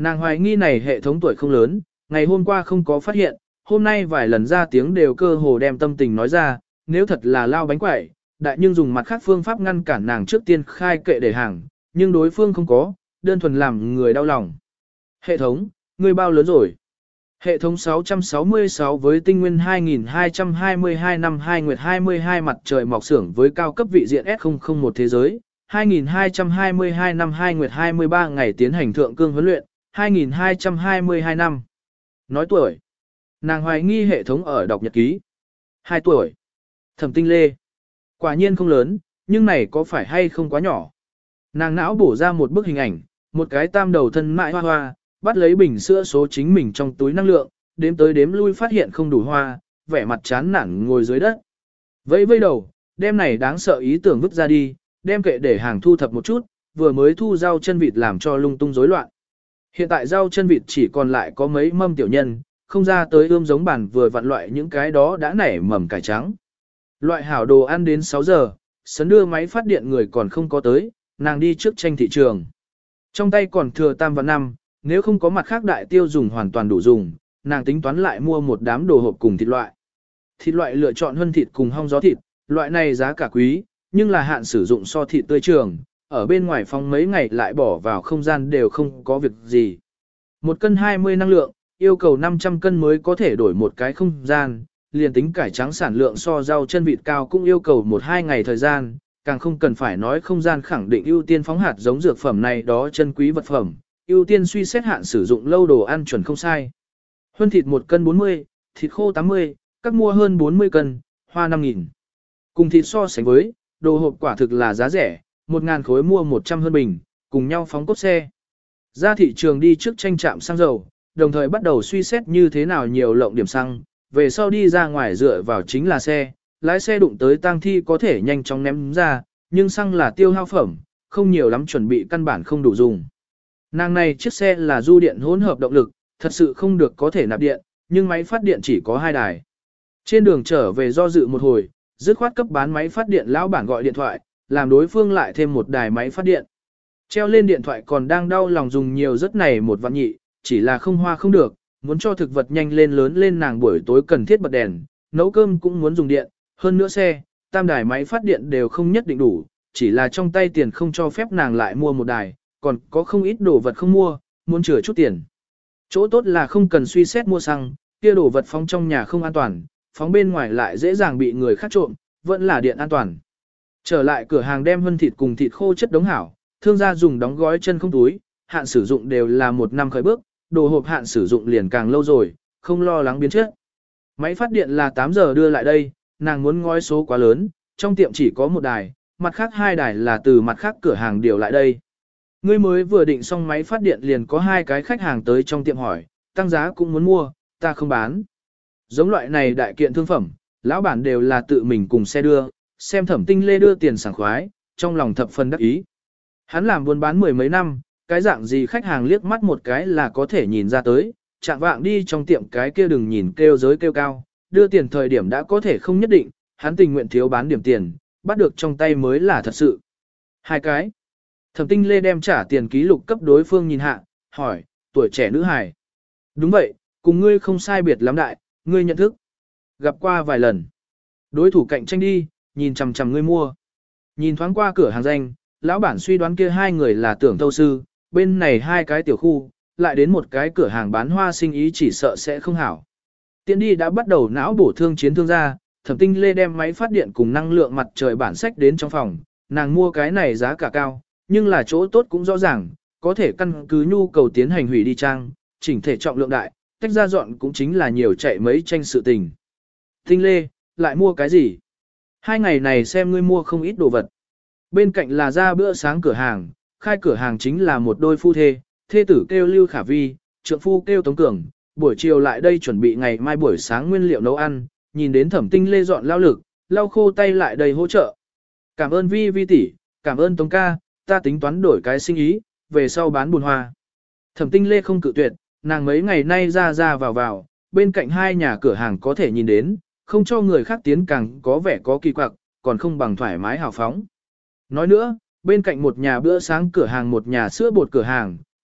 Nàng hoài nghi này hệ thống tuổi không lớn, ngày hôm qua không có phát hiện, hôm nay vài lần ra tiếng đều cơ hồ đem tâm tình nói ra, nếu thật là lao bánh quẩy, đại nhưng dùng mặt khác phương pháp ngăn cản nàng trước tiên khai kệ để hàng, nhưng đối phương không có, đơn thuần làm người đau lòng. Hệ thống, ngươi bao lớn rồi? Hệ thống sáu trăm sáu mươi sáu với tinh nguyên hai nghìn hai trăm hai mươi hai năm hai nguyệt hai mươi hai mặt trời mọc xưởng với cao cấp vị diện S không không một thế giới, hai nghìn hai trăm hai mươi hai năm hai nguyệt hai mươi ba ngày tiến hành thượng cương huấn luyện, hai nghìn hai trăm hai mươi hai năm. Nói tuổi. Nàng hoài nghi hệ thống ở đọc nhật ký. hai tuổi. Thẩm Tinh Lê. Quả nhiên không lớn, nhưng này có phải hay không quá nhỏ. Nàng não bổ ra một bức hình ảnh, một cái tam đầu thân mại hoa hoa, bắt lấy bình sữa số chính mình trong túi năng lượng, đếm tới đếm lui phát hiện không đủ hoa, vẻ mặt chán nản ngồi dưới đất. Vẫy vây đầu, đem này đáng sợ ý tưởng vứt ra đi, đem kệ để hàng thu thập một chút, vừa mới thu rau chân vịt làm cho lung tung rối loạn. Hiện tại rau chân vịt chỉ còn lại có mấy mâm tiểu nhân, không ra tới ươm giống bản vừa vặn loại những cái đó đã nảy mầm cải trắng. Loại hảo đồ ăn đến sáu giờ, sấn đưa máy phát điện người còn không có tới, nàng đi trước tranh thị trường. Trong tay còn thừa tam và năm, nếu không có mặt khác đại tiêu dùng hoàn toàn đủ dùng, nàng tính toán lại mua một đám đồ hộp cùng thịt loại. Thịt loại lựa chọn hơn thịt cùng hong gió thịt, loại này giá cả quý, nhưng là hạn sử dụng so thịt tươi trường, ở bên ngoài phòng mấy ngày lại bỏ vào không gian đều không có việc gì. Một cân hai mươi năng lượng, yêu cầu năm trăm cân mới có thể đổi một cái không gian, liền tính cải trắng sản lượng so rau chân vịt cao cũng yêu cầu một hai ngày thời gian, càng không cần phải nói không gian khẳng định ưu tiên phóng hạt giống dược phẩm này đó chân quý vật phẩm, ưu tiên suy xét hạn sử dụng lâu đồ ăn chuẩn không sai. Huân thịt một cân bốn mươi, thịt khô tám mươi, các mua hơn bốn mươi cân, hoa năm nghìn. Cùng thịt so sánh với, đồ hộp quả thực là giá rẻ, một ngàn khối mua một trăm hơn bình, cùng nhau phóng cốt xe. Ra thị trường đi trước tranh trạm xăng dầu, đồng thời bắt đầu suy xét như thế nào nhiều lộng điểm xăng, về sau đi ra ngoài dựa vào chính là xe, lái xe đụng tới tang thi có thể nhanh chóng ném ra, nhưng xăng là tiêu hao phẩm, không nhiều lắm chuẩn bị căn bản không đủ dùng. Nàng này chiếc xe là du điện hỗn hợp động lực, thật sự không được có thể nạp điện, nhưng máy phát điện chỉ có hai đài. Trên đường trở về do dự một hồi, dứt khoát cấp bán máy phát điện lão bản gọi điện thoại, làm đối phương lại thêm một đài máy phát điện. Treo lên điện thoại còn đang đau lòng dùng nhiều rất này một vạn nhị, chỉ là không hoa không được, muốn cho thực vật nhanh lên lớn lên nàng buổi tối cần thiết bật đèn, nấu cơm cũng muốn dùng điện, hơn nữa xe, tam đài máy phát điện đều không nhất định đủ, chỉ là trong tay tiền không cho phép nàng lại mua một đài, còn có không ít đồ vật không mua, muốn chừa chút tiền. Chỗ tốt là không cần suy xét mua xăng, kia đồ vật phóng trong nhà không an toàn, phóng bên ngoài lại dễ dàng bị người khác trộm, vẫn là điện an toàn. Trở lại cửa hàng đem hân thịt cùng thịt khô chất đống hảo, thương gia dùng đóng gói chân không túi, hạn sử dụng đều là một năm khởi bước, đồ hộp hạn sử dụng liền càng lâu rồi, không lo lắng biến chất. Máy phát điện là tám giờ đưa lại đây, nàng muốn ngói số quá lớn, trong tiệm chỉ có một đài, mặt khác hai đài là từ mặt khác cửa hàng điều lại đây. Ngươi mới vừa định xong máy phát điện liền có hai cái khách hàng tới trong tiệm hỏi, tăng giá cũng muốn mua, ta không bán. Giống loại này đại kiện thương phẩm, lão bản đều là tự mình cùng xe đưa, xem Thẩm Tinh Lê đưa tiền sảng khoái, trong lòng thập phần đắc ý. Hắn làm buôn bán mười mấy năm, cái dạng gì khách hàng liếc mắt một cái là có thể nhìn ra tới, chạm vạng đi trong tiệm cái kia đừng nhìn kêu giới kêu cao, đưa tiền thời điểm đã có thể không nhất định, hắn tình nguyện thiếu bán điểm tiền, bắt được trong tay mới là thật sự. Hai cái. Thẩm Tinh Lê đem trả tiền ký lục cấp đối phương nhìn hạ, hỏi, tuổi trẻ nữ hài. Đúng vậy, cùng ngươi không sai biệt lắm đại, ngươi nhận thức. Gặp qua vài lần. Đối thủ cạnh tranh đi, nhìn chằm chằm ngươi mua. Nhìn thoáng qua cửa hàng danh, lão bản suy đoán kia hai người là tưởng thâu sư, bên này hai cái tiểu khu, lại đến một cái cửa hàng bán hoa sinh ý chỉ sợ sẽ không hảo. Tiện đi đã bắt đầu não bổ thương chiến thương gia, Thẩm Tinh Lê đem máy phát điện cùng năng lượng mặt trời bản sách đến trong phòng, nàng mua cái này giá cả cao, nhưng là chỗ tốt cũng rõ ràng, có thể căn cứ nhu cầu tiến hành hủy đi trang, chỉnh thể trọng lượng đại, tách ra dọn cũng chính là nhiều chạy mấy tranh sự tình. Tinh Lê, lại mua cái gì? Hai ngày này xem ngươi mua không ít đồ vật. Bên cạnh là ra bữa sáng cửa hàng, khai cửa hàng chính là một đôi phu thê, thê tử kêu Lưu Khả Vi, trượng phu kêu Tống Cường, buổi chiều lại đây chuẩn bị ngày mai buổi sáng nguyên liệu nấu ăn, nhìn đến Thẩm Tinh Lê dọn lao lực, lau khô tay lại đây hỗ trợ. Cảm ơn Vi Vi tỷ, cảm ơn Tống ca, ta tính toán đổi cái sinh ý, về sau bán buồn hoa. Thẩm Tinh Lê không cự tuyệt, nàng mấy ngày nay ra ra vào vào, bên cạnh hai nhà cửa hàng có thể nhìn đến, không cho người khác tiến càng có vẻ có kỳ quặc, còn không bằng thoải mái hào phóng. Nói nữa, bên cạnh một nhà bữa sáng cửa hàng một nhà sữa bột cửa hàng,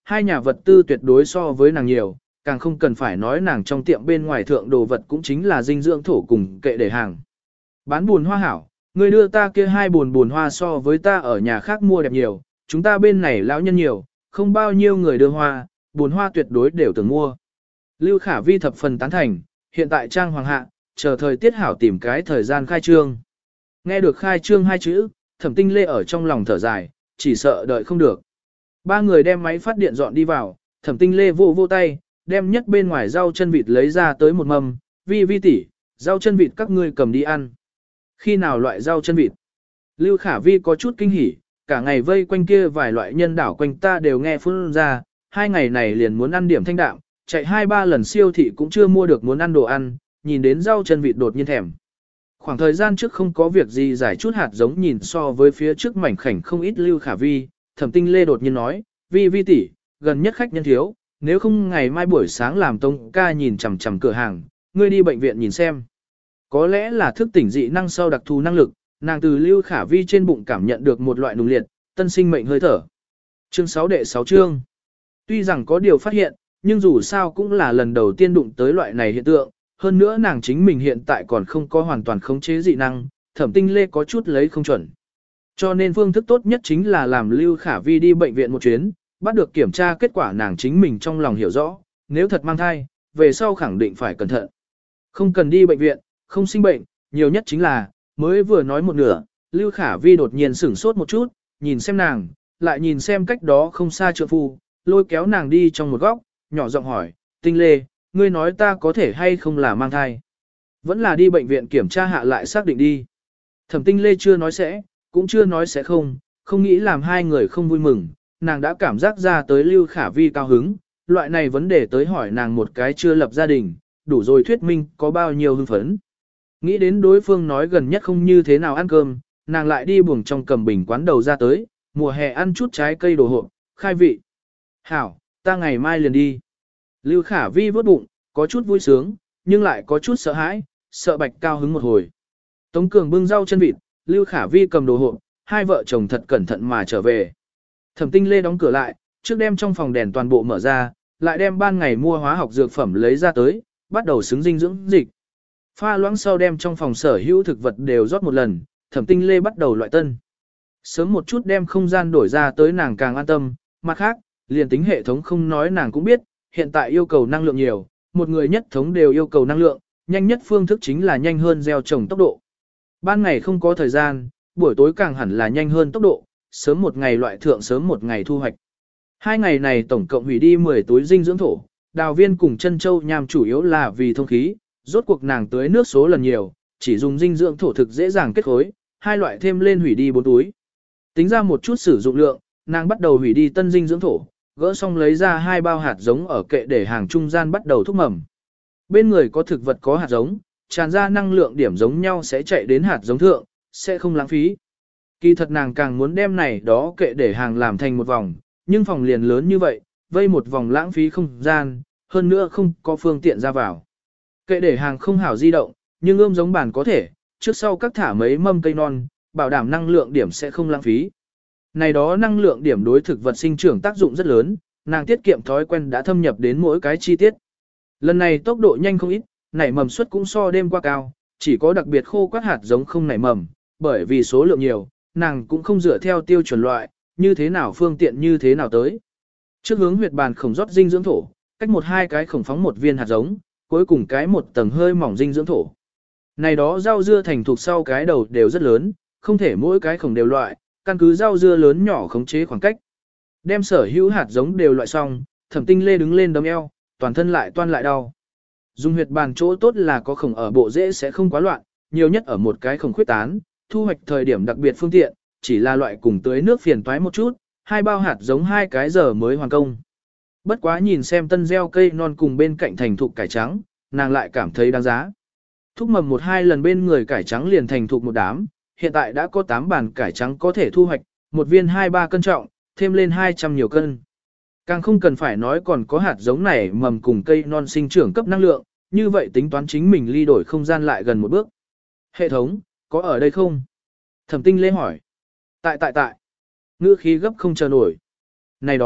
hai nhà vật tư tuyệt đối so với nàng nhiều, càng không cần phải nói nàng trong tiệm bên ngoài thượng đồ vật cũng chính là dinh dưỡng thổ cùng kệ để hàng. Bán buồn hoa hảo, người đưa ta kia hai buồn buồn hoa so với ta ở nhà khác mua đẹp nhiều, chúng ta bên này lão nhân nhiều, không bao nhiêu người đưa hoa, buồn hoa tuyệt đối đều tưởng mua. Lưu Khả Vi thập phần tán thành, hiện tại trang hoàng hạ, chờ thời tiết hảo tìm cái thời gian khai trương. Nghe được khai trương hai chữ, Thẩm Tinh Lê ở trong lòng thở dài, chỉ sợ đợi không được. Ba người đem máy phát điện dọn đi vào, Thẩm Tinh Lê vô vô tay, đem nhất bên ngoài rau chân vịt lấy ra tới một mâm, Vi Vi tỷ, rau chân vịt các ngươi cầm đi ăn. Khi nào loại rau chân vịt? Lưu Khả Vi có chút kinh hỉ, cả ngày vây quanh kia vài loại nhân đảo quanh ta đều nghe phun ra, hai ngày này liền muốn ăn điểm thanh đạm, chạy hai ba lần siêu thị cũng chưa mua được muốn ăn đồ ăn, nhìn đến rau chân vịt đột nhiên thèm. Khoảng thời gian trước không có việc gì giải chút hạt giống nhìn so với phía trước mảnh khảnh không ít Lưu Khả Vi, Thẩm Tinh Lê đột nhiên nói, Vi Vi tỷ, gần nhất khách nhân thiếu, nếu không ngày mai buổi sáng làm Tông ca nhìn chằm chằm cửa hàng, ngươi đi bệnh viện nhìn xem. Có lẽ là thức tỉnh dị năng sau đặc thù năng lực, nàng từ Lưu Khả Vi trên bụng cảm nhận được một loại nùng liệt, tân sinh mệnh hơi thở. Chương sáu đệ sáu chương. Tuy rằng có điều phát hiện, nhưng dù sao cũng là lần đầu tiên đụng tới loại này hiện tượng, hơn nữa nàng chính mình hiện tại còn không có hoàn toàn khống chế dị năng, Thẩm Tinh Lê có chút lấy không chuẩn. Cho nên phương thức tốt nhất chính là làm Lưu Khả Vi đi bệnh viện một chuyến, bắt được kiểm tra kết quả nàng chính mình trong lòng hiểu rõ, nếu thật mang thai, về sau khẳng định phải cẩn thận. Không cần đi bệnh viện, không sinh bệnh, nhiều nhất chính là, mới vừa nói một nửa, Lưu Khả Vi đột nhiên sửng sốt một chút, nhìn xem nàng, lại nhìn xem cách đó không xa trượng phu, lôi kéo nàng đi trong một góc, nhỏ giọng hỏi, Tinh Lê, ngươi nói ta có thể hay không là mang thai? Vẫn là đi bệnh viện kiểm tra hạ lại xác định đi. Thẩm Tinh Lê chưa nói sẽ, cũng chưa nói sẽ không, không nghĩ làm hai người không vui mừng, nàng đã cảm giác ra tới Lưu Khả Vi cao hứng, loại này vấn đề tới hỏi nàng một cái chưa lập gia đình, đủ rồi thuyết minh có bao nhiêu hưng phấn. Nghĩ đến đối phương nói gần nhất không như thế nào ăn cơm, nàng lại đi buồng trong cầm bình quán đầu ra tới, mùa hè ăn chút trái cây đồ hộp, khai vị. Hảo, ta ngày mai liền đi. Lưu Khả Vi vớt bụng, có chút vui sướng, nhưng lại có chút sợ hãi, sợ Bạch cao hứng một hồi. Tống Cường bưng rau chân vịt, Lưu Khả Vi cầm đồ hộp, hai vợ chồng thật cẩn thận mà trở về. Thẩm Tinh Lê đóng cửa lại, trước đem trong phòng đèn toàn bộ mở ra, lại đem ban ngày mua hóa học dược phẩm lấy ra tới, bắt đầu xứng dinh dưỡng dịch. Pha loãng sau đem trong phòng sở hữu thực vật đều rót một lần, Thẩm Tinh Lê bắt đầu loại tân. Sớm một chút đem không gian đổi ra tới nàng càng an tâm, mặt khác, liền tính hệ thống không nói nàng cũng biết, hiện tại yêu cầu năng lượng nhiều, một người nhất thống đều yêu cầu năng lượng, nhanh nhất phương thức chính là nhanh hơn gieo trồng tốc độ. Ban ngày không có thời gian, buổi tối càng hẳn là nhanh hơn tốc độ, sớm một ngày loại thượng sớm một ngày thu hoạch. Hai ngày này tổng cộng hủy đi mười túi dinh dưỡng thổ, đào viên cùng chân châu nham chủ yếu là vì thông khí, rốt cuộc nàng tưới nước số lần nhiều, chỉ dùng dinh dưỡng thổ thực dễ dàng kết khối, hai loại thêm lên hủy đi bốn túi. Tính ra một chút sử dụng lượng, nàng bắt đầu hủy đi tân dinh dưỡng thổ, gỡ xong lấy ra hai bao hạt giống ở kệ để hàng trung gian bắt đầu thúc mầm. Bên người có thực vật có hạt giống, tràn ra năng lượng điểm giống nhau sẽ chạy đến hạt giống thượng, sẽ không lãng phí. Kỳ thật nàng càng muốn đem này đó kệ để hàng làm thành một vòng, nhưng phòng liền lớn như vậy, vây một vòng lãng phí không gian, hơn nữa không có phương tiện ra vào. Kệ để hàng không hảo di động, nhưng ươm giống bản có thể, trước sau các thả mấy mâm cây non, bảo đảm năng lượng điểm sẽ không lãng phí. Này đó năng lượng điểm đối thực vật sinh trưởng tác dụng rất lớn, nàng tiết kiệm thói quen đã thâm nhập đến mỗi cái chi tiết. Lần này tốc độ nhanh không ít, nảy mầm suất cũng so đêm qua cao, chỉ có đặc biệt khô quát hạt giống không nảy mầm, bởi vì số lượng nhiều, nàng cũng không dựa theo tiêu chuẩn loại, như thế nào phương tiện như thế nào tới. Trước hướng huyệt bàn khổng rót dinh dưỡng thổ, cách một hai cái khổng phóng một viên hạt giống, cuối cùng cái một tầng hơi mỏng dinh dưỡng thổ. Này đó rau dưa thành thục sau cái đầu đều rất lớn, không thể mỗi cái khổng đều loại, căn cứ rau dưa lớn nhỏ khống chế khoảng cách. Đem sở hữu hạt giống đều loại xong, Thẩm Tinh Lê đứng lên đấm eo, toàn thân lại toan lại đau. Dùng huyệt bàn chỗ tốt là có khổng ở bộ rễ sẽ không quá loạn, nhiều nhất ở một cái khổng khuyết tán, thu hoạch thời điểm đặc biệt phương tiện, chỉ là loại cùng tưới nước phiền toái một chút, hai bao hạt giống hai cái giờ mới hoàn công. Bất quá nhìn xem tân gieo cây non cùng bên cạnh thành thục cải trắng, nàng lại cảm thấy đáng giá. Thúc mầm một hai lần bên người cải trắng liền thành thục một đám, hiện tại đã có tám bàn cải trắng có thể thu hoạch, một viên hai ba cân trọng, thêm lên hai trăm nhiều cân. Càng không cần phải nói còn có hạt giống này mầm cùng cây non sinh trưởng cấp năng lượng, như vậy tính toán chính mình ly đổi không gian lại gần một bước. Hệ thống, có ở đây không? Thẩm Tinh Lê hỏi. Tại tại tại. Ngữ khí gấp không chờ nổi. Này đó,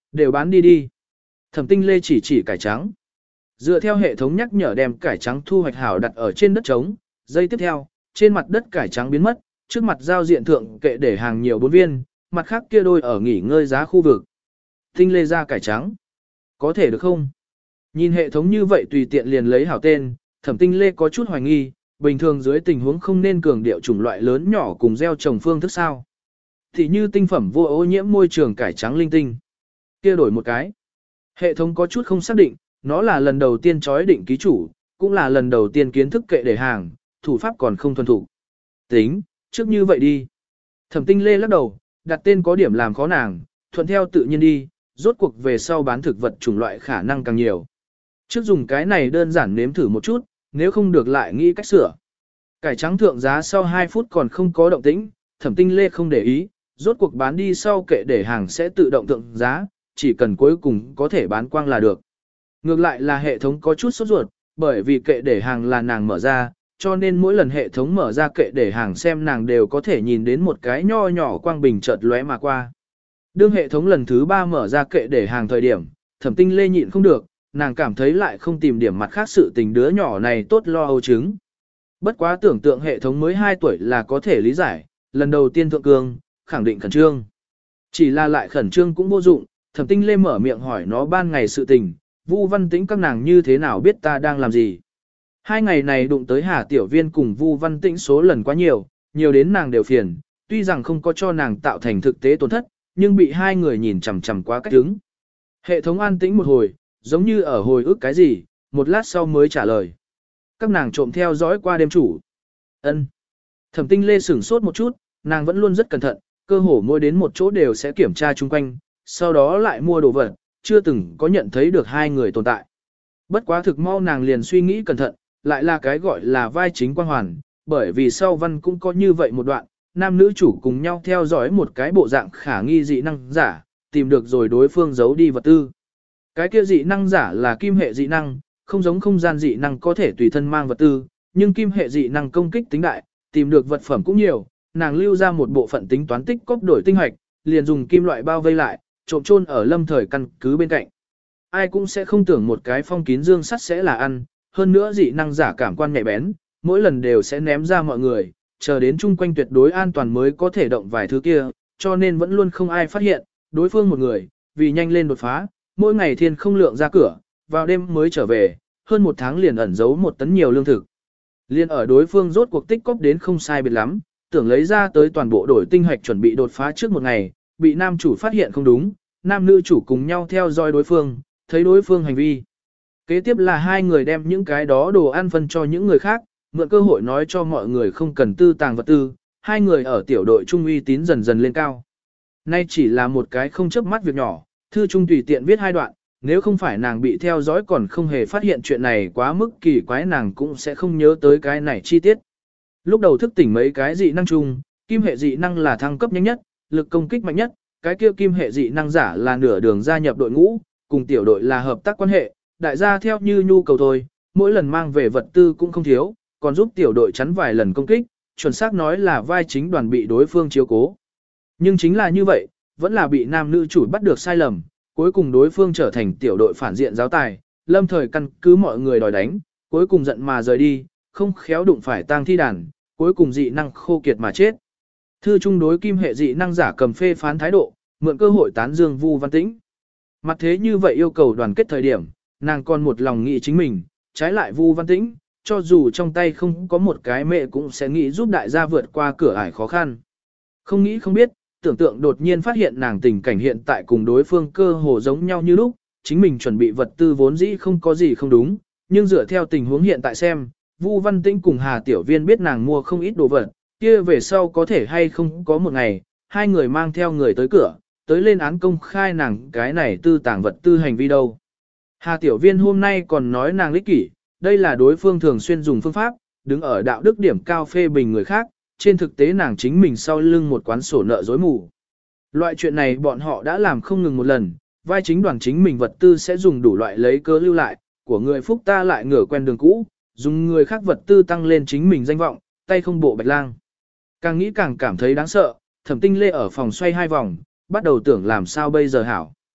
Đều bán đi đi. Thẩm Tinh Lê chỉ chỉ cải trắng. Dựa theo hệ thống nhắc nhở đem cải trắng thu hoạch hảo đặt ở trên đất trống, giây tiếp theo, trên mặt đất cải trắng biến mất, trước mặt giao diện thượng kệ để hàng nhiều bốn viên, mặt khác kia đôi ở nghỉ ngơi giá khu vực. Tinh Lê ra cải trắng. Có thể được không? Nhìn hệ thống như vậy tùy tiện liền lấy hảo tên, Thẩm Tinh Lê có chút hoài nghi, bình thường dưới tình huống không nên cường điệu chủng loại lớn nhỏ cùng gieo trồng phương thức sao. Thì như tinh phẩm vô ô nhiễm môi trường cải trắng linh tinh. Kia đổi một cái. Hệ thống có chút không xác định, nó là lần đầu tiên chói định ký chủ, cũng là lần đầu tiên kiến thức kệ để hàng, thủ pháp còn không thuần thủ. Tính, trước như vậy đi. Thẩm Tinh Lê lắc đầu, đặt tên có điểm làm khó nàng, thuận theo tự nhiên đi, rốt cuộc về sau bán thực vật chủng loại khả năng càng nhiều. Trước dùng cái này đơn giản nếm thử một chút, nếu không được lại nghĩ cách sửa. Cải trắng thượng giá sau hai phút còn không có động tĩnh, Thẩm Tinh Lê không để ý, rốt cuộc bán đi sau kệ để hàng sẽ tự động thượng giá, chỉ cần cuối cùng có thể bán quang là được. Ngược lại là hệ thống có chút sốt ruột, bởi vì kệ để hàng là nàng mở ra, cho nên mỗi lần hệ thống mở ra kệ để hàng xem nàng đều có thể nhìn đến một cái nho nhỏ quang bình chợt lóe mà qua. Đương hệ thống lần thứ ba mở ra kệ để hàng thời điểm, Thẩm Tinh Lê nhịn không được, nàng cảm thấy lại không tìm điểm mặt khác sự tình đứa nhỏ này tốt lo âu chứng. Bất quá tưởng tượng hệ thống mới hai tuổi là có thể lý giải, lần đầu tiên thượng cương, khẳng định khẩn trương. Chỉ là lại khẩn trương cũng vô dụng, Thẩm Tinh Lê mở miệng hỏi nó ban ngày sự tình, Vu Văn Tĩnh các nàng như thế nào biết ta đang làm gì. Hai ngày này đụng tới Hà Tiểu Viên cùng Vu Văn Tĩnh số lần quá nhiều, nhiều đến nàng đều phiền, tuy rằng không có cho nàng tạo thành thực tế tổn thất, nhưng bị hai người nhìn chằm chằm quá cách đứng. Hệ thống an tĩnh một hồi, giống như ở hồi ức cái gì, một lát sau mới trả lời. Các nàng trộm theo dõi qua đêm chủ. Ân. Thẩm Tinh Lê sửng sốt một chút, nàng vẫn luôn rất cẩn thận, cơ hồ mỗi đến một chỗ đều sẽ kiểm tra chung quanh, sau đó lại mua đồ vật, chưa từng có nhận thấy được hai người tồn tại. Bất quá thực mau nàng liền suy nghĩ cẩn thận, lại là cái gọi là vai chính quan hoàn, bởi vì sau văn cũng có như vậy một đoạn, nam nữ chủ cùng nhau theo dõi một cái bộ dạng khả nghi dị năng giả, tìm được rồi đối phương giấu đi vật tư. Cái kia dị năng giả là kim hệ dị năng, không giống không gian dị năng có thể tùy thân mang vật tư, nhưng kim hệ dị năng công kích tính đại, tìm được vật phẩm cũng nhiều, nàng lưu ra một bộ phận tính toán tích cóp đổi tinh hoạch, liền dùng kim loại bao vây lại, trộm chôn ở lâm thời căn cứ bên cạnh. Ai cũng sẽ không tưởng một cái phong kín dương sắt sẽ là ăn, hơn nữa dị năng giả cảm quan nhạy bén, mỗi lần đều sẽ ném ra mọi người, chờ đến chung quanh tuyệt đối an toàn mới có thể động vài thứ kia, cho nên vẫn luôn không ai phát hiện, đối phương một người, vì nhanh lên đột phá, mỗi ngày thiên không lượng ra cửa, vào đêm mới trở về, hơn một tháng liền ẩn giấu một tấn nhiều lương thực. Liên ở đối phương rốt cuộc tích cóp đến không sai biệt lắm, tưởng lấy ra tới toàn bộ đổi tinh hoạch chuẩn bị đột phá trước một ngày, bị nam chủ phát hiện không đúng, nam nữ chủ cùng nhau theo dõi đối phương, thấy đối phương hành vi. Kế tiếp là hai người đem những cái đó đồ ăn phân cho những người khác, mượn cơ hội nói cho mọi người không cần tư tàng vật tư, hai người ở tiểu đội trung uy tín dần dần lên cao. Nay chỉ là một cái không chớp mắt việc nhỏ, thư trung tùy tiện viết hai đoạn, nếu không phải nàng bị theo dõi còn không hề phát hiện chuyện này quá mức kỳ quái nàng cũng sẽ không nhớ tới cái này chi tiết. Lúc đầu thức tỉnh mấy cái dị năng chung, kim hệ dị năng là thăng cấp nhanh nhất, lực công kích mạnh nhất, cái kia kim hệ dị năng giả là nửa đường gia nhập đội ngũ, cùng tiểu đội là hợp tác quan hệ, đại gia theo như nhu cầu thôi, mỗi lần mang về vật tư cũng không thiếu, còn giúp tiểu đội chắn vài lần công kích, chuẩn xác nói là vai chính đoàn bị đối phương chiếu cố. Nhưng chính là như vậy, vẫn là bị nam nữ chủ bắt được sai lầm, cuối cùng đối phương trở thành tiểu đội phản diện giáo tài, lâm thời căn cứ mọi người đòi đánh, cuối cùng giận mà rời đi, không khéo đụng phải tang thi đàn, cuối cùng dị năng khô kiệt mà chết. Thư trung đối kim hệ dị năng giả cầm phê phán thái độ, mượn cơ hội tán dương Vu Văn Tĩnh. Mặt thế như vậy yêu cầu đoàn kết thời điểm, nàng còn một lòng nghĩ chính mình, trái lại Vu Văn Tĩnh, cho dù trong tay không có một cái mẹ cũng sẽ nghĩ giúp đại gia vượt qua cửa ải khó khăn. Không nghĩ không biết, tưởng tượng đột nhiên phát hiện nàng tình cảnh hiện tại cùng đối phương cơ hồ giống nhau như lúc, chính mình chuẩn bị vật tư vốn dĩ không có gì không đúng, nhưng dựa theo tình huống hiện tại xem, Vu Văn Tĩnh cùng Hà Tiểu Viên biết nàng mua không ít đồ vật, kia về sau có thể hay không có một ngày, hai người mang theo người tới cửa, tới lên án công khai nàng cái này tư tàng vật tư hành vi đâu. Hà Tiểu Viên hôm nay còn nói nàng lích kỷ, đây là đối phương thường xuyên dùng phương pháp, đứng ở đạo đức điểm cao phê bình người khác, trên thực tế nàng chính mình sau lưng một quán sổ nợ dối mù. Loại chuyện này bọn họ đã làm không ngừng một lần, vai chính đoàn chính mình vật tư sẽ dùng đủ loại lấy cớ lưu lại, của người phúc ta lại ngửa quen đường cũ, dùng người khác vật tư tăng lên chính mình danh vọng, tay không bộ bạch lang. Càng nghĩ càng cảm thấy đáng sợ, Thẩm Tinh Lê ở phòng xoay hai vòng, bắt đầu tưởng làm sao bây giờ hảo.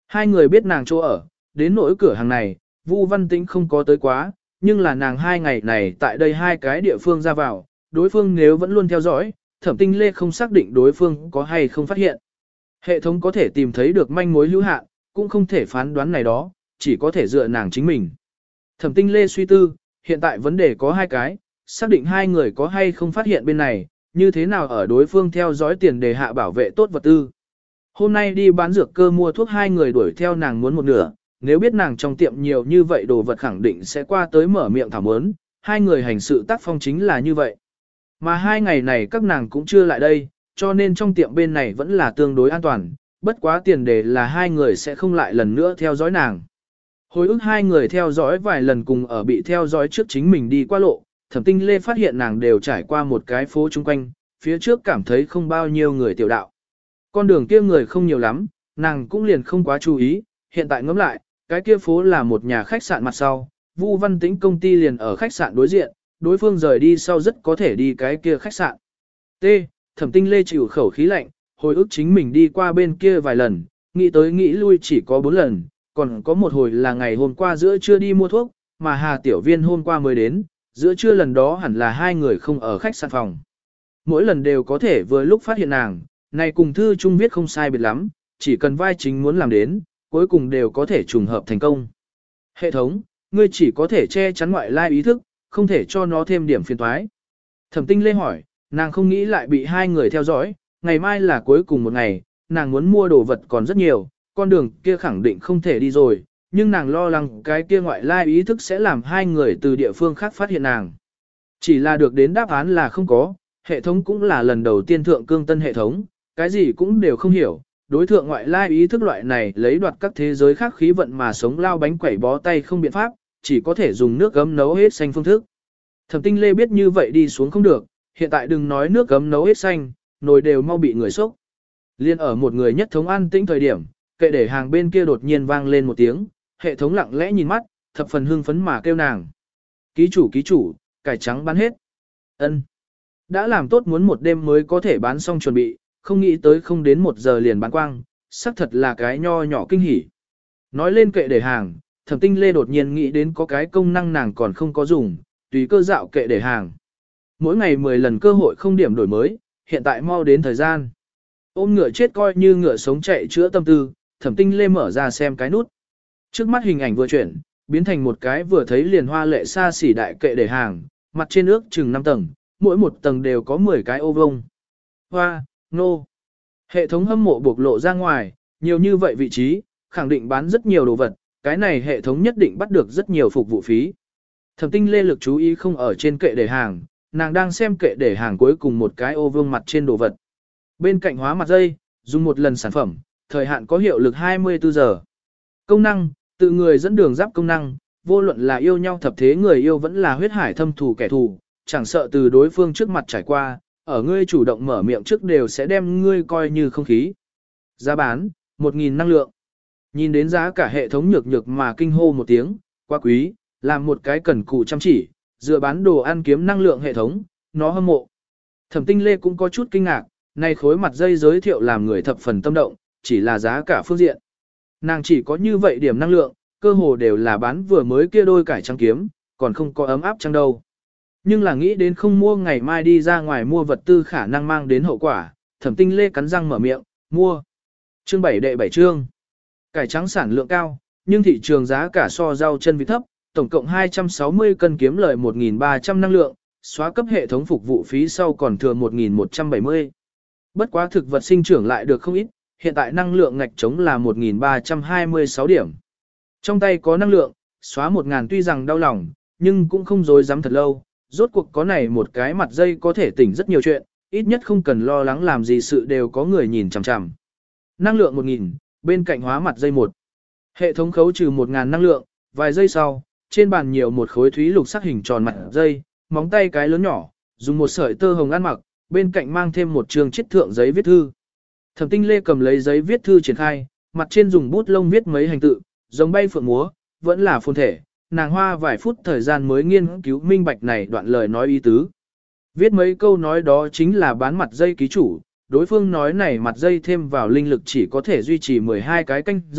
Hai người biết nàng chỗ ở, đến nỗi cửa hàng này, Vu Văn Tĩnh không có tới quá, nhưng là nàng hai ngày này tại đây hai cái địa phương ra vào, đối phương nếu vẫn luôn theo dõi, Thẩm Tinh Lê không xác định đối phương có hay không phát hiện. Hệ thống có thể tìm thấy được manh mối hữu hạn, cũng không thể phán đoán này đó, chỉ có thể dựa nàng chính mình. Thẩm Tinh Lê suy tư, hiện tại vấn đề có hai cái, xác định hai người có hay không phát hiện bên này, như thế nào ở đối phương theo dõi tiền đề hạ bảo vệ tốt vật tư. Hôm nay đi bán dược cơ mua thuốc hai người đuổi theo nàng muốn một nửa, nếu biết nàng trong tiệm nhiều như vậy đồ vật khẳng định sẽ qua tới mở miệng thảo muốn, hai người hành sự tác phong chính là như vậy. Mà hai ngày này các nàng cũng chưa lại đây, cho nên trong tiệm bên này vẫn là tương đối an toàn, bất quá tiền đề là hai người sẽ không lại lần nữa theo dõi nàng. Hồi ức hai người theo dõi vài lần cùng ở bị theo dõi trước chính mình đi qua lộ, Thẩm Tinh Lê phát hiện nàng đều trải qua một cái phố chung quanh, phía trước cảm thấy không bao nhiêu người tiểu đạo. Con đường kia người không nhiều lắm, nàng cũng liền không quá chú ý, hiện tại ngẫm lại, cái kia phố là một nhà khách sạn mặt sau, Vu Văn Tĩnh công ty liền ở khách sạn đối diện, đối phương rời đi sau rất có thể đi cái kia khách sạn. T. Thẩm Tinh Lê chịu khẩu khí lạnh, hồi ức chính mình đi qua bên kia vài lần, nghĩ tới nghĩ lui chỉ có bốn lần, còn có một hồi là ngày hôm qua giữa trưa đi mua thuốc, mà Hà Tiểu Viên hôm qua mới đến, giữa trưa lần đó hẳn là hai người không ở khách sạn phòng. Mỗi lần đều có thể vừa lúc phát hiện nàng, này cùng thư chung viết không sai biệt lắm, chỉ cần vai chính muốn làm đến, cuối cùng đều có thể trùng hợp thành công. Hệ thống, ngươi chỉ có thể che chắn ngoại lai ý thức, không thể cho nó thêm điểm phiền toái. Thẩm Tinh Lê hỏi, nàng không nghĩ lại bị hai người theo dõi, ngày mai là cuối cùng một ngày, nàng muốn mua đồ vật còn rất nhiều, con đường kia khẳng định không thể đi rồi, nhưng nàng lo lắng cái kia ngoại lai ý thức sẽ làm hai người từ địa phương khác phát hiện nàng. Chỉ là được đến đáp án là không có, hệ thống cũng là lần đầu tiên thượng cương tân hệ thống, cái gì cũng đều không hiểu, đối thượng ngoại lai ý thức loại này lấy đoạt các thế giới khác khí vận mà sống lao bánh quẩy bó tay không biện pháp, chỉ có thể dùng nước gấm nấu hết xanh phương thức. Thẩm Tinh Lê biết như vậy đi xuống không được, hiện tại đừng nói nước gấm nấu hết xanh, nồi đều mau bị người sốc. Liên ở một người nhất thống an tĩnh thời điểm, kệ để hàng bên kia đột nhiên vang lên một tiếng, hệ thống lặng lẽ nhìn mắt, thập phần hưng phấn mà kêu nàng. Ký chủ ký chủ, cải trắng bán hết. Ân. Đã làm tốt muốn một đêm mới có thể bán xong chuẩn bị, không nghĩ tới không đến một giờ liền bán quang, xác thật là cái nho nhỏ kinh hỉ. Nói lên kệ để hàng, Thẩm Tinh Lê đột nhiên nghĩ đến có cái công năng nàng còn không có dùng, tùy cơ dạo kệ để hàng. Mỗi ngày mười lần cơ hội không điểm đổi mới, hiện tại mau đến thời gian. Ôm ngựa chết coi như ngựa sống chạy chữa tâm tư, Thẩm Tinh Lê mở ra xem cái nút. Trước mắt hình ảnh vừa chuyển, biến thành một cái vừa thấy liền hoa lệ xa xỉ đại kệ để hàng, mặt trên ước chừng năm tầng, mỗi một tầng đều có mười cái ô vông. Hoa, nô. Hệ thống hâm mộ bộc lộ ra ngoài, nhiều như vậy vị trí, khẳng định bán rất nhiều đồ vật, cái này hệ thống nhất định bắt được rất nhiều phục vụ phí. Thẩm Tinh Lê lực chú ý không ở trên kệ để hàng, nàng đang xem kệ để hàng cuối cùng một cái ô vương mặt trên đồ vật. Bên cạnh hóa mặt dây, dùng một lần sản phẩm, thời hạn có hiệu lực hai mươi tư giờ. Công năng, tự người dẫn đường giáp công năng, vô luận là yêu nhau thập thế người yêu vẫn là huyết hải thâm thù kẻ thù, chẳng sợ từ đối phương trước mặt trải qua, ở ngươi chủ động mở miệng trước đều sẽ đem ngươi coi như không khí. Giá bán, một nghìn năng lượng. Nhìn đến giá cả hệ thống nhược nhược mà kinh hô một tiếng, quá quý, làm một cái cần cù chăm chỉ, dựa bán đồ ăn kiếm năng lượng hệ thống, nó hâm mộ. Thẩm Tinh Lê cũng có chút kinh ngạc, này khối mặt dây giới thiệu làm người thập phần tâm động, chỉ là giá cả phương diện. Nàng chỉ có như vậy điểm năng lượng, cơ hồ đều là bán vừa mới kia đôi cải trắng kiếm, còn không có ấm áp trăng đâu. Nhưng là nghĩ đến không mua ngày mai đi ra ngoài mua vật tư khả năng mang đến hậu quả, Thẩm Tinh Lê cắn răng mở miệng, mua. Chương bảy đệ bảy chương. Cải trắng sản lượng cao, nhưng thị trường giá cả so rau chân vịt thấp, tổng cộng hai trăm sáu mươi cân kiếm lợi một nghìn ba trăm năng lượng, xóa cấp hệ thống phục vụ phí sau còn thừa một nghìn một trăm bảy mươi. Bất quá thực vật sinh trưởng lại được không ít, hiện tại năng lượng ngạch trống là một nghìn ba trăm hai mươi sáu điểm. Trong tay có năng lượng, xóa một nghìn tuy rằng đau lòng, nhưng cũng không dối dám thật lâu, rốt cuộc có này một cái mặt dây có thể tỉnh rất nhiều chuyện, ít nhất không cần lo lắng làm gì sự đều có người nhìn chằm chằm. Năng lượng một nghìn, bên cạnh hóa mặt dây một. Hệ thống khấu trừ một nghìn năng lượng, vài giây sau, trên bàn nhiều một khối thúy lục sắc hình tròn mặt dây, móng tay cái lớn nhỏ, dùng một sợi tơ hồng ăn mặc, bên cạnh mang thêm một trường chiết thượng giấy viết thư. Thẩm Tinh Lê cầm lấy giấy viết thư triển khai, mặt trên dùng bút lông viết mấy hành tự, giống bay phượng múa, vẫn là phồn thể, nàng hoa vài phút thời gian mới nghiên cứu minh bạch này đoạn lời nói ý tứ. Viết mấy câu nói đó chính là bán mặt dây ký chủ, đối phương nói này mặt dây thêm vào linh lực chỉ có thể duy trì mười hai cái canh giờ,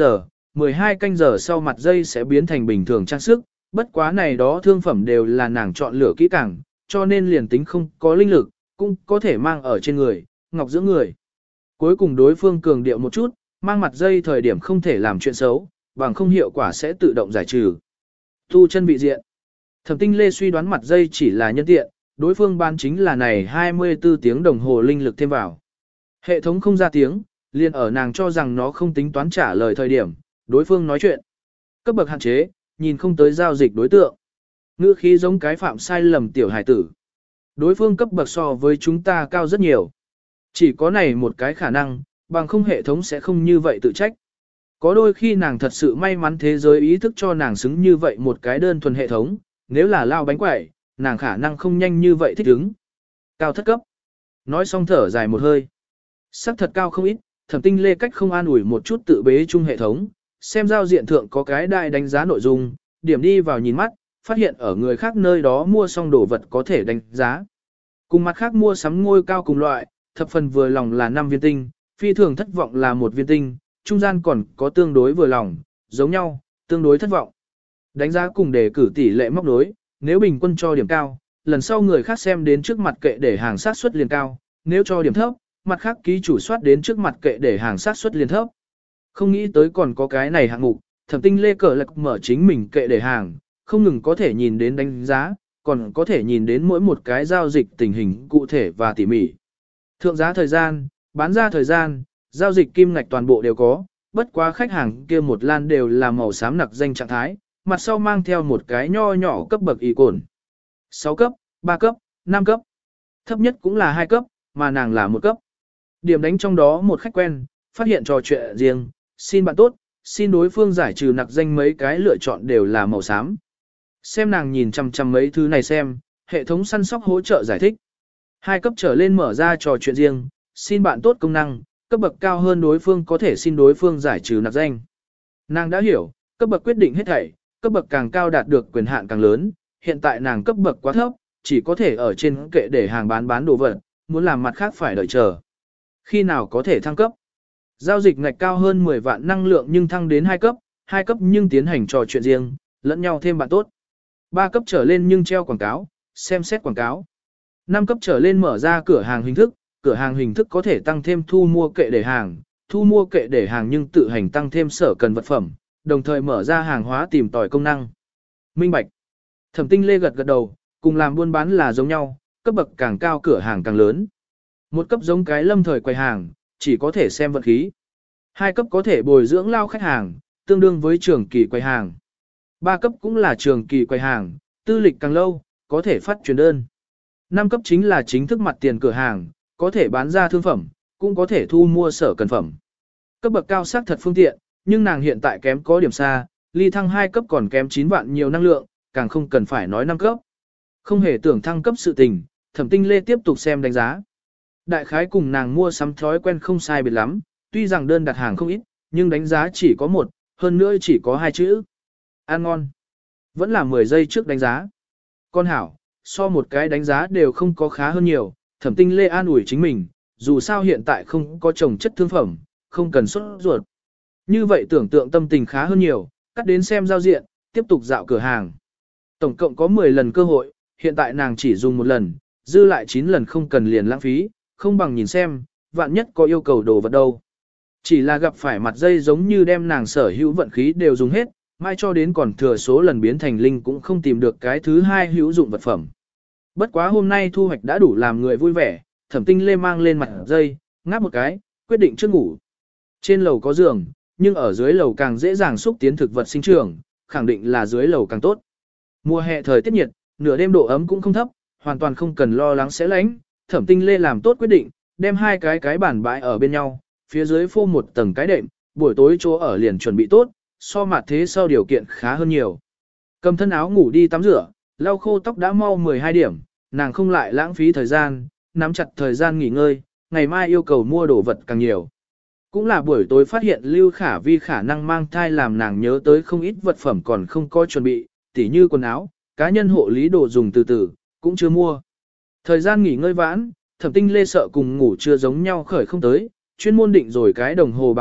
mười hai canh giờ sau mặt dây sẽ biến thành bình thường trang sức, bất quá này đó thương phẩm đều là nàng chọn lựa kỹ càng, cho nên liền tính không có linh lực, cũng có thể mang ở trên người, ngọc dưỡng người. Cuối cùng đối phương cường điệu một chút, mang mặt dây thời điểm không thể làm chuyện xấu, bằng không hiệu quả sẽ tự động giải trừ. Tu chân bị diện. Thẩm Tinh Lê suy đoán mặt dây chỉ là nhân tiện, đối phương bán chính là này hai mươi tư tiếng đồng hồ linh lực thêm vào. Hệ thống không ra tiếng, liền ở nàng cho rằng nó không tính toán trả lời thời điểm, đối phương nói chuyện. Cấp bậc hạn chế, nhìn không tới giao dịch đối tượng. Ngữ khí giống cái phạm sai lầm tiểu hải tử. Đối phương cấp bậc so với chúng ta cao rất nhiều. Chỉ có này một cái khả năng, bằng không hệ thống sẽ không như vậy tự trách. Có đôi khi nàng thật sự may mắn thế giới ý thức cho nàng xứng như vậy một cái đơn thuần hệ thống, nếu là lao bánh quẩy, nàng khả năng không nhanh như vậy thích ứng. Cao thất cấp. Nói xong thở dài một hơi. Sắc thật cao không ít, Thẩm Tinh Lê cách không an ủi một chút tự bế chung hệ thống, xem giao diện thượng có cái đại đánh giá nội dung, điểm đi vào nhìn mắt, phát hiện ở người khác nơi đó mua xong đồ vật có thể đánh giá. Cùng mặt khác mua sắm ngôi cao cùng loại, thập phần vừa lòng là năm viên tinh, phi thường thất vọng là một viên tinh, trung gian còn có tương đối vừa lòng, giống nhau, tương đối thất vọng. Đánh giá cùng đề cử tỷ lệ móc đối, nếu bình quân cho điểm cao, lần sau người khác xem đến trước mặt kệ để hàng sát suất liền cao, nếu cho điểm thấp, mặt khác ký chủ soát đến trước mặt kệ để hàng sát suất liền thấp. Không nghĩ tới còn có cái này hạng mục, Thẩm Tinh Lê cờ lạc mở chính mình kệ để hàng, không ngừng có thể nhìn đến đánh giá, còn có thể nhìn đến mỗi một cái giao dịch tình hình cụ thể và tỉ mỉ. Thượng giá thời gian, bán ra thời gian, giao dịch kim ngạch toàn bộ đều có, bất quá khách hàng kia một lan đều là màu xám nặc danh trạng thái, mặt sau mang theo một cái nho nhỏ cấp bậc y cồn. sáu cấp, ba cấp, năm cấp. Thấp nhất cũng là hai cấp, mà nàng là một cấp. Điểm đánh trong đó một khách quen, phát hiện trò chuyện riêng, xin bạn tốt, xin đối phương giải trừ nặc danh mấy cái lựa chọn đều là màu xám. Xem nàng nhìn chằm chằm mấy thứ này xem, hệ thống săn sóc hỗ trợ giải thích. Hai cấp trở lên mở ra trò chuyện riêng, xin bạn tốt công năng, cấp bậc cao hơn đối phương có thể xin đối phương giải trừ nặc danh. Nàng đã hiểu, cấp bậc quyết định hết thảy, cấp bậc càng cao đạt được quyền hạn càng lớn, hiện tại nàng cấp bậc quá thấp, chỉ có thể ở trên kệ để hàng bán bán đồ vật, muốn làm mặt khác phải đợi chờ. Khi nào có thể thăng cấp? Giao dịch ngạch cao hơn mười vạn năng lượng nhưng thăng đến hai cấp, hai cấp nhưng tiến hành trò chuyện riêng, lẫn nhau thêm bạn tốt. ba cấp trở lên nhưng treo quảng cáo, xem xét quảng cáo. năm cấp trở lên mở ra cửa hàng hình thức, cửa hàng hình thức có thể tăng thêm thu mua kệ để hàng, thu mua kệ để hàng nhưng tự hành tăng thêm sở cần vật phẩm, đồng thời mở ra hàng hóa tìm tòi công năng. Minh bạch. Thẩm Tinh Lê gật gật đầu, cùng làm buôn bán là giống nhau, cấp bậc càng cao cửa hàng càng lớn. Một cấp giống cái lâm thời quầy hàng, chỉ có thể xem vận khí. Hai cấp có thể bồi dưỡng lao khách hàng, tương đương với trường kỳ quầy hàng. Ba cấp cũng là trường kỳ quầy hàng, tư lịch càng lâu, có thể phát truyền đơn. Năm cấp chính là chính thức mặt tiền cửa hàng, có thể bán ra thương phẩm, cũng có thể thu mua sở cần phẩm. Cấp bậc cao xác thật phương tiện, nhưng nàng hiện tại kém có điểm xa, ly thăng hai cấp còn kém chín vạn nhiều năng lượng, càng không cần phải nói năm cấp. Không hề tưởng thăng cấp sự tình, Thẩm Tinh Lê tiếp tục xem đánh giá. Đại khái cùng nàng mua sắm thói quen không sai biệt lắm, tuy rằng đơn đặt hàng không ít, nhưng đánh giá chỉ có một, hơn nữa chỉ có hai chữ. Ăn ngon. Vẫn là mười giây trước đánh giá. Con hảo, so một cái đánh giá đều không có khá hơn nhiều, Thẩm Tinh Lê an ủi chính mình, dù sao hiện tại không có trồng chất thương phẩm, không cần xuất ruột. Như vậy tưởng tượng tâm tình khá hơn nhiều, cắt đến xem giao diện, tiếp tục dạo cửa hàng. Tổng cộng có mười lần cơ hội, hiện tại nàng chỉ dùng một lần, dư lại chín lần không cần liền lãng phí, không bằng nhìn xem, vạn nhất có yêu cầu đồ vật đâu. Chỉ là gặp phải mặt dây giống như đem nàng sở hữu vận khí đều dùng hết, mai cho đến còn thừa số lần biến thành linh cũng không tìm được cái thứ hai hữu dụng vật phẩm. Bất quá hôm nay thu hoạch đã đủ làm người vui vẻ, Thẩm Tinh Lê mang lên mặt dây, ngáp một cái, quyết định trước ngủ. Trên lầu có giường, nhưng ở dưới lầu càng dễ dàng xúc tiến thực vật sinh trưởng, khẳng định là dưới lầu càng tốt. Mùa hè thời tiết nhiệt, nửa đêm độ ấm cũng không thấp, hoàn toàn không cần lo lắng sẽ lạnh. Thẩm Tinh Lê làm tốt quyết định, đem hai cái cái bàn bãi ở bên nhau, phía dưới phô một tầng cái đệm, buổi tối chỗ ở liền chuẩn bị tốt, so mặt thế sau điều kiện khá hơn nhiều. Cầm thân áo ngủ đi tắm rửa, lau khô tóc đã mau mười hai điểm, nàng không lại lãng phí thời gian, nắm chặt thời gian nghỉ ngơi, ngày mai yêu cầu mua đồ vật càng nhiều. Cũng là buổi tối phát hiện Lưu Khả Vi khả năng mang thai làm nàng nhớ tới không ít vật phẩm còn không có chuẩn bị, tỉ như quần áo, cá nhân hộ lý đồ dùng từ từ, cũng chưa mua. Thời gian nghỉ ngơi vãn, Thẩm Tinh Lê sợ cùng ngủ chưa giống nhau khởi không tới, chuyên môn định rồi cái đồng hồ báo thức,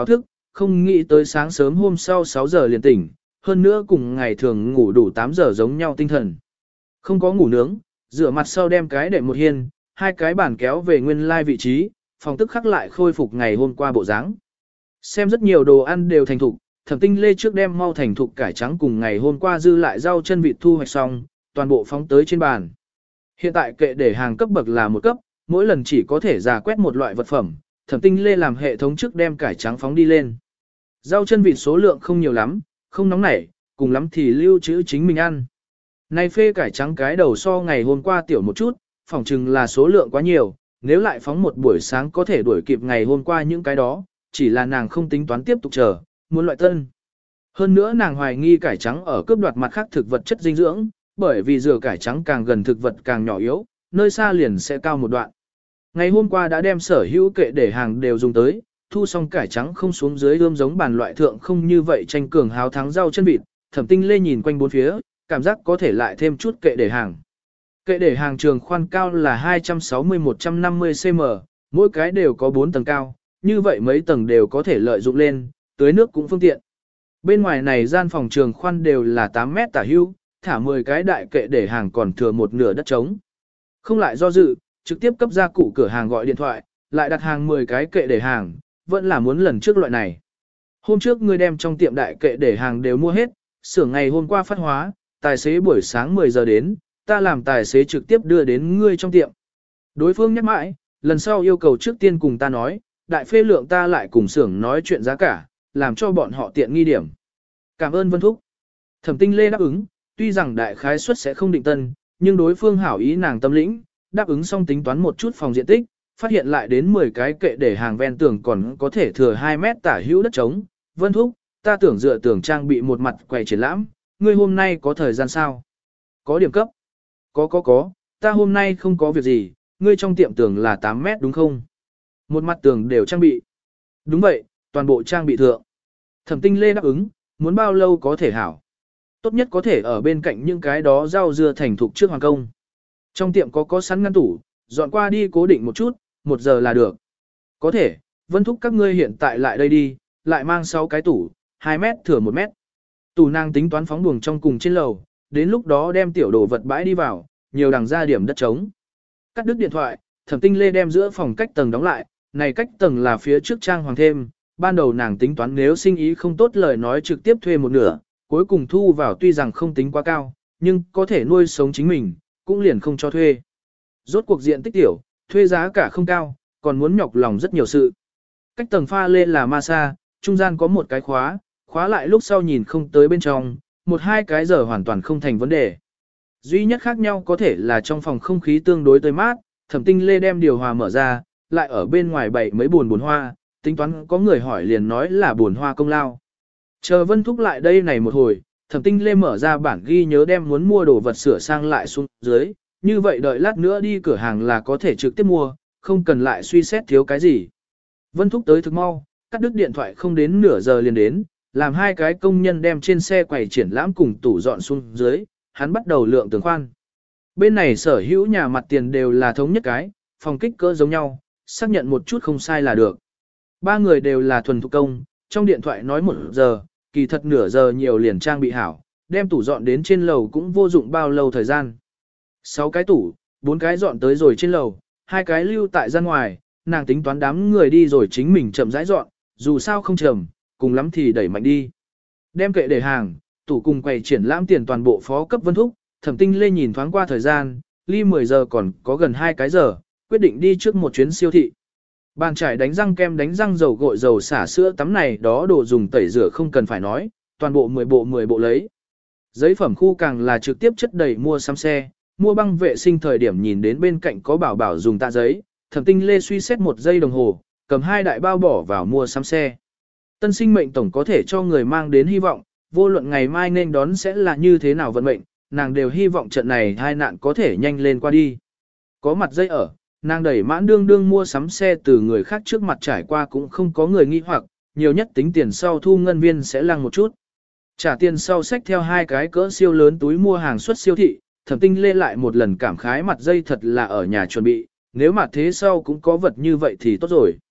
không nghĩ tới sáng sớm hôm sau sáu giờ liền tỉnh, hơn nữa cùng ngày thường ngủ đủ tám giờ giống nhau tinh thần. Không có ngủ nướng, rửa mặt sau đem cái đệm một hiên, hai cái bàn kéo về nguyên lai vị trí, phòng tức khắc lại khôi phục ngày hôm qua bộ dáng. Xem rất nhiều đồ ăn đều thành thục, Thẩm Tinh Lê trước đem mau thành thục cải trắng cùng ngày hôm qua dư lại rau chân vịt thu hoạch xong, toàn bộ phóng tới trên bàn. Hiện tại kệ để hàng cấp bậc là một cấp, mỗi lần chỉ có thể giả quét một loại vật phẩm, Thẩm Tinh Lê làm hệ thống trước đem cải trắng phóng đi lên. Rau chân vịt số lượng không nhiều lắm, không nóng nảy, cùng lắm thì lưu trữ chính mình ăn. Này phê cải trắng cái đầu so ngày hôm qua tiểu một chút, phỏng chừng là số lượng quá nhiều, nếu lại phóng một buổi sáng có thể đuổi kịp ngày hôm qua những cái đó, chỉ là nàng không tính toán tiếp tục chờ, muốn loại tân. Hơn nữa nàng hoài nghi cải trắng ở cướp đoạt mặt khác thực vật chất dinh dưỡng, bởi vì rửa cải trắng càng gần thực vật càng nhỏ yếu, nơi xa liền sẽ cao một đoạn. Ngày hôm qua đã đem sở hữu kệ để hàng đều dùng tới, thu xong cải trắng không xuống dưới ươm giống bàn loại thượng không như vậy tranh cường háo thắng rau chân vịt, Thẩm Tinh Lê nhìn quanh bốn phía, cảm giác có thể lại thêm chút kệ để hàng. Kệ để hàng trường khoan cao là hai trăm sáu mươi đến một trăm năm mươi xăng-ti-mét, mỗi cái đều có bốn tầng cao, như vậy mấy tầng đều có thể lợi dụng lên, tưới nước cũng phương tiện. Bên ngoài này gian phòng trường khoan đều là tám mét tả hữu, thả mười cái đại kệ để hàng còn thừa một nửa đất trống. Không lại do dự, trực tiếp cấp gia cụ cửa hàng gọi điện thoại, lại đặt hàng mười cái kệ để hàng, vẫn là muốn lần trước loại này. Hôm trước ngươi đem trong tiệm đại kệ để hàng đều mua hết, xưởng ngày hôm qua phát hóa, tài xế buổi sáng mười giờ đến, ta làm tài xế trực tiếp đưa đến ngươi trong tiệm. Đối phương nhắc mãi, lần sau yêu cầu trước tiên cùng ta nói, đại phê lượng ta lại cùng xưởng nói chuyện giá cả, làm cho bọn họ tiện nghi điểm. Cảm ơn Vân Thúc. Thẩm Tinh Lê đáp ứng, tuy rằng đại khái suất sẽ không định tân, nhưng đối phương hảo ý nàng tâm lĩnh, đáp ứng xong tính toán một chút phòng diện tích, phát hiện lại đến mười cái kệ để hàng ven tường còn có thể thừa hai mét tả hữu đất trống. Vân Thúc, ta tưởng dựa tường trang bị một mặt quầy triển lãm, ngươi hôm nay có thời gian sao? Có điểm cấp. Có có có, ta hôm nay không có việc gì, ngươi trong tiệm tường là tám mét đúng không? Một mặt tường đều trang bị. Đúng vậy, toàn bộ trang bị thượng. Thẩm Tinh Lê đáp ứng, muốn bao lâu có thể hảo. Tốt nhất có thể ở bên cạnh những cái đó rau dưa thành thục trước hoàn công. Trong tiệm có có sẵn ngăn tủ, dọn qua đi cố định một chút, một giờ là được. Có thể, Vân Thúc các ngươi hiện tại lại đây đi, lại mang sáu cái tủ, hai mét thừa một mét. Tủ nàng tính toán phóng buồng trong cùng trên lầu, đến lúc đó đem tiểu đồ vật bãi đi vào, nhiều đằng ra điểm đất trống. Cắt đứt điện thoại, Thẩm Tinh Lê đem giữa phòng cách tầng đóng lại, này cách tầng là phía trước trang hoàng thêm, ban đầu nàng tính toán nếu sinh ý không tốt lời nói trực tiếp thuê một nửa, cuối cùng thu vào tuy rằng không tính quá cao, nhưng có thể nuôi sống chính mình, cũng liền không cho thuê. Rốt cuộc diện tích tiểu, thuê giá cả không cao, còn muốn nhọc lòng rất nhiều sự. Cách tầng pha lê là ma sa, trung gian có một cái khóa, khóa lại lúc sau nhìn không tới bên trong, một hai cái giờ hoàn toàn không thành vấn đề. Duy nhất khác nhau có thể là trong phòng không khí tương đối tươi mát, Thẩm Tinh Lê đem điều hòa mở ra, lại ở bên ngoài bày mấy buồn buồn hoa, tính toán có người hỏi liền nói là buồn hoa công lao. Chờ Vân Thúc lại đây này một hồi, Thẩm Tinh Lê mở ra bản ghi nhớ đem muốn mua đồ vật sửa sang lại xuống dưới, như vậy đợi lát nữa đi cửa hàng là có thể trực tiếp mua, không cần lại suy xét thiếu cái gì. Vân Thúc tới thực mau, cắt đứt điện thoại không đến nửa giờ liền đến, làm hai cái công nhân đem trên xe quầy triển lãm cùng tủ dọn xuống dưới, hắn bắt đầu lượng tường khoan. Bên này sở hữu nhà mặt tiền đều là thống nhất cái, phòng kích cỡ giống nhau, xác nhận một chút không sai là được. Ba người đều là thuần thục công, trong điện thoại nói một giờ, kỳ thật nửa giờ nhiều liền trang bị hảo, đem tủ dọn đến trên lầu cũng vô dụng bao lâu thời gian. Sáu cái tủ, bốn cái dọn tới rồi trên lầu, hai cái lưu tại gian ngoài, nàng tính toán đám người đi rồi chính mình chậm rãi dọn, dù sao không chậm, cùng lắm thì đẩy mạnh đi. Đem kệ để hàng, tủ cùng quầy triển lãm tiền toàn bộ phó cấp Vân Thúc, Thẩm Tinh Lê nhìn thoáng qua thời gian, ly mười giờ còn có gần hai cái giờ, quyết định đi trước một chuyến siêu thị. Bàn chải đánh răng kem đánh răng dầu gội dầu xả sữa tắm này đó đồ dùng tẩy rửa không cần phải nói, toàn bộ mười bộ mười bộ lấy. Giấy phẩm khu càng là trực tiếp chất đầy mua sắm xe, mua băng vệ sinh thời điểm nhìn đến bên cạnh có bảo bảo dùng tạ giấy, Thẩm Tinh Lê suy xét một giây đồng hồ, cầm hai đại bao bỏ vào mua sắm xe. Tân sinh mệnh tổng có thể cho người mang đến hy vọng, vô luận ngày mai nên đón sẽ là như thế nào vận mệnh, nàng đều hy vọng trận này hai nạn có thể nhanh lên qua đi. Có mặt dây ở, nàng đẩy mãn đương đương mua sắm xe từ người khác trước mặt trải qua cũng không có người nghi hoặc, nhiều nhất tính tiền sau thu ngân viên sẽ lăng một chút. Trả tiền sau xách theo hai cái cỡ siêu lớn túi mua hàng xuất siêu thị, Thẩm Tinh Lê lại một lần cảm khái mặt dây thật là ở nhà chuẩn bị, nếu mà thế sau cũng có vật như vậy thì tốt rồi.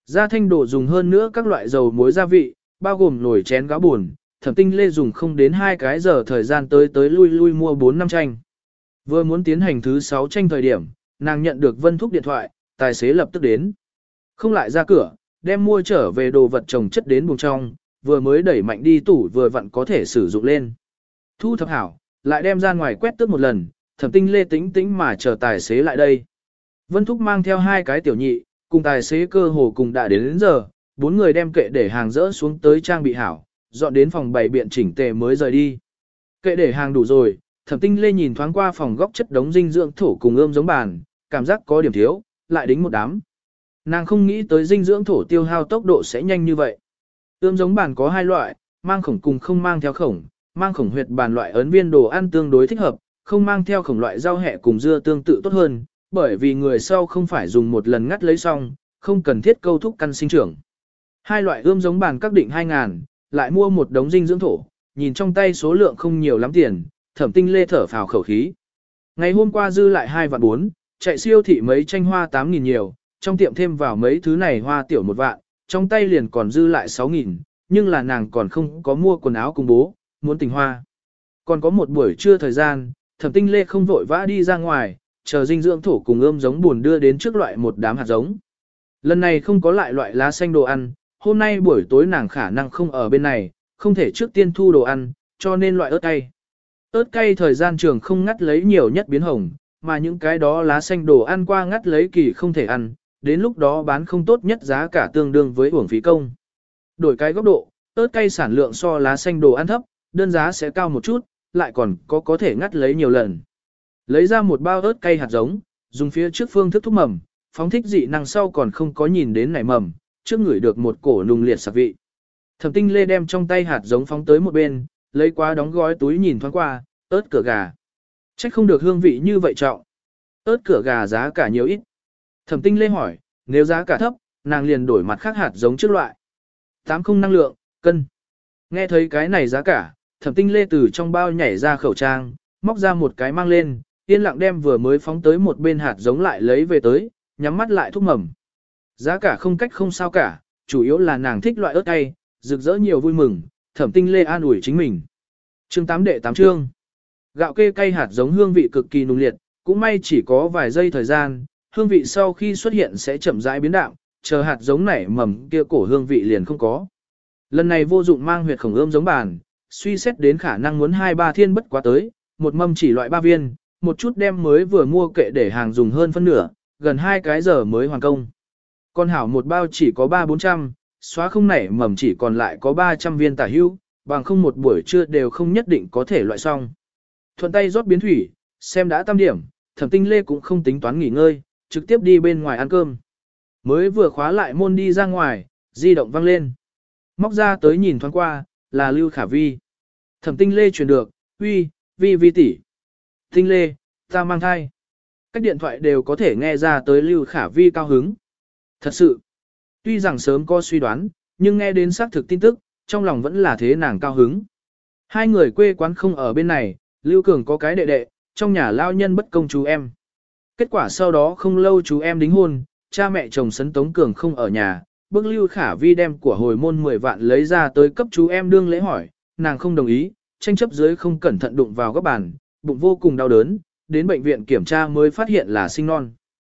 Gia Thanh đổ dùng hơn nữa các loại dầu muối gia vị, bao gồm nồi chén gáo buồn, Thẩm Tinh Lê dùng không đến hai cái giờ thời gian tới tới lui lui mua bốn năm chanh. Vừa muốn tiến hành thứ sáu chanh thời điểm, nàng nhận được Vân Thúc điện thoại, tài xế lập tức đến. Không lại ra cửa, đem mua trở về đồ vật trồng chất đến buồng trong, vừa mới đẩy mạnh đi tủ vừa vặn có thể sử dụng lên. Thu thập hảo, lại đem ra ngoài quét tước một lần, Thẩm Tinh Lê tĩnh tĩnh mà chờ tài xế lại đây. Vân Thúc mang theo hai cái tiểu nhị, cùng tài xế cơ hồ cùng đã đến, đến giờ, bốn người đem kệ để hàng dỡ xuống tới trang bị hảo, dọn đến phòng bày biện chỉnh tề mới rời đi. Kệ để hàng đủ rồi, Thẩm Tinh Lê nhìn thoáng qua phòng góc chất đống dinh dưỡng thổ cùng ươm giống bàn, cảm giác có điểm thiếu, lại đính một đám. Nàng không nghĩ tới dinh dưỡng thổ tiêu hao tốc độ sẽ nhanh như vậy. Ươm giống bàn có hai loại, mang khổng cùng không mang theo khổng, mang khổng huyệt bàn loại ấn viên đồ ăn tương đối thích hợp, không mang theo khổng loại rau hẹ cùng dưa tương tự tốt hơn, bởi vì người sau không phải dùng một lần ngắt lấy xong, không cần thiết câu thúc căn sinh trưởng. Hai loại ươm giống bàn các định hai ngàn, lại mua một đống dinh dưỡng thổ, nhìn trong tay số lượng không nhiều lắm tiền, Thẩm Tinh Lê thở phào khẩu khí. Ngày hôm qua dư lại hai vạn bốn, chạy siêu thị mấy tranh hoa tám nghìn nhiều, trong tiệm thêm vào mấy thứ này hoa tiểu một vạn, trong tay liền còn dư lại sáu nghìn, nhưng là nàng còn không có mua quần áo cùng bố, muốn tình hoa. Còn có một buổi trưa thời gian, Thẩm Tinh Lê không vội vã đi ra ngoài, chờ dinh dưỡng thổ cùng ươm giống buồn đưa đến trước loại một đám hạt giống. Lần này không có lại loại lá xanh đồ ăn, hôm nay buổi tối nàng khả năng không ở bên này, không thể trước tiên thu đồ ăn, cho nên loại ớt cay. Ớt cay thời gian trường không ngắt lấy nhiều nhất biến hồng, mà những cái đó lá xanh đồ ăn qua ngắt lấy kỳ không thể ăn, đến lúc đó bán không tốt nhất giá cả tương đương với uổng phí công. Đổi cái góc độ, ớt cay sản lượng so lá xanh đồ ăn thấp, đơn giá sẽ cao một chút, lại còn có có thể ngắt lấy nhiều lần. Lấy ra một bao ớt cay hạt giống, dùng phía trước phương thức thúc mầm, phóng thích dị năng sau còn không có nhìn đến nảy mầm, trước ngửi được một cổ nùng liệt sạc vị. Thẩm Tinh Lê đem trong tay hạt giống phóng tới một bên, lấy qua đóng gói túi nhìn thoáng qua, ớt cửa gà. Chắc không được hương vị như vậy trọng. Ớt cửa gà giá cả nhiều ít. Thẩm Tinh Lê hỏi, nếu giá cả thấp, nàng liền đổi mặt khác hạt giống trước loại. tám không năng lượng, cân. Nghe thấy cái này giá cả, Thẩm Tinh Lê từ trong bao nhảy ra khẩu trang, móc ra một cái mang lên, yên lặng đem vừa mới phóng tới một bên hạt giống lại lấy về tới, nhắm mắt lại thúc mầm. Giá cả không cách không sao cả, chủ yếu là nàng thích loại ớt cay, rực rỡ nhiều vui mừng, Thẩm Tinh Lê an ủi chính mình. Chương tám đệ tám chương. Gạo kê cay hạt giống hương vị cực kỳ nùng liệt, cũng may chỉ có vài giây thời gian, hương vị sau khi xuất hiện sẽ chậm rãi biến đạm, chờ hạt giống nảy mầm kia cổ hương vị liền không có. Lần này vô dụng mang huyệt khổng ươm giống bàn, suy xét đến khả năng muốn hai ba thiên bất quá tới, một mâm chỉ loại ba viên, một chút đem mới vừa mua kệ để hàng dùng hơn phân nửa, gần hai cái giờ mới hoàn công. Con hảo một bao chỉ có ba bốn trăm, xóa không nảy mầm chỉ còn lại có ba trăm viên tả hữu, bằng không một buổi trưa đều không nhất định có thể loại xong. Thuận tay rót biến thủy, xem đã tam điểm, Thẩm Tinh Lê cũng không tính toán nghỉ ngơi, trực tiếp đi bên ngoài ăn cơm. Mới vừa khóa lại môn đi ra ngoài, di động vang lên. Móc ra tới nhìn thoáng qua, là Lưu Khả Vi. Thẩm Tinh Lê truyền được, uy, Vi Vi tỷ. Tinh Lê, ta mang thai. Các điện thoại đều có thể nghe ra tới Lưu Khả Vi cao hứng. Thật sự, tuy rằng sớm có suy đoán, nhưng nghe đến xác thực tin tức, trong lòng vẫn là thế nàng cao hứng. Hai người quê quán không ở bên này, Lưu Cường có cái đệ đệ, trong nhà lao nhân bất công chú em. Kết quả sau đó không lâu chú em đính hôn, cha mẹ chồng Sấn Tống Cường không ở nhà, bức Lưu Khả Vi đem của hồi môn mười vạn lấy ra tới cấp chú em đương lễ hỏi, nàng không đồng ý, tranh chấp dưới không cẩn thận đụng vào góc bàn, bụng vô cùng đau đớn, đến bệnh viện kiểm tra mới phát hiện là sinh non.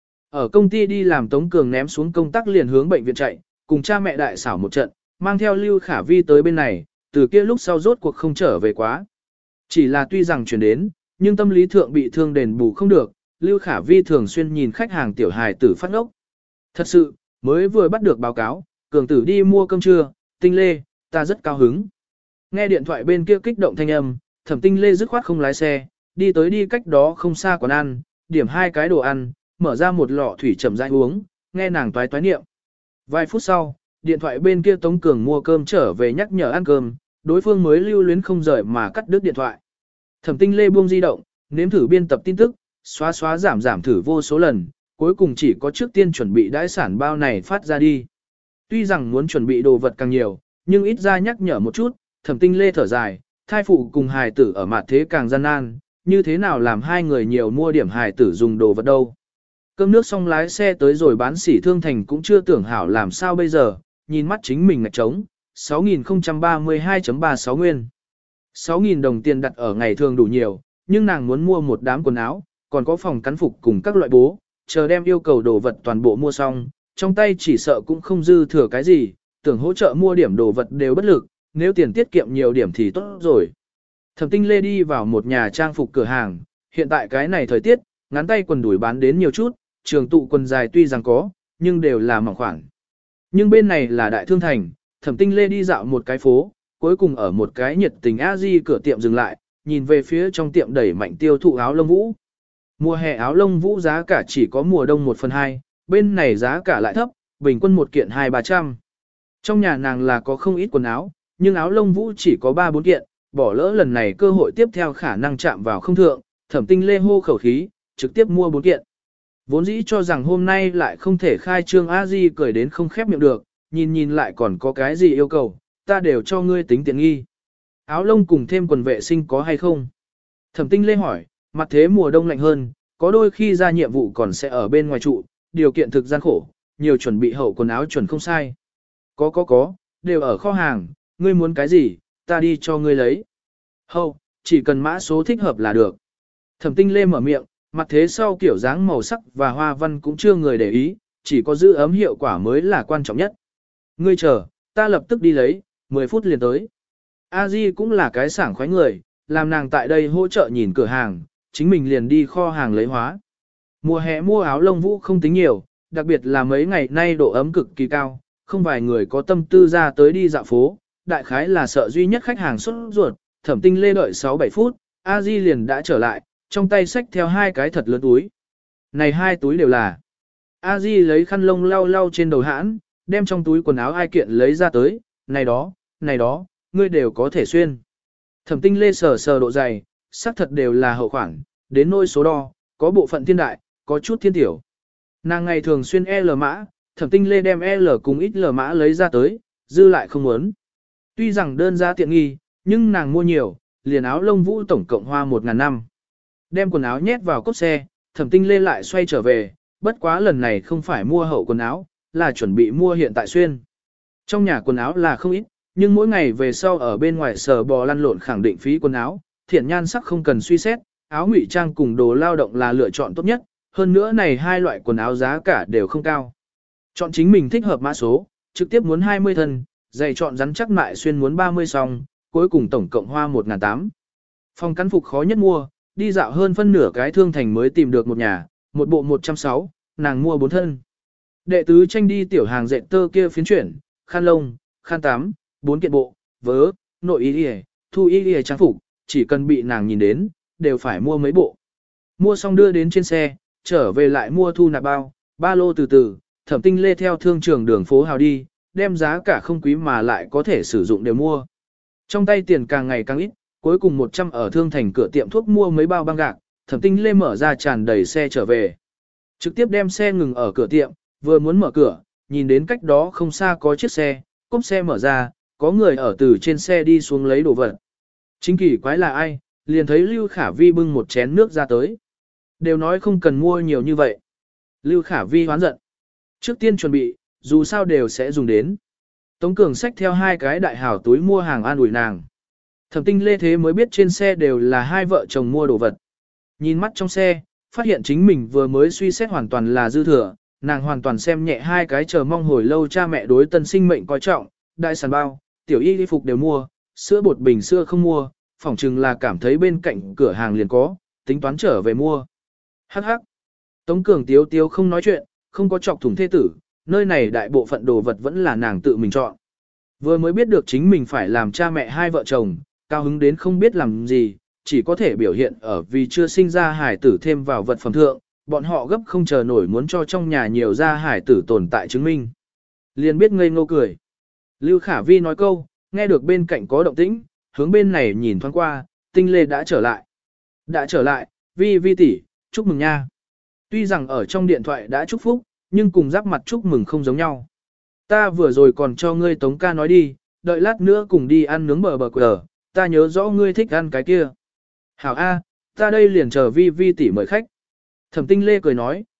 Ở công ty đi làm Tống Cường ném xuống công tác liền hướng bệnh viện chạy, cùng cha mẹ đại xảo một trận, mang theo Lưu Khả Vi tới bên này, từ kia lúc sau rốt cuộc không trở về quá. Chỉ là tuy rằng chuyển đến, nhưng tâm lý thượng bị thương đền bù không được, Lưu Khả Vi thường xuyên nhìn khách hàng tiểu hài tử phát ngốc. Thật sự, mới vừa bắt được báo cáo, Cường tử đi mua cơm trưa, Tinh Lê, ta rất cao hứng. Nghe điện thoại bên kia kích động thanh âm, Thẩm Tinh Lê dứt khoát không lái xe, đi tới đi cách đó không xa quán ăn, điểm hai cái đồ ăn, mở ra một lọ thủy chậm rãi uống, nghe nàng toái toái niệm. Vài phút sau, điện thoại bên kia Tống Cường mua cơm trở về nhắc nhở ăn cơm, đối phương mới lưu luyến không rời mà cắt đứt điện thoại. Thẩm Tinh Lê buông di động, nếm thử biên tập tin tức, xóa xóa giảm giảm thử vô số lần, cuối cùng chỉ có trước tiên chuẩn bị đãi sản bao này phát ra đi. Tuy rằng muốn chuẩn bị đồ vật càng nhiều, nhưng ít ra nhắc nhở một chút, Thẩm Tinh Lê thở dài, thai phụ cùng hài tử ở mặt thế càng gian nan, như thế nào làm hai người nhiều mua điểm hài tử dùng đồ vật đâu. Cơm nước xong lái xe tới rồi bán sỉ thương thành cũng chưa tưởng hảo làm sao bây giờ, nhìn mắt chính mình ngạch trống, sáu nghìn không trăm ba mươi hai phẩy ba sáu nguyên. sáu nghìn đồng tiền đặt ở ngày thường đủ nhiều, nhưng nàng muốn mua một đám quần áo, còn có phòng cắn phục cùng các loại bố, chờ đem yêu cầu đồ vật toàn bộ mua xong, trong tay chỉ sợ cũng không dư thừa cái gì, tưởng hỗ trợ mua điểm đồ vật đều bất lực, nếu tiền tiết kiệm nhiều điểm thì tốt rồi. Thẩm Tinh Lê đi vào một nhà trang phục cửa hàng, hiện tại cái này thời tiết, ngắn tay quần đùi bán đến nhiều chút, trường tụ quần dài tuy rằng có, nhưng đều là mỏng khoản. Nhưng bên này là đại thương thành, Thẩm Tinh Lê đi dạo một cái phố, cuối cùng ở một cái nhiệt tình a-di cửa tiệm dừng lại, nhìn về phía trong tiệm đẩy mạnh tiêu thụ áo lông vũ. Mùa hè áo lông vũ giá cả chỉ có mùa đông một phần hai, bên này giá cả lại thấp, bình quân một kiện hai ba trăm. Trong nhà nàng là có không ít quần áo, nhưng áo lông vũ chỉ có ba bốn kiện, bỏ lỡ lần này cơ hội tiếp theo khả năng chạm vào không thượng, Thẩm Tinh Lê hô khẩu khí, trực tiếp mua bốn kiện. Vốn dĩ cho rằng hôm nay lại không thể khai trương a-di cười đến không khép miệng được, nhìn nhìn lại còn có cái gì yêu cầu, ta đều cho ngươi tính tiện nghi. Áo lông cùng thêm quần vệ sinh có hay không? Thẩm Tinh Lê hỏi, mặt thế mùa đông lạnh hơn, có đôi khi ra nhiệm vụ còn sẽ ở bên ngoài trụ, điều kiện thực gian khổ, nhiều chuẩn bị hậu quần áo chuẩn không sai. Có có có, đều ở kho hàng, ngươi muốn cái gì, ta đi cho ngươi lấy. Hậu, chỉ cần mã số thích hợp là được. Thẩm Tinh Lê mở miệng, mặt thế sau kiểu dáng màu sắc và hoa văn cũng chưa người để ý, chỉ có giữ ấm hiệu quả mới là quan trọng nhất. Ngươi chờ, ta lập tức đi lấy, mười phút liền tới. A Di cũng là cái sảng khoái người, làm nàng tại đây hỗ trợ nhìn cửa hàng, chính mình liền đi kho hàng lấy hóa. Mùa hè mua áo lông vũ không tính nhiều, đặc biệt là mấy ngày nay độ ấm cực kỳ cao, không vài người có tâm tư ra tới đi dạo phố, đại khái là sợ duy nhất khách hàng xuất ruột, Thẩm Tinh Lê đợi sáu bảy phút, A Di liền đã trở lại, trong tay xách theo hai cái thật lớn túi. Này hai túi đều là. A Di lấy khăn lông lau lau trên đầu hãn, đem trong túi quần áo ai kiện lấy ra tới, này đó, này đó, ngươi đều có thể xuyên. Thẩm Tinh Lê sờ sờ độ dày, xác thật đều là hậu khoản, đến nỗi số đo, có bộ phận thiên đại, có chút thiên tiểu. Nàng ngày thường xuyên L mã, Thẩm Tinh Lê đem L cùng X L mã lấy ra tới, dư lại không muốn. Tuy rằng đơn giá tiện nghi, nhưng nàng mua nhiều, liền áo lông vũ tổng cộng hoa một ngàn năm. Đem quần áo nhét vào cốp xe, Thẩm Tinh Lê lại xoay trở về, bất quá lần này không phải mua hậu quần áo, là chuẩn bị mua hiện tại xuyên. Trong nhà quần áo là không ít, nhưng mỗi ngày về sau ở bên ngoài sở bò lăn lộn khẳng định phí quần áo, thiện nhan sắc không cần suy xét, áo ngụy trang cùng đồ lao động là lựa chọn tốt nhất, hơn nữa này hai loại quần áo giá cả đều không cao. Chọn chính mình thích hợp mã số, trực tiếp muốn hai mươi thân, giày chọn rắn chắc mại xuyên muốn ba mươi song, cuối cùng tổng cộng hoa một nghìn tám trăm. Phong cắn phục khó nhất mua, đi dạo hơn phân nửa cái thương thành mới tìm được một nhà, một bộ một trăm sáu, nàng mua bốn thân. Đệ tứ tranh đi tiểu hàng dệt tơ kia phiến chuyển, khăn lông, khăn tắm, bốn kiện bộ, vớ, nội y y, thu y y trang phục, chỉ cần bị nàng nhìn đến, đều phải mua mấy bộ. Mua xong đưa đến trên xe, trở về lại mua thu nạp bao, ba lô từ từ, Thẩm Tinh Lê theo thương trường đường phố hào đi, đem giá cả không quý mà lại có thể sử dụng đều mua. Trong tay tiền càng ngày càng ít, cuối cùng một trăm ở thương thành cửa tiệm thuốc mua mấy bao băng gạc, Thẩm Tinh Lê mở ra tràn đầy xe trở về. Trực tiếp đem xe ngừng ở cửa tiệm, vừa muốn mở cửa, nhìn đến cách đó không xa có chiếc xe, cốp xe mở ra, có người ở từ trên xe đi xuống lấy đồ vật. Chính kỳ quái là ai, liền thấy Lưu Khả Vi bưng một chén nước ra tới. Đều nói không cần mua nhiều như vậy. Lưu Khả Vi hoán giận. Trước tiên chuẩn bị, dù sao đều sẽ dùng đến. Tống Cường xách theo hai cái đại hảo túi mua hàng an ủi nàng. Thẩm Tinh Lê thế mới biết trên xe đều là hai vợ chồng mua đồ vật. Nhìn mắt trong xe, phát hiện chính mình vừa mới suy xét hoàn toàn là dư thừa, nàng hoàn toàn xem nhẹ hai cái chờ mong hồi lâu cha mẹ đối tân sinh mệnh coi trọng, đại sản bao, tiểu y y phục đều mua, sữa bột bình sữa không mua, phỏng chừng là cảm thấy bên cạnh cửa hàng liền có, tính toán trở về mua. Hắc hắc. Tống Cường tiếu tiếu không nói chuyện, không có chọc thủng thê tử, nơi này đại bộ phận đồ vật vẫn là nàng tự mình chọn. Vừa mới biết được chính mình phải làm cha mẹ hai vợ chồng, cao hứng đến không biết làm gì, chỉ có thể biểu hiện ở vì chưa sinh ra hải tử thêm vào vật phẩm thượng, bọn họ gấp không chờ nổi muốn cho trong nhà nhiều ra hải tử tồn tại chứng minh. Liền biết ngây ngô cười. Lưu Khả Vi nói câu, nghe được bên cạnh có động tĩnh, hướng bên này nhìn thoáng qua, Tinh Lê đã trở lại. Đã trở lại, Vi Vi tỷ, chúc mừng nha. Tuy rằng ở trong điện thoại đã chúc phúc, nhưng cùng giáp mặt chúc mừng không giống nhau. Ta vừa rồi còn cho ngươi Tống ca nói đi, đợi lát nữa cùng đi ăn nướng bờ bờ quờ, ta nhớ rõ ngươi thích ăn cái kia. Hảo A, ta đây liền chờ Vi Vi tỷ mời khách. Thẩm Tinh Lê cười nói,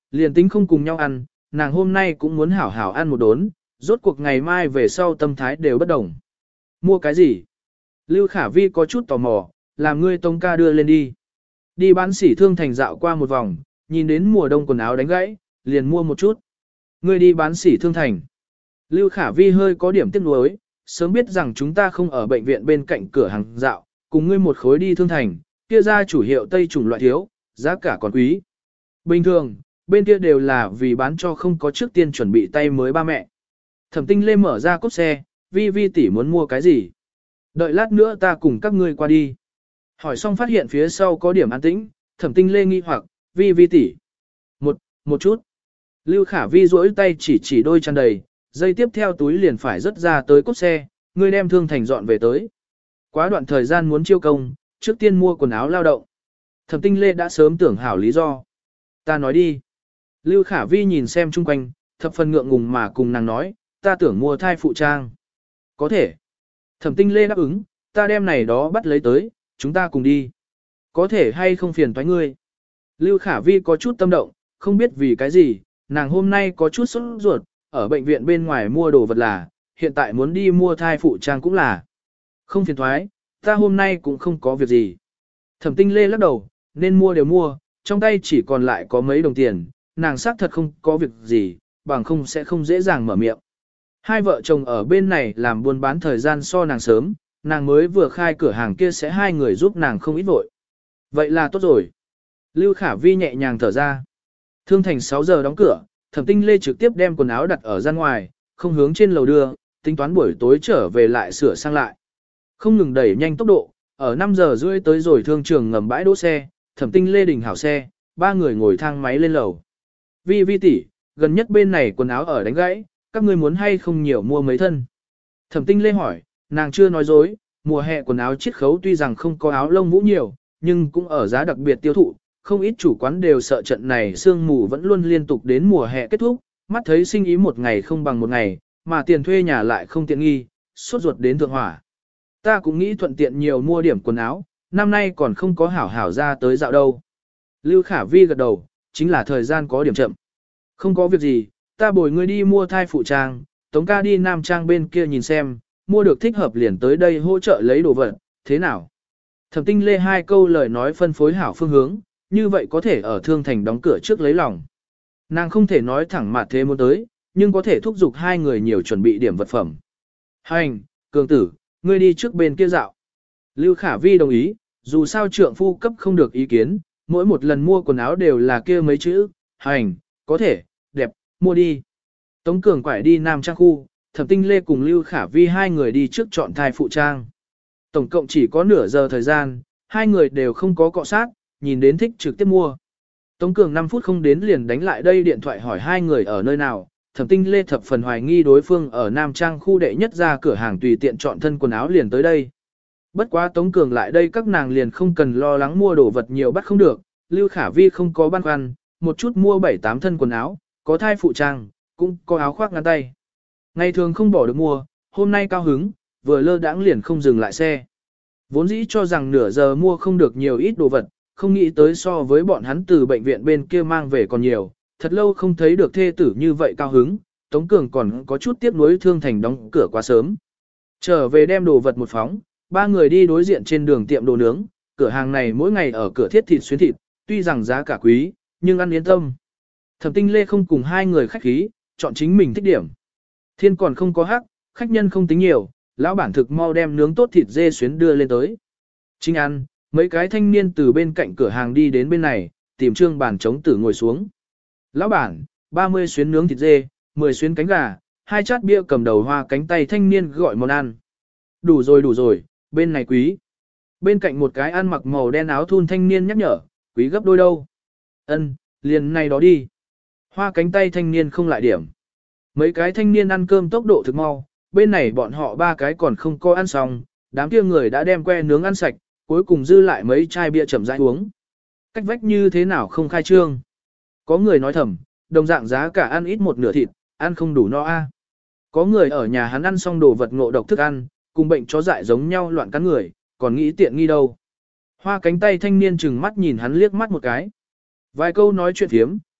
liền tính không cùng nhau ăn, nàng hôm nay cũng muốn hảo hảo ăn một đốn, rốt cuộc ngày mai về sau tâm thái đều bất đồng. Mua cái gì? Lưu Khả Vi có chút tò mò, làm ngươi Tống ca đưa lên đi. Đi bán sỉ thương thành dạo qua một vòng, nhìn đến mùa đông quần áo đánh gãy, liền mua một chút. Ngươi đi bán sỉ thương thành. Lưu Khả Vi hơi có điểm tiếc nuối, sớm biết rằng chúng ta không ở bệnh viện bên cạnh cửa hàng dạo, cùng ngươi một khối đi thương thành, kia ra chủ hiệu Tây chủng loại thiếu, giá cả còn quý. Bình thường, bên kia đều là vì bán cho không có trước tiên chuẩn bị tay mới ba mẹ. Thẩm Tinh Lê mở ra cốp xe, Vi Vi tỷ muốn mua cái gì? Đợi lát nữa ta cùng các ngươi qua đi. Hỏi xong phát hiện phía sau có điểm an tĩnh, Thẩm Tinh Lê nghi hoặc, Vi Vi tỷ. Một, một chút. Lưu Khả Vi duỗi tay chỉ chỉ đôi chân đầy, dây tiếp theo túi liền phải rớt ra tới cốp xe, ngươi đem thương thành dọn về tới. Quá đoạn thời gian muốn chiêu công, trước tiên mua quần áo lao động. Thẩm Tinh Lê đã sớm tưởng hảo lý do. Ta nói đi. Lưu Khả Vi nhìn xem chung quanh, thập phần ngượng ngùng mà cùng nàng nói, ta tưởng mua thai phụ trang. Có thể. Thẩm Tinh Lê đáp ứng, ta đem này đó bắt lấy tới, chúng ta cùng đi. Có thể hay không phiền toái ngươi. Lưu Khả Vi có chút tâm động, không biết vì cái gì, nàng hôm nay có chút sốt ruột, ở bệnh viện bên ngoài mua đồ vật là, hiện tại muốn đi mua thai phụ trang cũng là. Không phiền thoái, ta hôm nay cũng không có việc gì. Thẩm Tinh Lê lắc đầu, nên mua đều mua, trong tay chỉ còn lại có mấy đồng tiền, nàng xác thật không có việc gì, bằng không sẽ không dễ dàng mở miệng. Hai vợ chồng ở bên này làm buôn bán thời gian so nàng sớm, nàng mới vừa khai cửa hàng kia sẽ hai người giúp nàng không ít vội. Vậy là tốt rồi. Lưu Khả Vi nhẹ nhàng thở ra. Thương thành sáu giờ đóng cửa, Thẩm Tinh Lê trực tiếp đem quần áo đặt ở gian ngoài, không hướng trên lầu đưa, tính toán buổi tối trở về lại sửa sang lại. Không ngừng đẩy nhanh tốc độ, ở năm giờ rưỡi tới rồi thương trường ngầm bãi đỗ xe, Thẩm Tinh Lê đình hảo xe, ba người ngồi thang máy lên lầu. Vi Vi tỷ, gần nhất bên này quần áo ở đánh gãy, các ngươi muốn hay không nhiều mua mấy thân? Thẩm Tinh Lê hỏi, nàng chưa nói dối, mùa hè quần áo chiết khấu tuy rằng không có áo lông vũ nhiều, nhưng cũng ở giá đặc biệt tiêu thụ, không ít chủ quán đều sợ trận này sương mù vẫn luôn liên tục đến mùa hè kết thúc, mắt thấy sinh ý một ngày không bằng một ngày, mà tiền thuê nhà lại không tiện nghi, sốt ruột đến thượng hỏa. Ta cũng nghĩ thuận tiện nhiều mua điểm quần áo, năm nay còn không có hảo hảo ra tới dạo đâu. Lưu Khả Vi gật đầu, chính là thời gian có điểm chậm. Không có việc gì, ta bồi ngươi đi mua thai phụ trang, Tống ca đi Nam Trang bên kia nhìn xem, mua được thích hợp liền tới đây hỗ trợ lấy đồ vật, thế nào? Thẩm Tinh Lê hai câu lời nói phân phối hảo phương hướng, như vậy có thể ở thương thành đóng cửa trước lấy lòng. Nàng không thể nói thẳng mà thế muốn tới, nhưng có thể thúc giục hai người nhiều chuẩn bị điểm vật phẩm. Hành, cường tử, ngươi đi trước bên kia dạo. Lưu Khả Vi đồng ý, dù sao trượng phu cấp không được ý kiến, mỗi một lần mua quần áo đều là kia mấy chữ, hành, có thể, đẹp, mua đi. Tống Cường quải đi Nam Trang khu, Thẩm Tinh Lê cùng Lưu Khả Vi hai người đi trước chọn thai phụ trang. Tổng cộng chỉ có nửa giờ thời gian, hai người đều không có cọ sát, nhìn đến thích trực tiếp mua. Tống Cường năm phút không đến liền đánh lại đây điện thoại hỏi hai người ở nơi nào, Thẩm Tinh Lê thập phần hoài nghi đối phương ở Nam Trang khu đệ nhất ra cửa hàng tùy tiện chọn thân quần áo liền tới đây. Bất quá Tống Cường lại đây các nàng liền không cần lo lắng mua đồ vật nhiều bắt không được, Lưu Khả Vi không có băn khoăn, một chút mua bảy tám thân quần áo, có thai phụ trang, cũng có áo khoác ngắn tay. Ngày thường không bỏ được mua, hôm nay cao hứng, vừa lơ đãng liền không dừng lại xe. Vốn dĩ cho rằng nửa giờ mua không được nhiều ít đồ vật, không nghĩ tới so với bọn hắn từ bệnh viện bên kia mang về còn nhiều, thật lâu không thấy được thê tử như vậy cao hứng, Tống Cường còn có chút tiếc nuối thương thành đóng cửa quá sớm. Trở về đem đồ vật một phóng, ba người đi đối diện trên đường tiệm đồ nướng, cửa hàng này mỗi ngày ở cửa thiết thịt xuyến thịt, tuy rằng giá cả quý, nhưng ăn yên tâm. Thẩm Tinh Lê không cùng hai người khách khí, chọn chính mình thích điểm. Thiên còn không có hắc, khách nhân không tính nhiều, lão bản thực mau đem nướng tốt thịt dê xuyến đưa lên tới. Chính ăn, mấy cái thanh niên từ bên cạnh cửa hàng đi đến bên này, tìm trương bàn trống tử ngồi xuống. Lão bản, ba mươi xuyến nướng thịt dê, mười xuyến cánh gà, hai chát bia cầm đầu hoa cánh tay thanh niên gọi món ăn. Đủ rồi đủ rồi, bên này quý. Bên cạnh một cái ăn mặc màu đen áo thun thanh niên nhắc nhở, quý gấp đôi đâu. Ân, liền này đó đi. Hoa cánh tay thanh niên không lại điểm. Mấy cái thanh niên ăn cơm tốc độ thực mau, bên này bọn họ ba cái còn không có ăn xong, đám kia người đã đem que nướng ăn sạch, cuối cùng dư lại mấy chai bia chậm rãi uống. Cách vách như thế nào không khai trương. Có người nói thầm, đồng dạng giá cả ăn ít một nửa thịt, ăn không đủ no a. Có người ở nhà hắn ăn xong đồ vật ngộ độc thức ăn, cùng bệnh chó dại giống nhau loạn cắn người, còn nghĩ tiện nghi đâu. Hoa cánh tay thanh niên chừng mắt nhìn hắn liếc mắt một cái. Vài câu nói chuyện thiếm,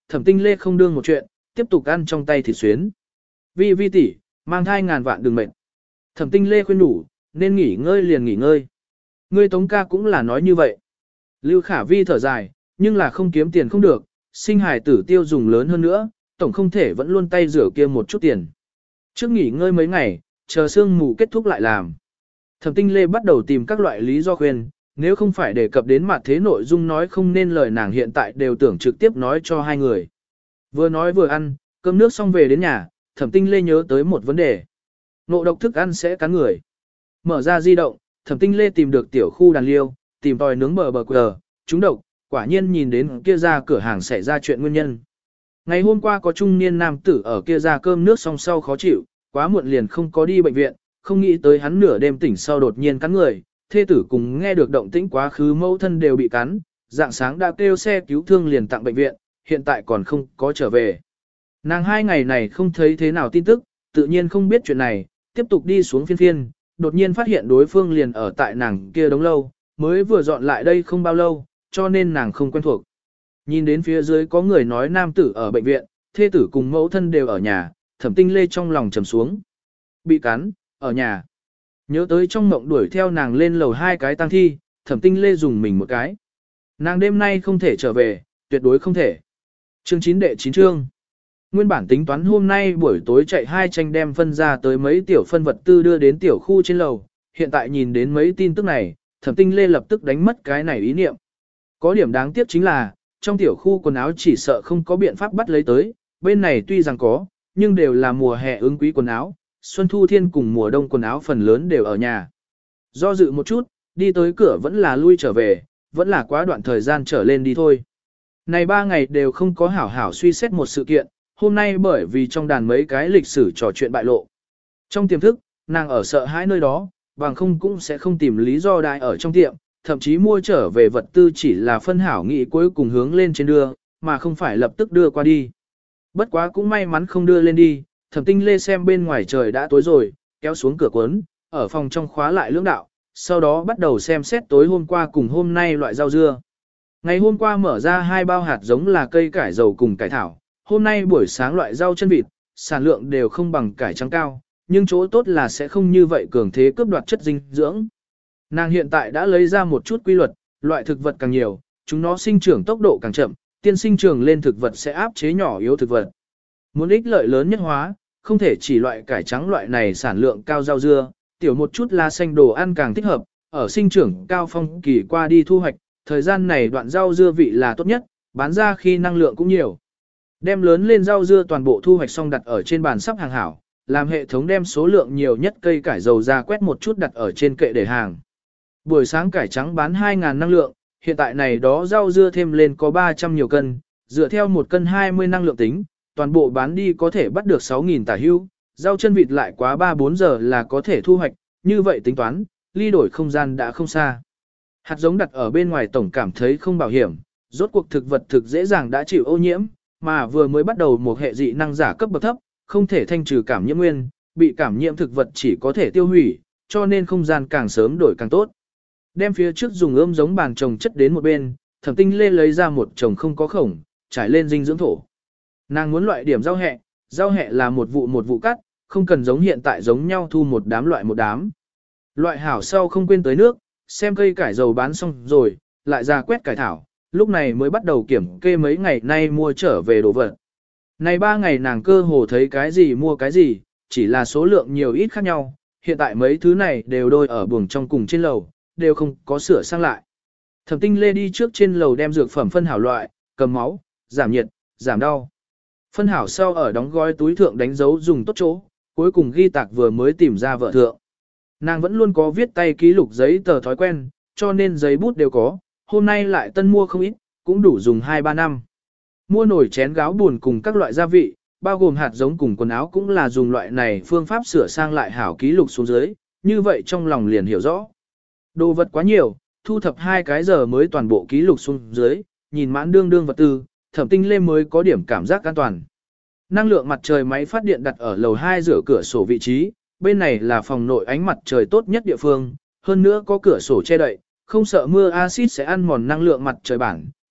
Thẩm Tinh Lê không đương một chuyện, tiếp tục ăn trong tay thịt xuyến. Vi Vi tỷ, mang thai ngàn vạn đừng mệt. Thẩm Tinh Lê khuyên nhủ, nên nghỉ ngơi liền nghỉ ngơi. Ngươi Tống ca cũng là nói như vậy. Lưu Khả Vi thở dài, nhưng là không kiếm tiền không được, sinh hài tử tiêu dùng lớn hơn nữa, tổng không thể vẫn luôn tay rửa kia một chút tiền. Trước nghỉ ngơi mấy ngày, chờ sương mù kết thúc lại làm. Thẩm Tinh Lê bắt đầu tìm các loại lý do khuyên, nếu không phải đề cập đến mặt thế nội dung nói không nên lời nàng hiện tại đều tưởng trực tiếp nói cho hai người. Vừa nói vừa ăn, cơm nước xong về đến nhà, Thẩm Tinh Lê nhớ tới một vấn đề. Ngộ độc thức ăn sẽ cắn người. Mở ra di động, Thẩm Tinh Lê tìm được tiểu khu đàn liêu, tìm tòi nướng bờ bờ quờ, trúng độc, quả nhiên nhìn đến kia ra cửa hàng xảy ra chuyện nguyên nhân. Ngày hôm qua có trung niên nam tử ở kia ra cơm nước xong sau khó chịu, quá muộn liền không có đi bệnh viện, không nghĩ tới hắn nửa đêm tỉnh sau đột nhiên cắn người, thê tử cùng nghe được động tĩnh quá khứ mẫu thân đều bị cắn, dạng sáng đã kêu xe cứu thương liền tặng bệnh viện, hiện tại còn không có trở về. Nàng hai ngày này không thấy thế nào tin tức, tự nhiên không biết chuyện này, tiếp tục đi xuống phiên phiên, đột nhiên phát hiện đối phương liền ở tại nàng kia đống lâu, mới vừa dọn lại đây không bao lâu, cho nên nàng không quen thuộc. Nhìn đến phía dưới có người nói nam tử ở bệnh viện, thê tử cùng mẫu thân đều ở nhà, Thẩm Tinh Lê trong lòng trầm xuống. Bị cắn, ở nhà. Nhớ tới trong mộng đuổi theo nàng lên lầu hai cái tang thi, Thẩm Tinh Lê dùng mình một cái. Nàng đêm nay không thể trở về, tuyệt đối không thể. Chương chín đệ chín chương. Nguyên bản tính toán hôm nay buổi tối chạy hai tranh đem phân ra tới mấy tiểu phân vật tư đưa đến tiểu khu trên lầu, hiện tại nhìn đến mấy tin tức này, Thẩm Tinh Lê lập tức đánh mất cái này ý niệm. Có điểm đáng tiếc chính là, trong tiểu khu quần áo chỉ sợ không có biện pháp bắt lấy tới, bên này tuy rằng có, nhưng đều là mùa hè ứng quý quần áo, xuân thu thiên cùng mùa đông quần áo phần lớn đều ở nhà. Do dự một chút, đi tới cửa vẫn là lui trở về, vẫn là quá đoạn thời gian trở lên đi thôi. Này ba ngày đều không có hảo hảo suy xét một sự kiện, hôm nay bởi vì trong đàn mấy cái lịch sử trò chuyện bại lộ. Trong tiềm thức, nàng ở sợ hãi nơi đó, bằng không cũng sẽ không tìm lý do đại ở trong tiệm, thậm chí mua trở về vật tư chỉ là phân hảo nghị cuối cùng hướng lên trên đưa, mà không phải lập tức đưa qua đi. Bất quá cũng may mắn không đưa lên đi, Thẩm Tinh Lê xem bên ngoài trời đã tối rồi, kéo xuống cửa cuốn, ở phòng trong khóa lại lưỡng đạo, sau đó bắt đầu xem xét tối hôm qua cùng hôm nay loại rau dưa. Ngày hôm qua mở ra hai bao hạt giống là cây cải dầu cùng cải thảo, hôm nay buổi sáng loại rau chân vịt, sản lượng đều không bằng cải trắng cao, nhưng chỗ tốt là sẽ không như vậy cường thế cướp đoạt chất dinh dưỡng. Nàng hiện tại đã lấy ra một chút quy luật, loại thực vật càng nhiều, chúng nó sinh trưởng tốc độ càng chậm, tiên sinh trưởng lên thực vật sẽ áp chế nhỏ yếu thực vật. Muốn ích lợi lớn nhất hóa, không thể chỉ loại cải trắng loại này sản lượng cao rau dưa, tiểu một chút lá xanh đồ ăn càng thích hợp, ở sinh trưởng cao phong kỳ qua đi thu hoạch, thời gian này đoạn rau dưa vị là tốt nhất, bán ra khi năng lượng cũng nhiều. Đem lớn lên rau dưa toàn bộ thu hoạch xong đặt ở trên bàn sắp hàng hảo, làm hệ thống đem số lượng nhiều nhất cây cải dầu ra quét một chút đặt ở trên kệ để hàng. Buổi sáng cải trắng bán hai nghìn năng lượng, hiện tại này đó rau dưa thêm lên có ba trăm nhiều cân, dựa theo một cân hai mươi năng lượng tính, toàn bộ bán đi có thể bắt được sáu nghìn tả hưu, rau chân vịt lại quá ba bốn giờ là có thể thu hoạch, như vậy tính toán, ly đổi không gian đã không xa. Hạt giống đặt ở bên ngoài tổng cảm thấy không bảo hiểm, rốt cuộc thực vật thực dễ dàng đã chịu ô nhiễm, mà vừa mới bắt đầu một hệ dị năng giả cấp bậc thấp, không thể thanh trừ cảm nhiễm nguyên, bị cảm nhiễm thực vật chỉ có thể tiêu hủy, cho nên không gian càng sớm đổi càng tốt. Đem phía trước dùng ươm giống bàn trồng chất đến một bên, Thẩm Tinh Lê lấy ra một chồng không có khổng, trải lên dinh dưỡng thổ. Nàng muốn loại điểm rau hẹ, rau hẹ là một vụ một vụ cắt, không cần giống hiện tại giống nhau thu một đám loại một đám. Loại hảo sau không quên tới nước, xem cây cải dầu bán xong rồi, lại ra quét cải thảo, lúc này mới bắt đầu kiểm kê mấy ngày nay mua trở về đồ vật. Này ba ngày nàng cơ hồ thấy cái gì mua cái gì, chỉ là số lượng nhiều ít khác nhau, hiện tại mấy thứ này đều đôi ở buồng trong cùng trên lầu, đều không có sửa sang lại. Thẩm Tinh Lê đi trước trên lầu đem dược phẩm phân hảo loại, cầm máu, giảm nhiệt, giảm đau. Phân hảo sau ở đóng gói túi thượng đánh dấu dùng tốt chỗ, cuối cùng ghi tạc vừa mới tìm ra vợ thượng. Nàng vẫn luôn có viết tay ký lục giấy tờ thói quen, cho nên giấy bút đều có, hôm nay lại tân mua không ít, cũng đủ dùng hai ba năm. Mua nồi chén gáo buồn cùng các loại gia vị, bao gồm hạt giống cùng quần áo cũng là dùng loại này phương pháp sửa sang lại hảo ký lục xuống dưới, như vậy trong lòng liền hiểu rõ. Đồ vật quá nhiều, thu thập hai cái giờ mới toàn bộ ký lục xuống dưới, nhìn mãn đương đương vật tư, Thẩm Tinh Lê mới có điểm cảm giác an toàn. Năng lượng mặt trời máy phát điện đặt ở lầu hai giữa cửa sổ vị trí, bên này là phòng nội ánh mặt trời tốt nhất địa phương, hơn nữa có cửa sổ che đậy, không sợ mưa axit sẽ ăn mòn năng lượng mặt trời bản,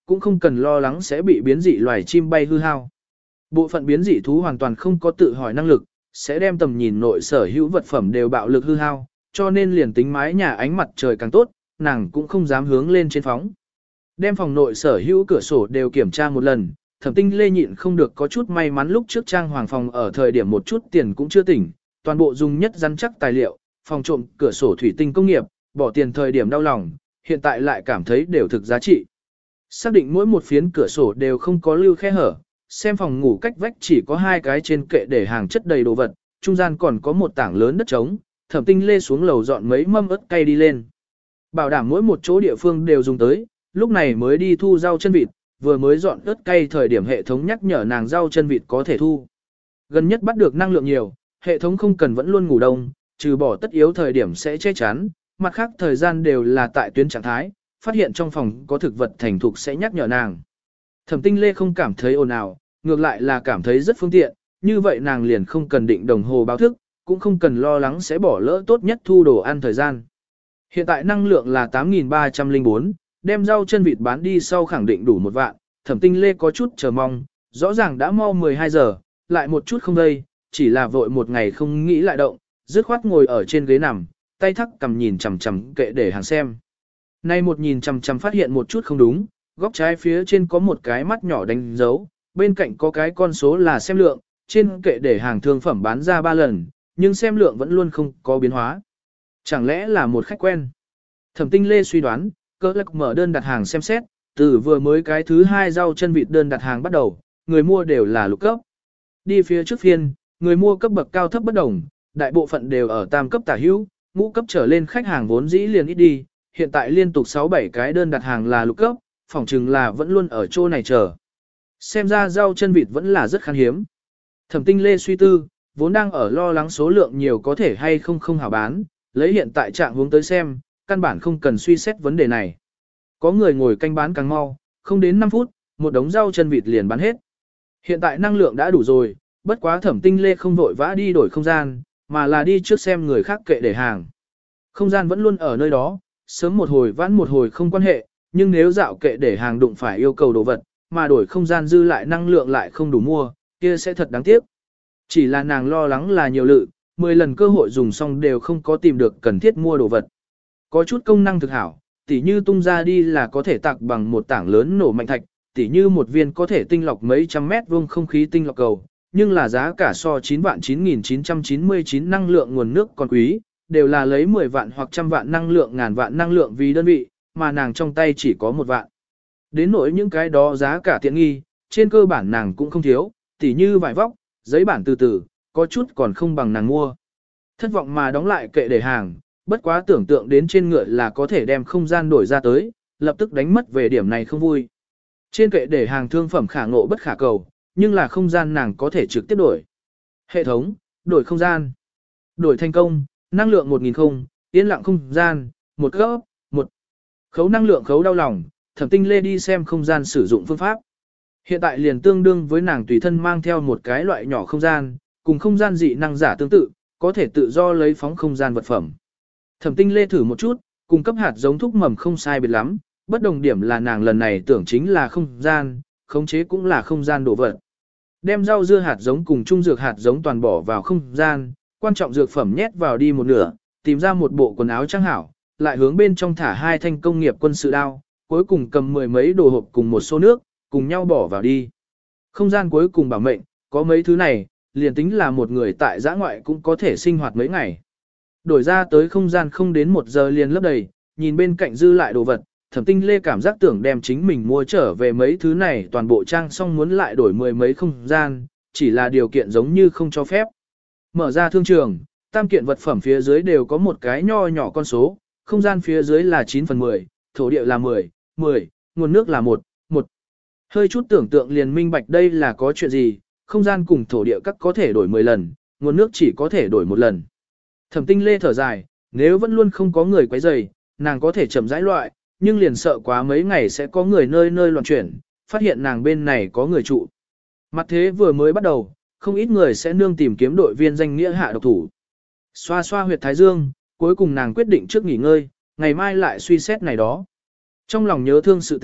cũng không cần lo lắng sẽ bị biến dị loài chim bay hư hao. Bộ phận biến dị thú hoàn toàn không có tự hỏi năng lực, sẽ đem tầm nhìn nội sở hữu vật phẩm đều bạo lực hư hao, cho nên liền tính mái nhà ánh mặt trời càng tốt, nàng cũng không dám hướng lên trên phóng. Đem phòng nội sở hữu cửa sổ đều kiểm tra một lần, Thẩm Tinh Lê nhịn không được có chút may mắn lúc trước trang hoàng phòng ở thời điểm một chút tiền cũng chưa tỉnh, toàn bộ dùng nhất rắn chắc tài liệu, phòng trộm cửa sổ thủy tinh công nghiệp, bỏ tiền thời điểm đau lòng, hiện tại lại cảm thấy đều thực giá trị. Xác định mỗi một phiến cửa sổ đều không có lưu khe hở, xem phòng ngủ cách vách chỉ có hai cái trên kệ để hàng chất đầy đồ vật, trung gian còn có một tảng lớn đất trống, Thẩm Tinh Lê xuống lầu dọn mấy mâm ớt cay đi lên. Bảo đảm mỗi một chỗ địa phương đều dùng tới, lúc này mới đi thu rau chân vịt, vừa mới dọn ớt cay thời điểm hệ thống nhắc nhở nàng rau chân vịt có thể thu. Gần nhất bắt được năng lượng nhiều, hệ thống không cần vẫn luôn ngủ đông, trừ bỏ tất yếu thời điểm sẽ che chắn, mặt khác thời gian đều là tại tuyến trạng thái, phát hiện trong phòng có thực vật thành thục sẽ nhắc nhở nàng. Thẩm Tinh Lê không cảm thấy ồn ào, ngược lại là cảm thấy rất phương tiện, như vậy nàng liền không cần định đồng hồ báo thức, cũng không cần lo lắng sẽ bỏ lỡ tốt nhất thu đồ ăn thời gian. Hiện tại năng lượng là tám nghìn ba trăm lẻ bốn, đem rau chân vịt bán đi sau khẳng định đủ một vạn, Thẩm Tinh Lê có chút chờ mong, rõ ràng đã mau mười hai giờ, lại một chút không đây, chỉ là vội một ngày không nghĩ lại động, dứt khoát ngồi ở trên ghế nằm, tay thắc cầm nhìn chằm chằm kệ để hàng xem. Nay một nhìn chằm chằm phát hiện một chút không đúng, góc trái phía trên có một cái mắt nhỏ đánh dấu, bên cạnh có cái con số là xem lượng, trên kệ để hàng thương phẩm bán ra ba lần, nhưng xem lượng vẫn luôn không có biến hóa. Chẳng lẽ là một khách quen? Thẩm Tinh Lê suy đoán, cỡ lắc mở đơn đặt hàng xem xét, từ vừa mới cái thứ hai rau chân vịt đơn đặt hàng bắt đầu, người mua đều là lục cấp. Đi phía trước phiên, người mua cấp bậc cao thấp bất đồng, đại bộ phận đều ở tam cấp tả hữu, ngũ cấp trở lên khách hàng vốn dĩ liền ít đi, hiện tại liên tục sáu bảy cái đơn đặt hàng là lục cấp, phỏng chừng là vẫn luôn ở chỗ này chờ. Xem ra rau chân vịt vẫn là rất khan hiếm. Thẩm Tinh Lê suy tư, vốn đang ở lo lắng số lượng nhiều có thể hay không không hảo bán, lấy hiện tại trạng hướng tới xem, căn bản không cần suy xét vấn đề này. Có người ngồi canh bán càng mau, không đến năm phút, một đống rau chân vịt liền bán hết. Hiện tại năng lượng đã đủ rồi, bất quá Thẩm Tinh Lê không vội vã đi đổi không gian, mà là đi trước xem người khác kệ để hàng. Không gian vẫn luôn ở nơi đó, sớm một hồi vãn một hồi không quan hệ, nhưng nếu dạo kệ để hàng đụng phải yêu cầu đồ vật, mà đổi không gian dư lại năng lượng lại không đủ mua, kia sẽ thật đáng tiếc. Chỉ là nàng lo lắng là nhiều lự, mười lần cơ hội dùng xong đều không có tìm được cần thiết mua đồ vật. Có chút công năng thực hảo, tỉ như tung ra đi là có thể tạc bằng một tảng lớn nổ mạnh thạch, tỉ như một viên có thể tinh lọc mấy trăm mét vuông không khí tinh lọc cầu, nhưng là giá cả so chín vạn chín nghìn chín trăm chín mươi chín năng lượng nguồn nước còn quý, đều là lấy mười vạn hoặc trăm vạn năng lượng ngàn vạn năng lượng vì đơn vị, mà nàng trong tay chỉ có một vạn. Đến nỗi những cái đó giá cả tiện nghi, trên cơ bản nàng cũng không thiếu, tỉ như vải vóc, giấy bản từ từ, có chút còn không bằng nàng mua. Thất vọng mà đóng lại kệ để hàng, bất quá tưởng tượng đến trên ngựa là có thể đem không gian đổi ra tới, lập tức đánh mất về điểm này không vui. Trên kệ để hàng thương phẩm khả ngộ bất khả cầu, nhưng là không gian nàng có thể trực tiếp đổi. Hệ thống, đổi không gian. Đổi thành công, năng lượng một nghìn không, yên lặng không gian, một cấp, một. Khấu năng lượng khấu đau lòng, Thẩm Tinh Lê đi xem không gian sử dụng phương pháp. Hiện tại liền tương đương với nàng tùy thân mang theo một cái loại nhỏ không gian, cùng không gian dị năng giả tương tự, có thể tự do lấy phóng không gian vật phẩm. Thẩm Tinh Lê thử một chút, cung cấp hạt giống thúc mầm không sai biệt lắm, bất đồng điểm là nàng lần này tưởng chính là không gian, khống chế cũng là không gian đồ vật. Đem rau dưa hạt giống cùng trung dược hạt giống toàn bỏ vào không gian, quan trọng dược phẩm nhét vào đi một nửa, tìm ra một bộ quần áo trang hảo, lại hướng bên trong thả hai thanh công nghiệp quân sự đao, cuối cùng cầm mười mấy đồ hộp cùng một số nước, cùng nhau bỏ vào đi. Không gian cuối cùng bảo mệnh, có mấy thứ này, liền tính là một người tại giã ngoại cũng có thể sinh hoạt mấy ngày. Đổi ra tới không gian không đến một giờ liền lấp đầy, nhìn bên cạnh dư lại đồ vật, Thẩm Tinh Lê cảm giác tưởng đem chính mình mua trở về mấy thứ này toàn bộ trang xong muốn lại đổi mười mấy không gian, chỉ là điều kiện giống như không cho phép. Mở ra thương trường, tam kiện vật phẩm phía dưới đều có một cái nho nhỏ con số, không gian phía dưới là chín phần mười, thổ địa là mười, mười, nguồn nước là một, một. Hơi chút tưởng tượng liền minh bạch đây là có chuyện gì, không gian cùng thổ địa các có thể đổi mười lần, nguồn nước chỉ có thể đổi một lần. Thẩm Tinh Lê thở dài, nếu vẫn luôn không có người quấy rầy, nàng có thể chậm rãi loại, nhưng liền sợ quá mấy ngày sẽ có người nơi nơi loạn chuyển, phát hiện nàng bên này có người trụ. Mặt thế vừa mới bắt đầu, không ít người sẽ nương tìm kiếm đội viên danh nghĩa hạ độc thủ. Xoa xoa huyệt thái dương, cuối cùng nàng quyết định trước nghỉ ngơi, ngày mai lại suy xét này đó. Trong lòng nhớ thương sự tình,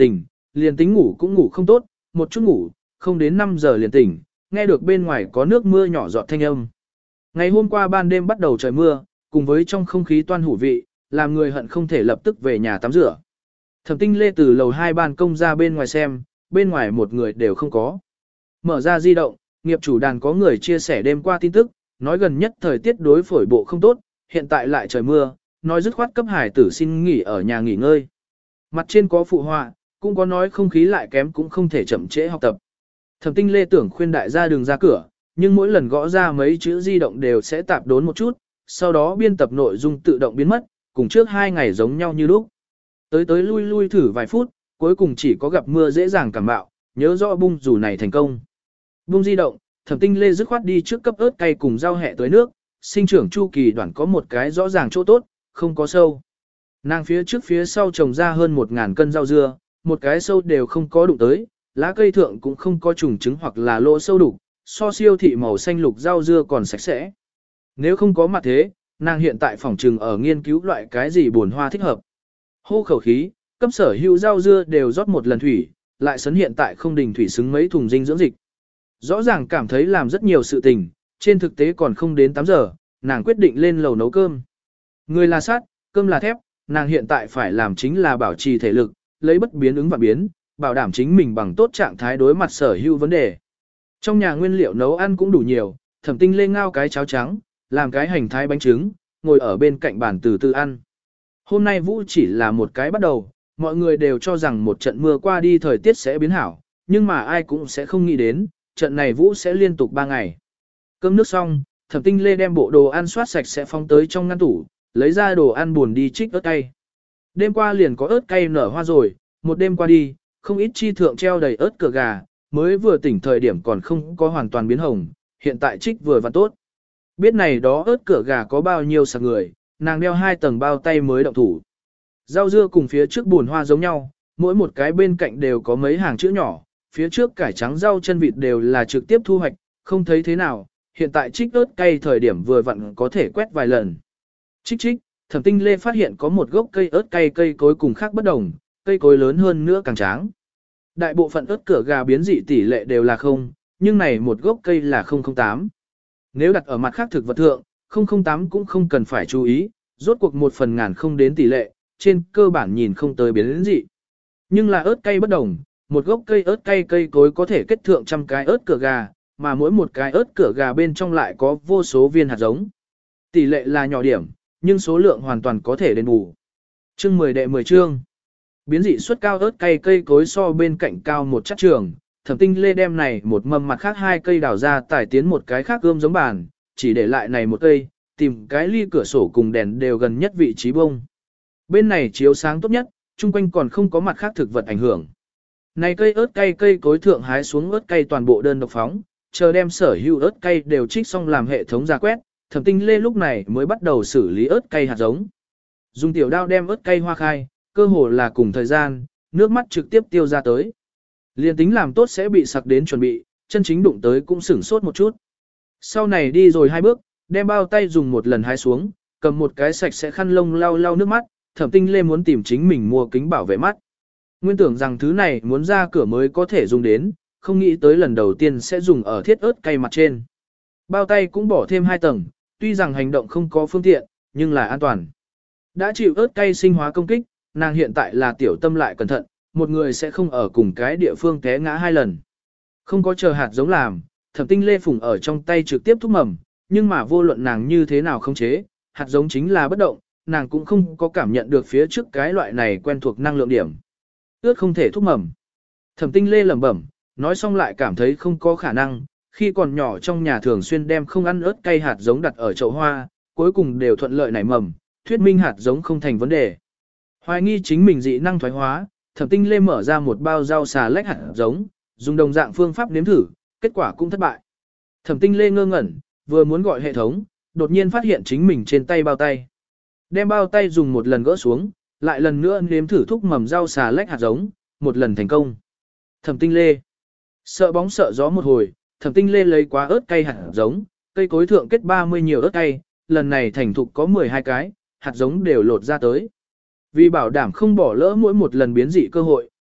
liền tính ngủ cũng ngủ không tốt, một chút ngủ, không đến năm giờ liền tỉnh, nghe được bên ngoài có nước mưa nhỏ giọt thanh âm. Ngày hôm qua ban đêm bắt đầu trời mưa, cùng với trong không khí toan hủ vị, làm người hận không thể lập tức về nhà tắm rửa. Thẩm Tinh Lê từ lầu hai ban công ra bên ngoài xem, bên ngoài một người đều không có. Mở ra di động, nghiệp chủ đàn có người chia sẻ đêm qua tin tức, nói gần nhất thời tiết đối phổi bộ không tốt, hiện tại lại trời mưa, nói dứt khoát cấp hải tử xin nghỉ ở nhà nghỉ ngơi. Mặt trên có phụ họa, cũng có nói không khí lại kém cũng không thể chậm trễ học tập. Thẩm Tinh Lê tưởng khuyên đại gia đừng ra cửa, nhưng mỗi lần gõ ra mấy chữ di động đều sẽ tạp đốn một chút, sau đó biên tập nội dung tự động biến mất, cùng trước hai ngày giống nhau như lúc. Tới tới lui lui thử vài phút, cuối cùng chỉ có gặp mưa dễ dàng cảm bạo, nhớ rõ bung dù này thành công. Bung di động, Thẩm Tinh Lê dứt khoát đi trước cấp ớt cay cùng rau hẹ tới nước, sinh trưởng chu kỳ đoạn có một cái rõ ràng chỗ tốt, không có sâu. Nàng phía trước phía sau trồng ra hơn một ngàn cân rau dưa, một cái sâu đều không có đụng tới, lá cây thượng cũng không có trùng trứng hoặc là lỗ sâu đục, so siêu thị màu xanh lục rau dưa còn sạch sẽ. Nếu không có mặt thế, nàng hiện tại phòng trừng ở nghiên cứu loại cái gì buồn hoa thích hợp. Hô khẩu khí, cấp sở hữu rau dưa đều rót một lần thủy, lại sấn hiện tại không đình thủy xứng mấy thùng dinh dưỡng dịch. Rõ ràng cảm thấy làm rất nhiều sự tình, trên thực tế còn không đến tám giờ, nàng quyết định lên lầu nấu cơm. Người là sắt, cơm là thép, nàng hiện tại phải làm chính là bảo trì thể lực, lấy bất biến ứng và biến, bảo đảm chính mình bằng tốt trạng thái đối mặt sở hữu vấn đề. Trong nhà nguyên liệu nấu ăn cũng đủ nhiều, Thẩm Tinh Lê ngao cái cháo trắng, làm cái hành thái bánh trứng, ngồi ở bên cạnh bàn từ từ ăn. Hôm nay Vũ chỉ là một cái bắt đầu, mọi người đều cho rằng một trận mưa qua đi thời tiết sẽ biến hảo, nhưng mà ai cũng sẽ không nghĩ đến, trận này Vũ sẽ liên tục ba ngày. Cơm nước xong, Thẩm Tinh Lê đem bộ đồ ăn soát sạch sẽ phóng tới trong ngăn tủ, lấy ra đồ ăn buồn đi trích ớt cay. Đêm qua liền có ớt cay nở hoa rồi, một đêm qua đi, không ít chi thượng treo đầy ớt cửa gà, mới vừa tỉnh thời điểm còn không có hoàn toàn biến hồng, hiện tại trích vừa và tốt. Biết này đó ớt cửa gà có bao nhiêu sạc người, nàng đeo hai tầng bao tay mới động thủ. Rau dưa cùng phía trước buồn hoa giống nhau, mỗi một cái bên cạnh đều có mấy hàng chữ nhỏ, phía trước cải trắng rau chân vịt đều là trực tiếp thu hoạch, không thấy thế nào, hiện tại trích ớt cay thời điểm vừa vặn có thể quét vài lần. Trích trích, Thẩm Tinh Lê phát hiện có một gốc cây ớt cay cây cối cùng khác bất đồng, cây cối lớn hơn nữa càng tráng. Đại bộ phận ớt cửa gà biến dị tỷ lệ đều là không, nhưng này một gốc cây là không không tám. Nếu đặt ở mặt khác thực vật thượng, không không tám cũng không cần phải chú ý, rốt cuộc một phần ngàn không đến tỷ lệ, trên cơ bản nhìn không tới biến dị. Nhưng là ớt cay bất đồng, một gốc cây ớt cay cây cối có thể kết thượng trăm cái ớt cửa gà, mà mỗi một cái ớt cửa gà bên trong lại có vô số viên hạt giống. Tỷ lệ là nhỏ điểm, nhưng số lượng hoàn toàn có thể đền bù. Chương mười đệ mười chương. Biến dị suất cao ớt cay cây cối so bên cạnh cao một chắc trường, Thẩm Tinh Lê đem này một mầm mặt khác hai cây đào ra tải tiến một cái khác ươm giống bàn, chỉ để lại này một cây, tìm cái ly cửa sổ cùng đèn đều gần nhất vị trí bông. Bên này chiếu sáng tốt nhất, chung quanh còn không có mặt khác thực vật ảnh hưởng. Này cây ớt cay cây cối thượng hái xuống ớt cay toàn bộ đơn độc phóng, chờ đem sở hữu ớt cay đều trích xong làm hệ thống ra quét, Thẩm Tinh Lê lúc này mới bắt đầu xử lý ớt cay hạt giống. Dùng tiểu đao đem ớt cay hoa khai, cơ hồ là cùng thời gian, nước mắt trực tiếp tiêu ra tới. Liên tính làm tốt sẽ bị sặc đến chuẩn bị, chân chính đụng tới cũng sửng sốt một chút. Sau này đi rồi hai bước, đem bao tay dùng một lần hái xuống, cầm một cái sạch sẽ khăn lông lau lau nước mắt, Thẩm Tinh Lê muốn tìm chính mình mua kính bảo vệ mắt. Nguyên tưởng rằng thứ này muốn ra cửa mới có thể dùng đến, không nghĩ tới lần đầu tiên sẽ dùng ở thiết ớt cay mặt trên. Bao tay cũng bỏ thêm hai tầng, tuy rằng hành động không có phương tiện, nhưng là an toàn. Đã chịu ớt cay sinh hóa công kích, nàng hiện tại là tiểu tâm lại cẩn thận, một người sẽ không ở cùng cái địa phương té ngã hai lần. Không có chờ hạt giống làm, Thẩm Tinh Lê phủng ở trong tay trực tiếp thúc mầm, nhưng mà vô luận nàng như thế nào không chế, hạt giống chính là bất động, nàng cũng không có cảm nhận được phía trước cái loại này quen thuộc năng lượng điểm. Ướt không thể thúc mầm. Thẩm Tinh Lê lẩm bẩm, nói xong lại cảm thấy không có khả năng, khi còn nhỏ trong nhà thường xuyên đem không ăn ớt cay hạt giống đặt ở chậu hoa, cuối cùng đều thuận lợi nảy mầm, thuyết minh hạt giống không thành vấn đề. Hoài nghi chính mình dị năng thoái hóa, Thẩm Tinh Lê mở ra một bao rau xà lách hạt giống, dùng đồng dạng phương pháp nếm thử, kết quả cũng thất bại. Thẩm Tinh Lê ngơ ngẩn, vừa muốn gọi hệ thống, đột nhiên phát hiện chính mình trên tay bao tay. Đem bao tay dùng một lần gỡ xuống, lại lần nữa nếm thử thúc mầm rau xà lách hạt giống, một lần thành công. Thẩm Tinh Lê sợ bóng sợ gió một hồi, Thẩm Tinh Lê lấy quá ớt cay hạt giống, cây cối thượng kết ba mươi nhiều ớt cay, lần này thành thục có mười hai cái, hạt giống đều lột ra tới. Vì bảo đảm không bỏ lỡ mỗi một lần biến dị cơ hội,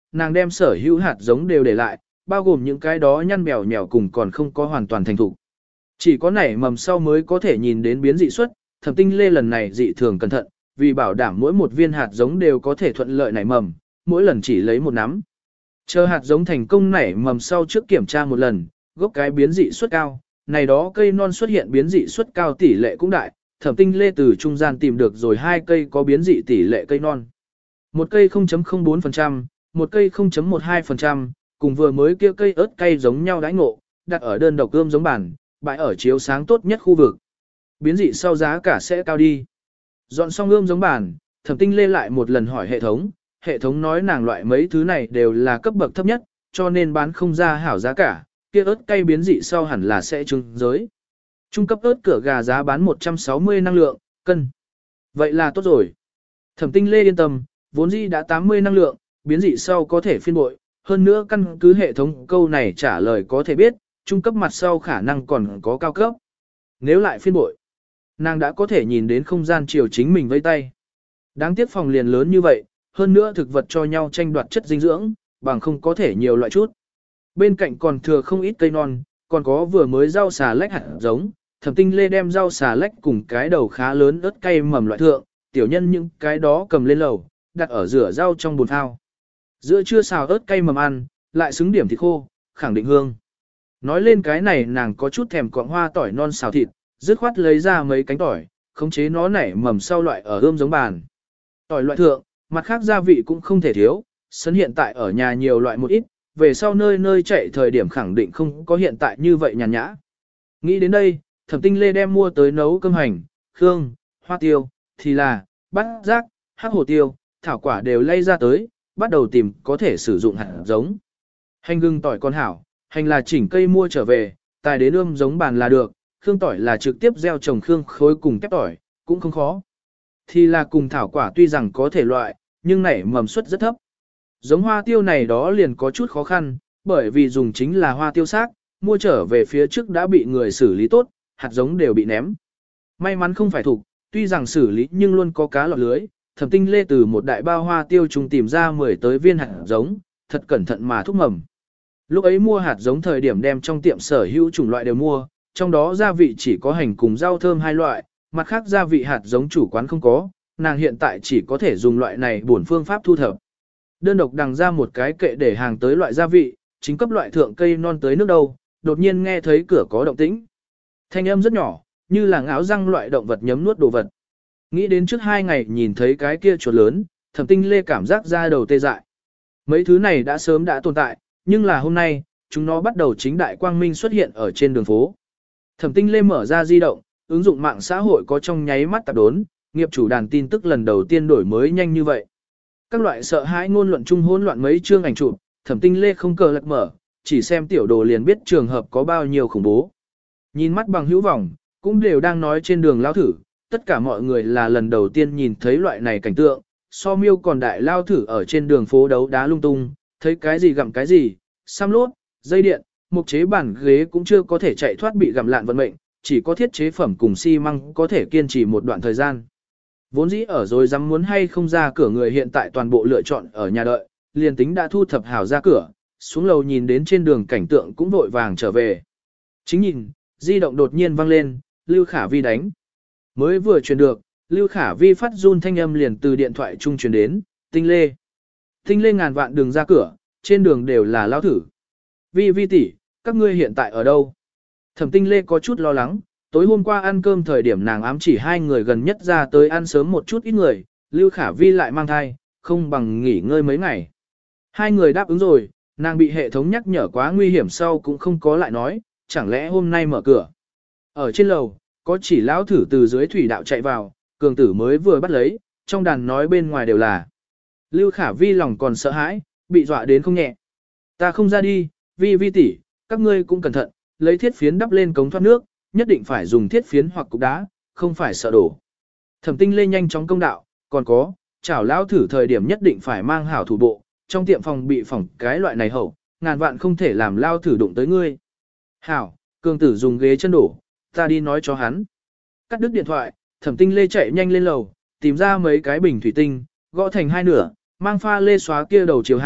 nàng đem sở hữu hạt giống đều để lại, bao gồm những cái đó nhăn mèo mèo cùng còn không có hoàn toàn thành thục. Chỉ có nảy mầm sau mới có thể nhìn đến biến dị xuất, Thẩm Tinh Lê lần này dị thường cẩn thận, vì bảo đảm mỗi một viên hạt giống đều có thể thuận lợi nảy mầm, mỗi lần chỉ lấy một nắm. Chờ hạt giống thành công nảy mầm sau trước kiểm tra một lần, gốc cái biến dị xuất cao, này đó cây non xuất hiện biến dị xuất cao tỷ lệ cũng đại, Thẩm Tinh Lê từ trung gian tìm được rồi hai cây có biến dị tỷ lệ cây non. Một cây không phẩy không bốn phần trăm, một cây không phẩy mười hai phần trăm, cùng vừa mới kia cây ớt cây giống nhau đãi ngộ, đặt ở đơn độc ươm giống bản, bãi ở chiếu sáng tốt nhất khu vực. Biến dị sau giá cả sẽ cao đi. Dọn xong ươm giống bản, Thẩm Tinh Lê lại một lần hỏi hệ thống, hệ thống nói nàng loại mấy thứ này đều là cấp bậc thấp nhất, cho nên bán không ra hảo giá cả, kia ớt cây biến dị sau hẳn là sẽ trưng giới. Trung cấp ớt cửa gà giá bán một trăm sáu mươi năng lượng, cân. Vậy là tốt rồi. Thẩm Tinh Lê yên tâm, vốn dĩ đã tám mươi năng lượng, biến dị sau có thể phiên bội, hơn nữa căn cứ hệ thống câu này trả lời có thể biết, trung cấp mặt sau khả năng còn có cao cấp. Nếu lại phiên bội, nàng đã có thể nhìn đến không gian chiều chính mình vây tay. Đáng tiếc phòng liền lớn như vậy, hơn nữa thực vật cho nhau tranh đoạt chất dinh dưỡng, bằng không có thể nhiều loại chút. Bên cạnh còn thừa không ít cây non, còn có vừa mới rau xà lách hạt giống, Thẩm Tinh Lê đem rau xà lách cùng cái đầu khá lớn ớt cay mầm loại thượng, tiểu nhân những cái đó cầm lên lầu, đặt ở rửa rau trong bồn thao. Giữa trưa xào ớt cay mầm ăn, lại xứng điểm thịt khô, khẳng định hương. Nói lên cái này nàng có chút thèm quặng hoa tỏi non xào thịt, dứt khoát lấy ra mấy cánh tỏi, khống chế nó nảy mầm sau loại ở ươm giống bàn. Tỏi loại thượng, mặt khác gia vị cũng không thể thiếu, sấn hiện tại ở nhà nhiều loại một ít, về sau nơi nơi chạy thời điểm khẳng định không có hiện tại như vậy nhàn nhã. Nghĩ đến đây, Thẩm Tinh Lê đem mua tới nấu cơm hành, khương, hoa tiêu, thì là, bát giác, hắc hồ tiêu, thảo quả đều lay ra tới, bắt đầu tìm có thể sử dụng hạt giống. Hành gừng tỏi con hảo, hành là chỉnh cây mua trở về, tài đến ươm giống bàn là được, khương tỏi là trực tiếp gieo trồng khương khối cùng kép tỏi, cũng không khó. Thì là cùng thảo quả tuy rằng có thể loại, nhưng nảy mầm suất rất thấp. Giống hoa tiêu này đó liền có chút khó khăn, bởi vì dùng chính là hoa tiêu xác, mua trở về phía trước đã bị người xử lý tốt, hạt giống đều bị ném. May mắn không phải thuộc, tuy rằng xử lý nhưng luôn có cá lọt lưới, Thẩm Tinh Lê từ một đại bao hoa tiêu trùng tìm ra mười tới viên hạt giống, thật cẩn thận mà thúc mầm. Lúc ấy mua hạt giống thời điểm đem trong tiệm sở hữu chủng loại đều mua, trong đó gia vị chỉ có hành cùng rau thơm hai loại, mặt khác gia vị hạt giống chủ quán không có, nàng hiện tại chỉ có thể dùng loại này bổn phương pháp thu thập. Đơn độc đằng ra một cái kệ để hàng tới loại gia vị, chính cấp loại thượng cây non tới nước đâu, đột nhiên nghe thấy cửa có động tĩnh. Thanh âm rất nhỏ, như là ngáo răng loại động vật nhấm nuốt đồ vật. Nghĩ đến trước hai ngày nhìn thấy cái kia chuột lớn, Thẩm Tinh Lê cảm giác da đầu tê dại. Mấy thứ này đã sớm đã tồn tại, nhưng là hôm nay, chúng nó bắt đầu chính đại quang minh xuất hiện ở trên đường phố. Thẩm Tinh Lê mở ra di động, ứng dụng mạng xã hội có trong nháy mắt tạp đốn, nghiệp chủ đàn tin tức lần đầu tiên đổi mới nhanh như vậy. Các loại sợ hãi ngôn luận chung hỗn loạn mấy chương ảnh chụp, Thẩm Tinh Lê không cờ lật mở, chỉ xem tiểu đồ liền biết trường hợp có bao nhiêu khủng bố. Nhìn mắt bằng hữu vọng, cũng đều đang nói trên đường lao thử, tất cả mọi người là lần đầu tiên nhìn thấy loại này cảnh tượng, so miêu còn đại lao thử ở trên đường phố đấu đá lung tung, thấy cái gì gặm cái gì, xăm lốt, dây điện, mục chế bản ghế cũng chưa có thể chạy thoát bị gặm lạn vận mệnh, chỉ có thiết chế phẩm cùng xi măng có thể kiên trì một đoạn thời gian. Vốn dĩ ở rồi dám muốn hay không ra cửa người hiện tại toàn bộ lựa chọn ở nhà đợi, liền tính đã thu thập hảo ra cửa, xuống lầu nhìn đến trên đường cảnh tượng cũng vội vàng trở về. Chính nhìn, di động đột nhiên vang lên, Lưu Khả Vi đánh. Mới vừa truyền được, Lưu Khả Vi phát run thanh âm liền từ điện thoại trung truyền đến, Tinh Lê. Tinh Lê ngàn vạn đường ra cửa, trên đường đều là lao thử. Vi Vi tỷ, các ngươi hiện tại ở đâu? Thẩm Tinh Lê có chút lo lắng, tối hôm qua ăn cơm thời điểm nàng ám chỉ hai người gần nhất ra tới ăn sớm một chút ít người, Lưu Khả Vi lại mang thai, không bằng nghỉ ngơi mấy ngày. Hai người đáp ứng rồi, nàng bị hệ thống nhắc nhở quá nguy hiểm sau cũng không có lại nói, chẳng lẽ hôm nay mở cửa. Ở trên lầu, có chỉ lão thử từ dưới thủy đạo chạy vào, cường tử mới vừa bắt lấy, trong đàn nói bên ngoài đều là. Lưu Khả Vi lòng còn sợ hãi, bị dọa đến không nhẹ. Ta không ra đi, Vi Vi tỷ, các ngươi cũng cẩn thận, lấy thiết phiến đắp lên cống thoát nước, nhất định phải dùng thiết phiến hoặc cục đá, không phải sợ đổ. Thẩm Tinh Lê nhanh chóng công đạo, còn có, chảo lão thử thời điểm nhất định phải mang hảo thủ bộ, trong tiệm phòng bị phỏng cái loại này hậu, ngàn vạn không thể làm lao thử đụng tới ngươi. Hảo, cường tử dùng ghế chân đổ, ta đi nói cho hắn. Cắt đứt điện thoại, Thẩm Tinh Lê chạy nhanh lên lầu, tìm ra mấy cái bình thủy tinh, gõ thành hai nửa, mang pha lê xóa kia đầu chiều hạ,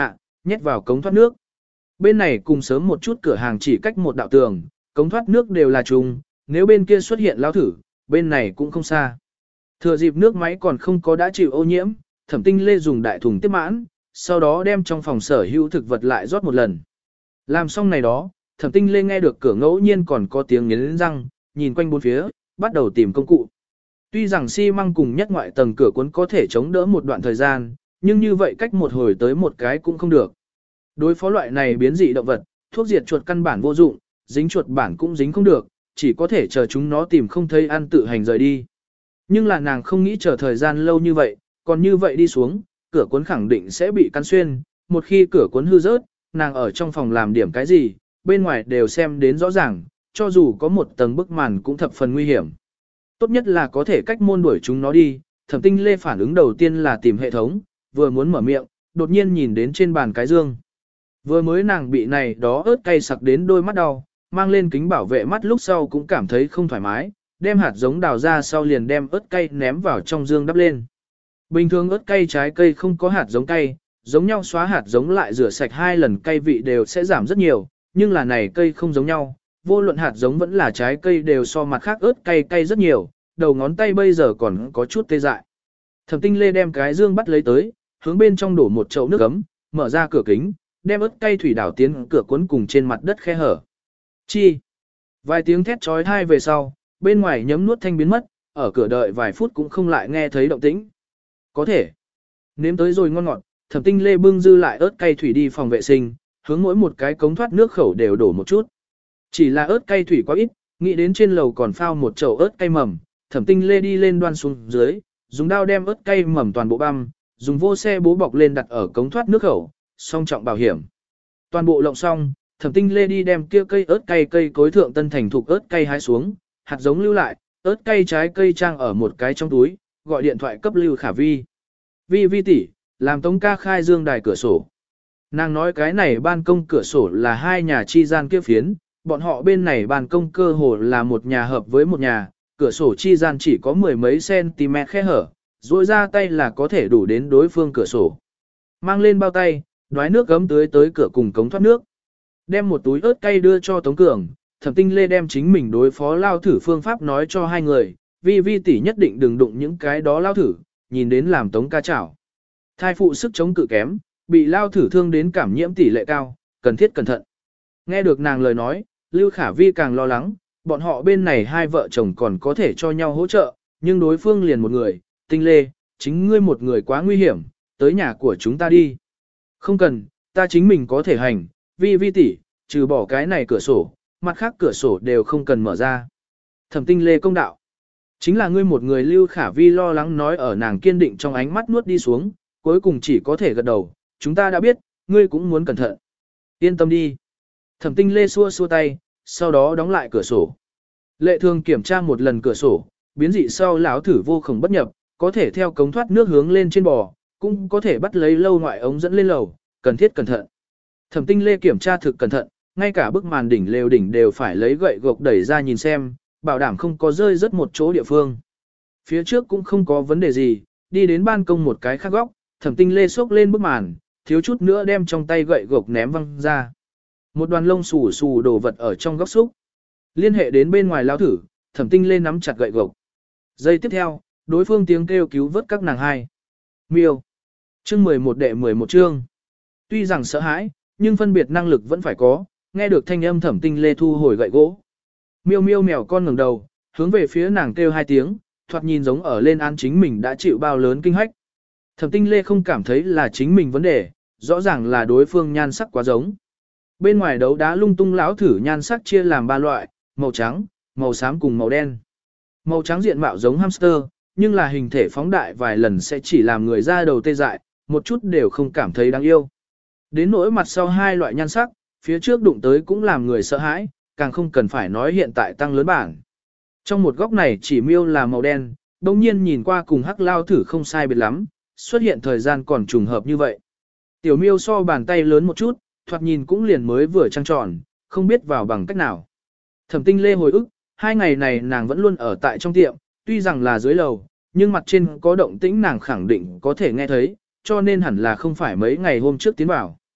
nhét vào cống thoát nước. Bên này cùng sớm một chút cửa hàng chỉ cách một đạo tường, cống thoát nước đều là chung, nếu bên kia xuất hiện lao thử, bên này cũng không xa. Thừa dịp nước máy còn không có đã chịu ô nhiễm, Thẩm Tinh Lê dùng đại thùng tiếp mãn, sau đó đem trong phòng sở hữu thực vật lại rót một lần. Làm xong này đó, Thẩm Tinh Lê nghe được cửa ngẫu nhiên còn có tiếng nghiến răng, nhìn quanh bốn phía, bắt đầu tìm công cụ. Tuy rằng xi măng cùng nhất ngoại tầng cửa cuốn có thể chống đỡ một đoạn thời gian, nhưng như vậy cách một hồi tới một cái cũng không được. Đối phó loại này biến dị động vật, thuốc diệt chuột căn bản vô dụng, dính chuột bản cũng dính không được, chỉ có thể chờ chúng nó tìm không thấy ăn tự hành rời đi. Nhưng là nàng không nghĩ chờ thời gian lâu như vậy, còn như vậy đi xuống, cửa cuốn khẳng định sẽ bị cắn xuyên, một khi cửa cuốn hư rớt, nàng ở trong phòng làm điểm cái gì, bên ngoài đều xem đến rõ ràng, cho dù có một tầng bức màn cũng thập phần nguy hiểm. Tốt nhất là có thể cách môn đuổi chúng nó đi, Thẩm Tinh Lê phản ứng đầu tiên là tìm hệ thống, vừa muốn mở miệng, đột nhiên nhìn đến trên bàn cái dương. Vừa mới nàng bị này đó ớt cay sặc đến đôi mắt đau, mang lên kính bảo vệ mắt lúc sau cũng cảm thấy không thoải mái, đem hạt giống đào ra sau liền đem ớt cay ném vào trong dương đắp lên. Bình thường ớt cay trái cây không có hạt giống cay, giống nhau xóa hạt giống lại rửa sạch hai lần cay vị đều sẽ giảm rất nhiều, nhưng là này cây không giống nhau, vô luận hạt giống vẫn là trái cây đều so mặt khác ớt cay cay rất nhiều, đầu ngón tay bây giờ còn có chút tê dại. Thẩm Tinh Lê đem cái dương bắt lấy tới, hướng bên trong đổ một chậu nước ấm, mở ra cửa kính, đem ớt cay thủy đảo tiến cửa cuốn cùng trên mặt đất khe hở. Chi? Vài tiếng thét trói thai về sau, bên ngoài nhấm nuốt thanh biến mất, ở cửa đợi vài phút cũng không lại nghe thấy động tĩnh. Có thể. Nếm tới rồi ngon ngọt, Thẩm Tinh Lê bưng dư lại ớt cay thủy đi phòng vệ sinh, hướng mỗi một cái cống thoát nước khẩu đều đổ một chút. Chỉ là ớt cay thủy quá ít, nghĩ đến trên lầu còn phao một chậu ớt cay mầm, Thẩm Tinh Lê đi lên đoan xuống dưới, dùng dao đem ớt cay mầm toàn bộ băm, dùng vô xe bố bọc lên đặt ở cống thoát nước khẩu, song trọng bảo hiểm. Toàn bộ lộng xong, Thẩm Tinh Lê đi đem kia cây ớt cay cây cối thượng tân thành thục ớt cay hái xuống, hạt giống lưu lại, ớt cay trái cây trang ở một cái trong túi, gọi điện thoại cấp Lưu Khả Vi. Vi Vi tỷ, làm Tống ca khai dương đài cửa sổ. Nàng nói cái này ban công cửa sổ là hai nhà chi gian kia phiến, bọn họ bên này ban công cơ hồ là một nhà hợp với một nhà, cửa sổ chi gian chỉ có mười mấy cm khe hở, duỗi ra tay là có thể đủ đến đối phương cửa sổ. Mang lên bao tay, đoái nước gấm tưới tới cửa cùng cống thoát nước. Đem một túi ớt cay đưa cho Tống Cường, Thẩm Tinh Lê đem chính mình đối phó lao thử phương pháp nói cho hai người, Vi Vi tỷ nhất định đừng đụng những cái đó lao thử, nhìn đến làm Tống ca chảo. Thai phụ sức chống cự kém, bị lao thử thương đến cảm nhiễm tỷ lệ cao, cần thiết cẩn thận. Nghe được nàng lời nói, Lưu Khả Vi càng lo lắng, bọn họ bên này hai vợ chồng còn có thể cho nhau hỗ trợ, nhưng đối phương liền một người, Tinh Lê, chính ngươi một người quá nguy hiểm, tới nhà của chúng ta đi. Không cần, ta chính mình có thể hành, Vi Vi tỷ, trừ bỏ cái này cửa sổ, mặt khác cửa sổ đều không cần mở ra. Thẩm Tinh Lê công đạo. Chính là ngươi một người. Lưu Khả Vi lo lắng nói ở nàng kiên định trong ánh mắt nuốt đi xuống, cuối cùng chỉ có thể gật đầu, chúng ta đã biết, ngươi cũng muốn cẩn thận. Yên tâm đi. Thẩm Tinh Lê xua xua tay, sau đó đóng lại cửa sổ. Lệ Thường kiểm tra một lần cửa sổ, biến dị sau lão thử vô khổng bất nhập, có thể theo cống thoát nước hướng lên trên bò, cũng có thể bắt lấy lâu ngoại ống dẫn lên lầu, cần thiết cẩn thận. Thẩm Tinh Lê kiểm tra thực cẩn thận, ngay cả bức màn đỉnh lều đỉnh đều phải lấy gậy gộc đẩy ra nhìn xem, bảo đảm không có rơi rất một chỗ địa phương. Phía trước cũng không có vấn đề gì, đi đến ban công một cái khác góc, Thẩm Tinh Lê xốc lên bức màn, thiếu chút nữa đem trong tay gậy gộc ném văng ra. Một đoàn lông xù xù đồ vật ở trong góc xúc. Liên hệ đến bên ngoài lao thử, Thẩm Tinh Lê nắm chặt gậy gộc. Giây tiếp theo, đối phương tiếng kêu cứu vớt các nàng hai. Miêu. Chương mười một đệ mười một chương. Tuy rằng sợ hãi, nhưng phân biệt năng lực vẫn phải có, nghe được thanh âm Thẩm Tinh Lê thu hồi gậy gỗ. Miêu miêu mèo con ngẩng đầu, hướng về phía nàng kêu hai tiếng, thoạt nhìn giống ở lên án chính mình đã chịu bao lớn kinh hách. Thẩm Tinh Lê không cảm thấy là chính mình vấn đề, rõ ràng là đối phương nhan sắc quá giống. Bên ngoài đấu đá lung tung lão thử nhan sắc chia làm ba loại, màu trắng, màu xám cùng màu đen. Màu trắng diện mạo giống hamster, nhưng là hình thể phóng đại vài lần sẽ chỉ làm người ra đầu tê dại, một chút đều không cảm thấy đáng yêu. Đến nỗi mặt sau hai loại nhan sắc, phía trước đụng tới cũng làm người sợ hãi, càng không cần phải nói hiện tại tăng lớn bảng. Trong một góc này chỉ miêu là màu đen, đồng nhiên nhìn qua cùng hắc lao thử không sai biệt lắm, xuất hiện thời gian còn trùng hợp như vậy. Tiểu miêu so bàn tay lớn một chút, thoạt nhìn cũng liền mới vừa trăng tròn, không biết vào bằng cách nào. Thẩm Tinh Lê hồi ức, hai ngày này nàng vẫn luôn ở tại trong tiệm, tuy rằng là dưới lầu, nhưng mặt trên có động tĩnh nàng khẳng định có thể nghe thấy, cho nên hẳn là không phải mấy ngày hôm trước tiến vào.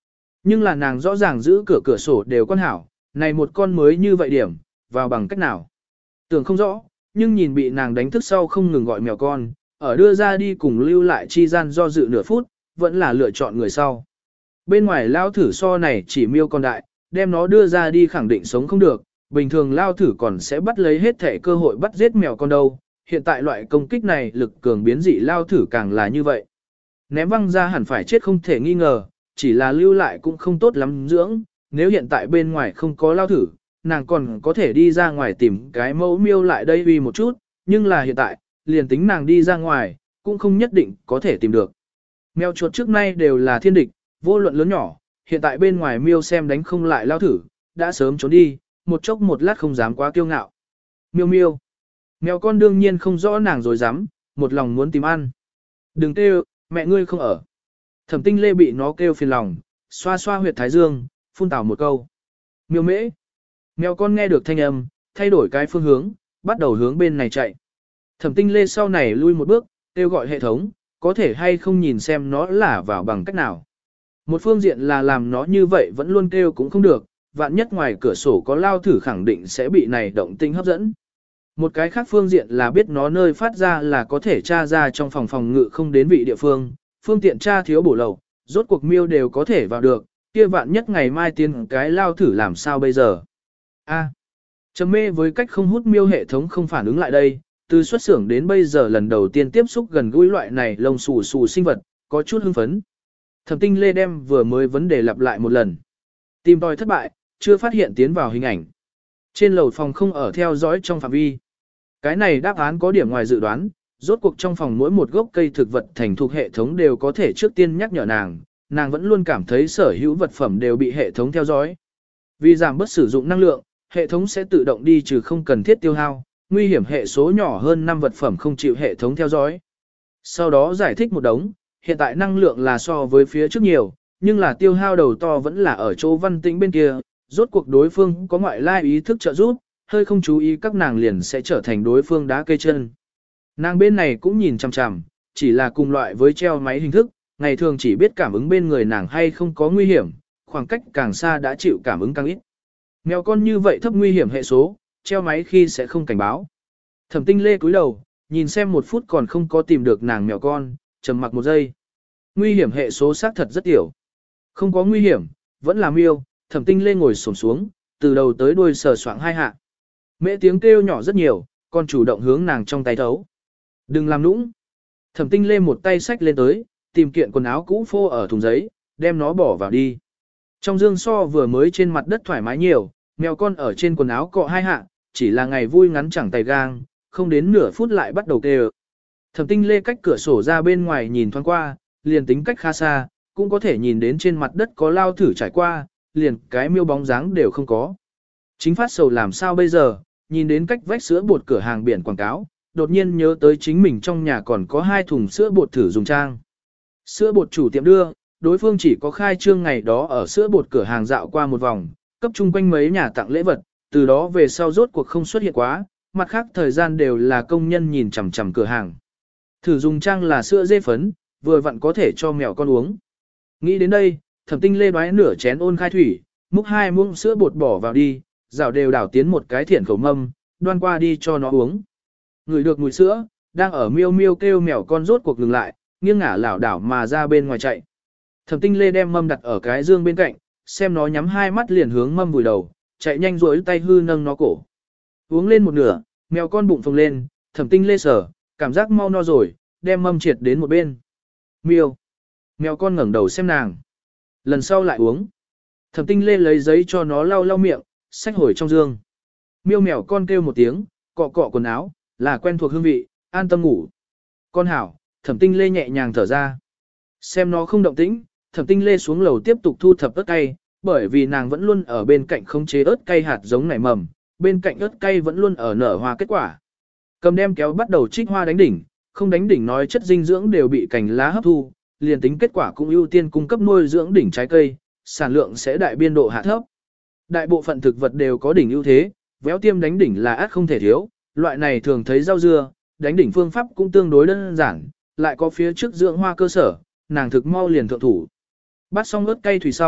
Nhưng là nàng rõ ràng giữ cửa cửa sổ đều quan hảo, này một con mới như vậy điểm, vào bằng cách nào. Tưởng không rõ, nhưng nhìn bị nàng đánh thức sau không ngừng gọi mèo con, ở đưa ra đi cùng lưu lại chi gian do dự nửa phút, vẫn là lựa chọn người sau. Bên ngoài lao thử so này chỉ miêu con đại, đem nó đưa ra đi khẳng định sống không được, bình thường lao thử còn sẽ bắt lấy hết thể cơ hội bắt giết mèo con đâu, hiện tại loại công kích này lực cường biến dị lao thử càng là như vậy. Ném văng ra hẳn phải chết không thể nghi ngờ, chỉ là lưu lại cũng không tốt lắm dưỡng, nếu hiện tại bên ngoài không có lao thử, nàng còn có thể đi ra ngoài tìm cái mẫu miêu lại đây uy một chút, nhưng là hiện tại, liền tính nàng đi ra ngoài, cũng không nhất định có thể tìm được. Mèo chuột trước nay đều là thiên địch, vô luận lớn nhỏ, hiện tại bên ngoài miêu xem đánh không lại lao thử, đã sớm trốn đi, một chốc một lát không dám quá kiêu ngạo. Miêu miêu. Mèo con đương nhiên không rõ nàng rồi dám, một lòng muốn tìm ăn. Đừng kêu, mẹ ngươi không ở. Thẩm Tinh Lê bị nó kêu phiền lòng, xoa xoa huyệt thái dương, phun tào một câu. Miêu mễ. Mèo con nghe được thanh âm, thay đổi cái phương hướng, bắt đầu hướng bên này chạy. Thẩm Tinh Lê sau này lui một bước, kêu gọi hệ thống, có thể hay không nhìn xem nó là vào bằng cách nào. Một phương diện là làm nó như vậy vẫn luôn kêu cũng không được, vạn nhất ngoài cửa sổ có lao thử khẳng định sẽ bị này động tinh hấp dẫn. Một cái khác phương diện là biết nó nơi phát ra là có thể tra ra trong phòng phòng ngự không đến vị địa phương, phương tiện tra thiếu bổ lầu, rốt cuộc miêu đều có thể vào được, kia vạn nhất ngày mai tiên cái lao thử làm sao bây giờ. A. Trầm mê với cách không hút miêu hệ thống không phản ứng lại đây, từ xuất xưởng đến bây giờ lần đầu tiên tiếp xúc gần gũi loại này lông xù xù sinh vật, có chút hưng phấn. Thẩm Tinh Lê đem vừa mới vấn đề lặp lại một lần. Tìm tòi thất bại, chưa phát hiện tiến vào hình ảnh. Trên lầu phòng không ở theo dõi trong phạm vi. Cái này đáp án có điểm ngoài dự đoán, rốt cuộc trong phòng mỗi một gốc cây thực vật thành thuộc hệ thống đều có thể trước tiên nhắc nhở nàng, nàng vẫn luôn cảm thấy sở hữu vật phẩm đều bị hệ thống theo dõi. Vì giảm bớt sử dụng năng lượng, hệ thống sẽ tự động đi trừ không cần thiết tiêu hao, nguy hiểm hệ số nhỏ hơn năm vật phẩm không chịu hệ thống theo dõi. Sau đó giải thích một đống, hiện tại năng lượng là so với phía trước nhiều, nhưng là tiêu hao đầu to vẫn là ở chỗ Văn Tĩnh bên kia, rốt cuộc đối phương có ngoại lai ý thức trợ giúp, hơi không chú ý các nàng liền sẽ trở thành đối phương đá cây chân. Nàng bên này cũng nhìn chằm chằm, chỉ là cùng loại với treo máy hình thức, ngày thường chỉ biết cảm ứng bên người nàng hay không có nguy hiểm, khoảng cách càng xa đã chịu cảm ứng càng ít. Mèo con như vậy thấp nguy hiểm hệ số, treo máy khi sẽ không cảnh báo. Thẩm Tinh Lê cúi đầu, nhìn xem một phút còn không có tìm được nàng mèo con, trầm mặc một giây. Nguy hiểm hệ số xác thật rất tiểu. Không có nguy hiểm, vẫn là miêu. Thẩm Tinh Lê ngồi xổm xuống, từ đầu tới đuôi sờ soạng hai hạ. Mẹ tiếng kêu nhỏ rất nhiều, còn chủ động hướng nàng trong tay thấu. Đừng làm nũng. Thẩm Tinh Lê một tay xách lên tới, tìm kiện quần áo cũ phô ở thùng giấy, đem nó bỏ vào đi. Trong dương so vừa mới trên mặt đất thoải mái nhiều, mèo con ở trên quần áo cọ hai hạ, chỉ là ngày vui ngắn chẳng tay gang, không đến nửa phút lại bắt đầu kêu. Thẩm Tinh Lê cách cửa sổ ra bên ngoài nhìn thoáng qua, liền tính cách khá xa, cũng có thể nhìn đến trên mặt đất có lao thử trải qua, liền cái miêu bóng dáng đều không có. Chính phát sầu làm sao bây giờ, nhìn đến cách vách sữa bột cửa hàng biển quảng cáo, đột nhiên nhớ tới chính mình trong nhà còn có hai thùng sữa bột thử dùng trang. Sữa bột chủ tiệm đưa, đối phương chỉ có khai trương ngày đó ở sữa bột cửa hàng dạo qua một vòng, cấp chung quanh mấy nhà tặng lễ vật, từ đó về sau rốt cuộc không xuất hiện quá, mặt khác thời gian đều là công nhân nhìn chằm chằm cửa hàng. Thử dùng trang là sữa dê phấn, vừa vặn có thể cho mèo con uống. Nghĩ đến đây, Thẩm Tinh Lê đoái nửa chén ôn khai thủy, múc hai muỗng sữa bột bỏ vào đi, rảo đều đảo tiến một cái thiện khẩu mâm, đoan qua đi cho nó uống. Ngửi được mùi sữa, đang ở miêu miêu kêu mèo con rốt cuộc ngừng lại, nghiêng ngả lảo đảo mà ra bên ngoài chạy. Thẩm Tinh Lê đem mâm đặt ở cái dương bên cạnh, xem nó nhắm hai mắt liền hướng mâm vùi đầu, chạy nhanh rối tay hư nâng nó cổ. Uống lên một nửa, mèo con bụng phồng lên, Thẩm Tinh Lê sở, cảm giác mau no rồi, đem mâm triệt đến một bên. Miêu. Mèo con ngẩng đầu xem nàng. Lần sau lại uống. Thẩm Tinh Lê lấy giấy cho nó lau lau miệng, xách hồi trong dương. Miêu mèo con kêu một tiếng, cọ cọ quần áo, là quen thuộc hương vị, an tâm ngủ. Con hảo, Thẩm Tinh Lê nhẹ nhàng thở ra. Xem nó không động tĩnh, Thẩm Tinh Lê xuống lầu tiếp tục thu thập ớt cay, bởi vì nàng vẫn luôn ở bên cạnh khống chế ớt cay hạt giống nảy mầm, bên cạnh ớt cay vẫn luôn ở nở hoa kết quả. Cầm đem kéo bắt đầu trích hoa đánh đỉnh, không đánh đỉnh nói chất dinh dưỡng đều bị cành lá hấp thu, liền tính kết quả cũng ưu tiên cung cấp nuôi dưỡng đỉnh trái cây, sản lượng sẽ đại biên độ hạ thấp. Đại bộ phận thực vật đều có đỉnh ưu thế, véo tiêm đánh đỉnh là át không thể thiếu, loại này thường thấy rau dưa, đánh đỉnh phương pháp cũng tương đối đơn giản, lại có phía trước dưỡng hoa cơ sở, nàng thực mau liền thượng thủ. Bắt xong ớt cay thủy sau,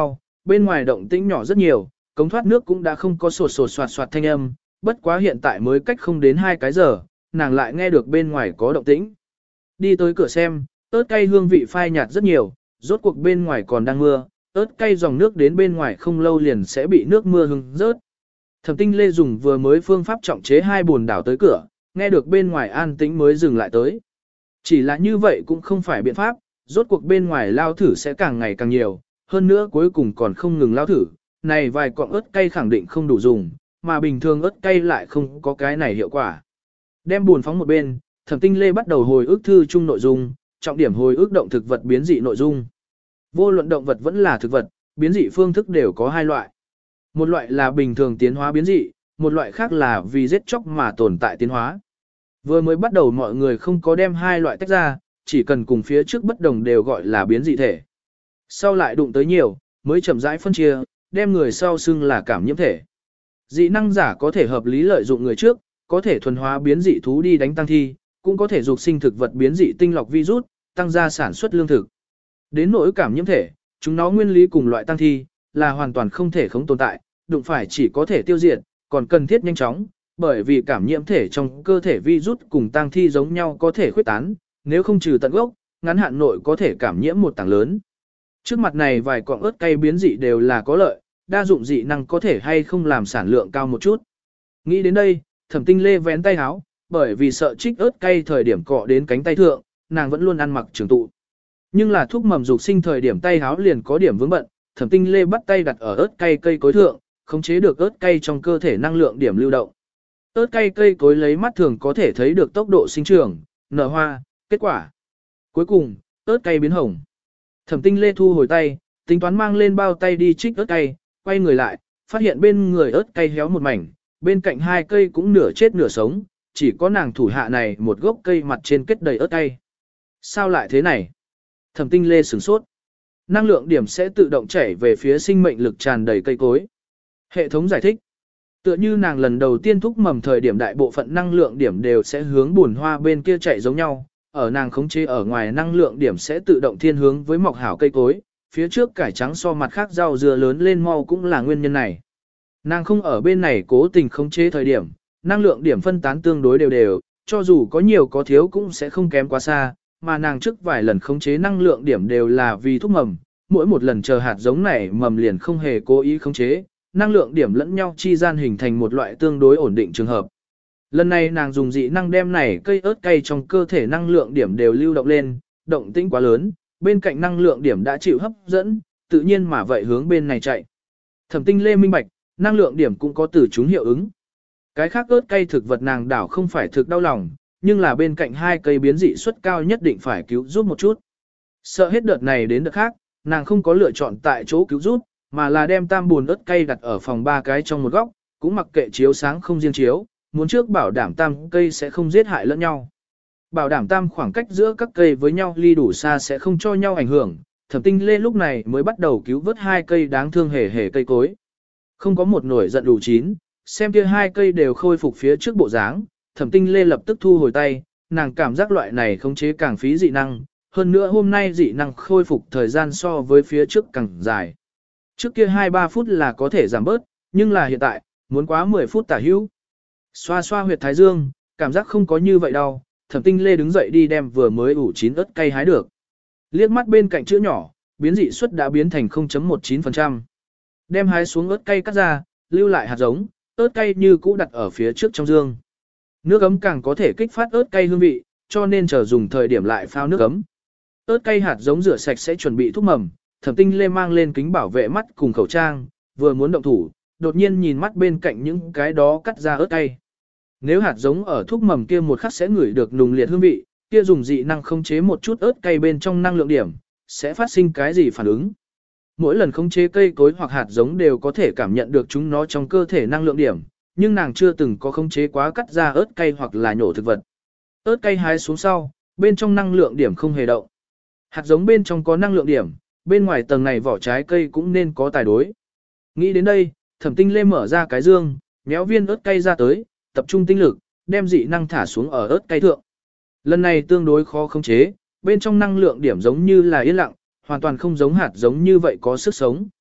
bên ngoài động tĩnh nhỏ rất nhiều, cống thoát nước cũng đã không có sột sột soạt soạt thanh âm, bất quá hiện tại mới cách không đến hai cái giờ, nàng lại nghe được bên ngoài có động tĩnh. Đi tới cửa xem, ớt cay hương vị phai nhạt rất nhiều, rốt cuộc bên ngoài còn đang mưa, ớt cay dòng nước đến bên ngoài không lâu liền sẽ bị nước mưa hứng rớt. Thẩm Tinh Lê dùng vừa mới phương pháp trọng chế hai bồn đảo tới cửa, nghe được bên ngoài an tĩnh mới dừng lại tới. Chỉ là như vậy cũng không phải biện pháp, rốt cuộc bên ngoài lao thử sẽ càng ngày càng nhiều, hơn nữa cuối cùng còn không ngừng lao thử, này vài cọng ớt cay khẳng định không đủ dùng, mà bình thường ớt cay lại không có cái này hiệu quả. Đem buồn phóng một bên, Thẩm Tinh Lê bắt đầu hồi ức thư chung nội dung, trọng điểm hồi ức động thực vật biến dị nội dung. Vô luận động vật vẫn là thực vật, biến dị phương thức đều có hai loại. Một loại là bình thường tiến hóa biến dị, một loại khác là vì giết chóc mà tồn tại tiến hóa. Vừa mới bắt đầu mọi người không có đem hai loại tách ra, chỉ cần cùng phía trước bất đồng đều gọi là biến dị thể. Sau lại đụng tới nhiều, mới chậm rãi phân chia, đem người sau xưng là cảm nhiễm thể. Dị năng giả có thể hợp lý lợi dụng người trước, có thể thuần hóa biến dị thú đi đánh tăng thi, cũng có thể dục sinh thực vật biến dị tinh lọc virus, tăng gia sản xuất lương thực. Đến nỗi cảm nhiễm thể, chúng nó nguyên lý cùng loại tăng thi, là hoàn toàn không thể không tồn tại, đụng phải chỉ có thể tiêu diệt, còn cần thiết nhanh chóng, bởi vì cảm nhiễm thể trong cơ thể virus cùng tăng thi giống nhau có thể khuếch tán, nếu không trừ tận gốc, ngắn hạn nội có thể cảm nhiễm một tảng lớn. Trước mặt này vài cọng ớt cay biến dị đều là có lợi, đa dụng dị năng có thể hay không làm sản lượng cao một chút. Nghĩ đến đây, Thẩm Tinh Lê vén tay áo, bởi vì sợ trích ớt cay thời điểm cọ đến cánh tay thượng, nàng vẫn luôn ăn mặc trường tụ. Nhưng là thuốc mầm dục sinh thời điểm tay áo liền có điểm vướng bận, Thẩm Tinh Lê bắt tay đặt ở ớt cay cây cối thượng, khống chế được ớt cay trong cơ thể năng lượng điểm lưu động. Ớt cay cây cối lấy mắt thường có thể thấy được tốc độ sinh trưởng, nở hoa, kết quả. Cuối cùng, ớt cay biến hồng. Thẩm Tinh Lê thu hồi tay, tính toán mang lên bao tay đi trích ớt cay, quay người lại, phát hiện bên người ớt cay héo một mảnh, bên cạnh hai cây cũng nửa chết nửa sống, chỉ có nàng thủ hạ này một gốc cây mặt trên kết đầy ớt cay. Sao lại thế này? Thẩm Tinh Lê sửng sốt. Năng lượng điểm sẽ tự động chảy về phía sinh mệnh lực tràn đầy cây cối. Hệ thống giải thích. Tựa như nàng lần đầu tiên thúc mầm thời điểm đại bộ phận năng lượng điểm đều sẽ hướng buồn hoa bên kia chạy giống nhau, ở nàng khống chế ở ngoài năng lượng điểm sẽ tự động thiên hướng với mọc hảo cây cối, phía trước cải trắng so mặt khác rau dưa lớn lên mau cũng là nguyên nhân này. Nàng không ở bên này cố tình khống chế thời điểm, năng lượng điểm phân tán tương đối đều đều, cho dù có nhiều có thiếu cũng sẽ không kém quá xa, mà nàng trước vài lần khống chế năng lượng điểm đều là vì thúc mầm, mỗi một lần chờ hạt giống này mầm liền không hề cố ý khống chế, năng lượng điểm lẫn nhau chi gian hình thành một loại tương đối ổn định trường hợp. Lần này nàng dùng dị năng đem này cây ớt cay trong cơ thể năng lượng điểm đều lưu động lên, động tĩnh quá lớn, bên cạnh năng lượng điểm đã chịu hấp dẫn, tự nhiên mà vậy hướng bên này chạy. Thẩm Tinh Lê minh bạch, năng lượng điểm cũng có từ chúng hiệu ứng. Cái khác ớt cay thực vật nàng đảo không phải thực đau lòng, nhưng là bên cạnh hai cây biến dị suất cao nhất định phải cứu giúp một chút. Sợ hết đợt này đến đợt khác, nàng không có lựa chọn tại chỗ cứu giúp, mà là đem tam buồn ớt cay đặt ở phòng ba cái trong một góc, cũng mặc kệ chiếu sáng không riêng chiếu, muốn trước bảo đảm tam cây sẽ không giết hại lẫn nhau. Bảo đảm tam khoảng cách giữa các cây với nhau ly đủ xa sẽ không cho nhau ảnh hưởng, Thẩm Tinh Lê lúc này mới bắt đầu cứu vớt hai cây đáng thương hề hề cây cối. Không có một nổi giận đủ chín, xem kia hai cây đều khôi phục phía trước bộ dáng, Thẩm Tinh Lê lập tức thu hồi tay, nàng cảm giác loại này khống chế càng phí dị năng, hơn nữa hôm nay dị năng khôi phục thời gian so với phía trước càng dài. Trước kia hai ba phút là có thể giảm bớt, nhưng là hiện tại, muốn quá mười phút tả hữu. Xoa xoa huyệt thái dương, cảm giác không có như vậy đâu, Thẩm Tinh Lê đứng dậy đi đem vừa mới ủ chín ớt cay hái được. Liếc mắt bên cạnh chữ nhỏ, biến dị suất đã biến thành không phẩy một chín phần trăm. Đem hái xuống ớt cay cắt ra, lưu lại hạt giống, ớt cay như cũ đặt ở phía trước trong dương. Nước ấm càng có thể kích phát ớt cay hương vị, cho nên chờ dùng thời điểm lại phao nước ấm. Ớt cay hạt giống rửa sạch sẽ chuẩn bị thúc mầm, Thẩm Tinh Lê mang lên kính bảo vệ mắt cùng khẩu trang, vừa muốn động thủ, đột nhiên nhìn mắt bên cạnh những cái đó cắt ra ớt cay. Nếu hạt giống ở thúc mầm kia một khắc sẽ ngửi được nùng liệt hương vị, kia dùng dị năng khống chế một chút ớt cay bên trong năng lượng điểm, sẽ phát sinh cái gì phản ứng. Mỗi lần khống chế cây cối hoặc hạt giống đều có thể cảm nhận được chúng nó trong cơ thể năng lượng điểm, nhưng nàng chưa từng có khống chế quá cắt ra ớt cay hoặc là nhổ thực vật. Ớt cay hái xuống sau, bên trong năng lượng điểm không hề động. Hạt giống bên trong có năng lượng điểm, bên ngoài tầng này vỏ trái cây cũng nên có tài đối. Nghĩ đến đây, Thẩm Tinh Lê mở ra cái dương, méo viên ớt cay ra tới, tập trung tinh lực, đem dị năng thả xuống ở ớt cay thượng. Lần này tương đối khó khống chế, bên trong năng lượng điểm giống như là yên lặng, hoàn toàn không giống hạt giống như vậy có sức sống.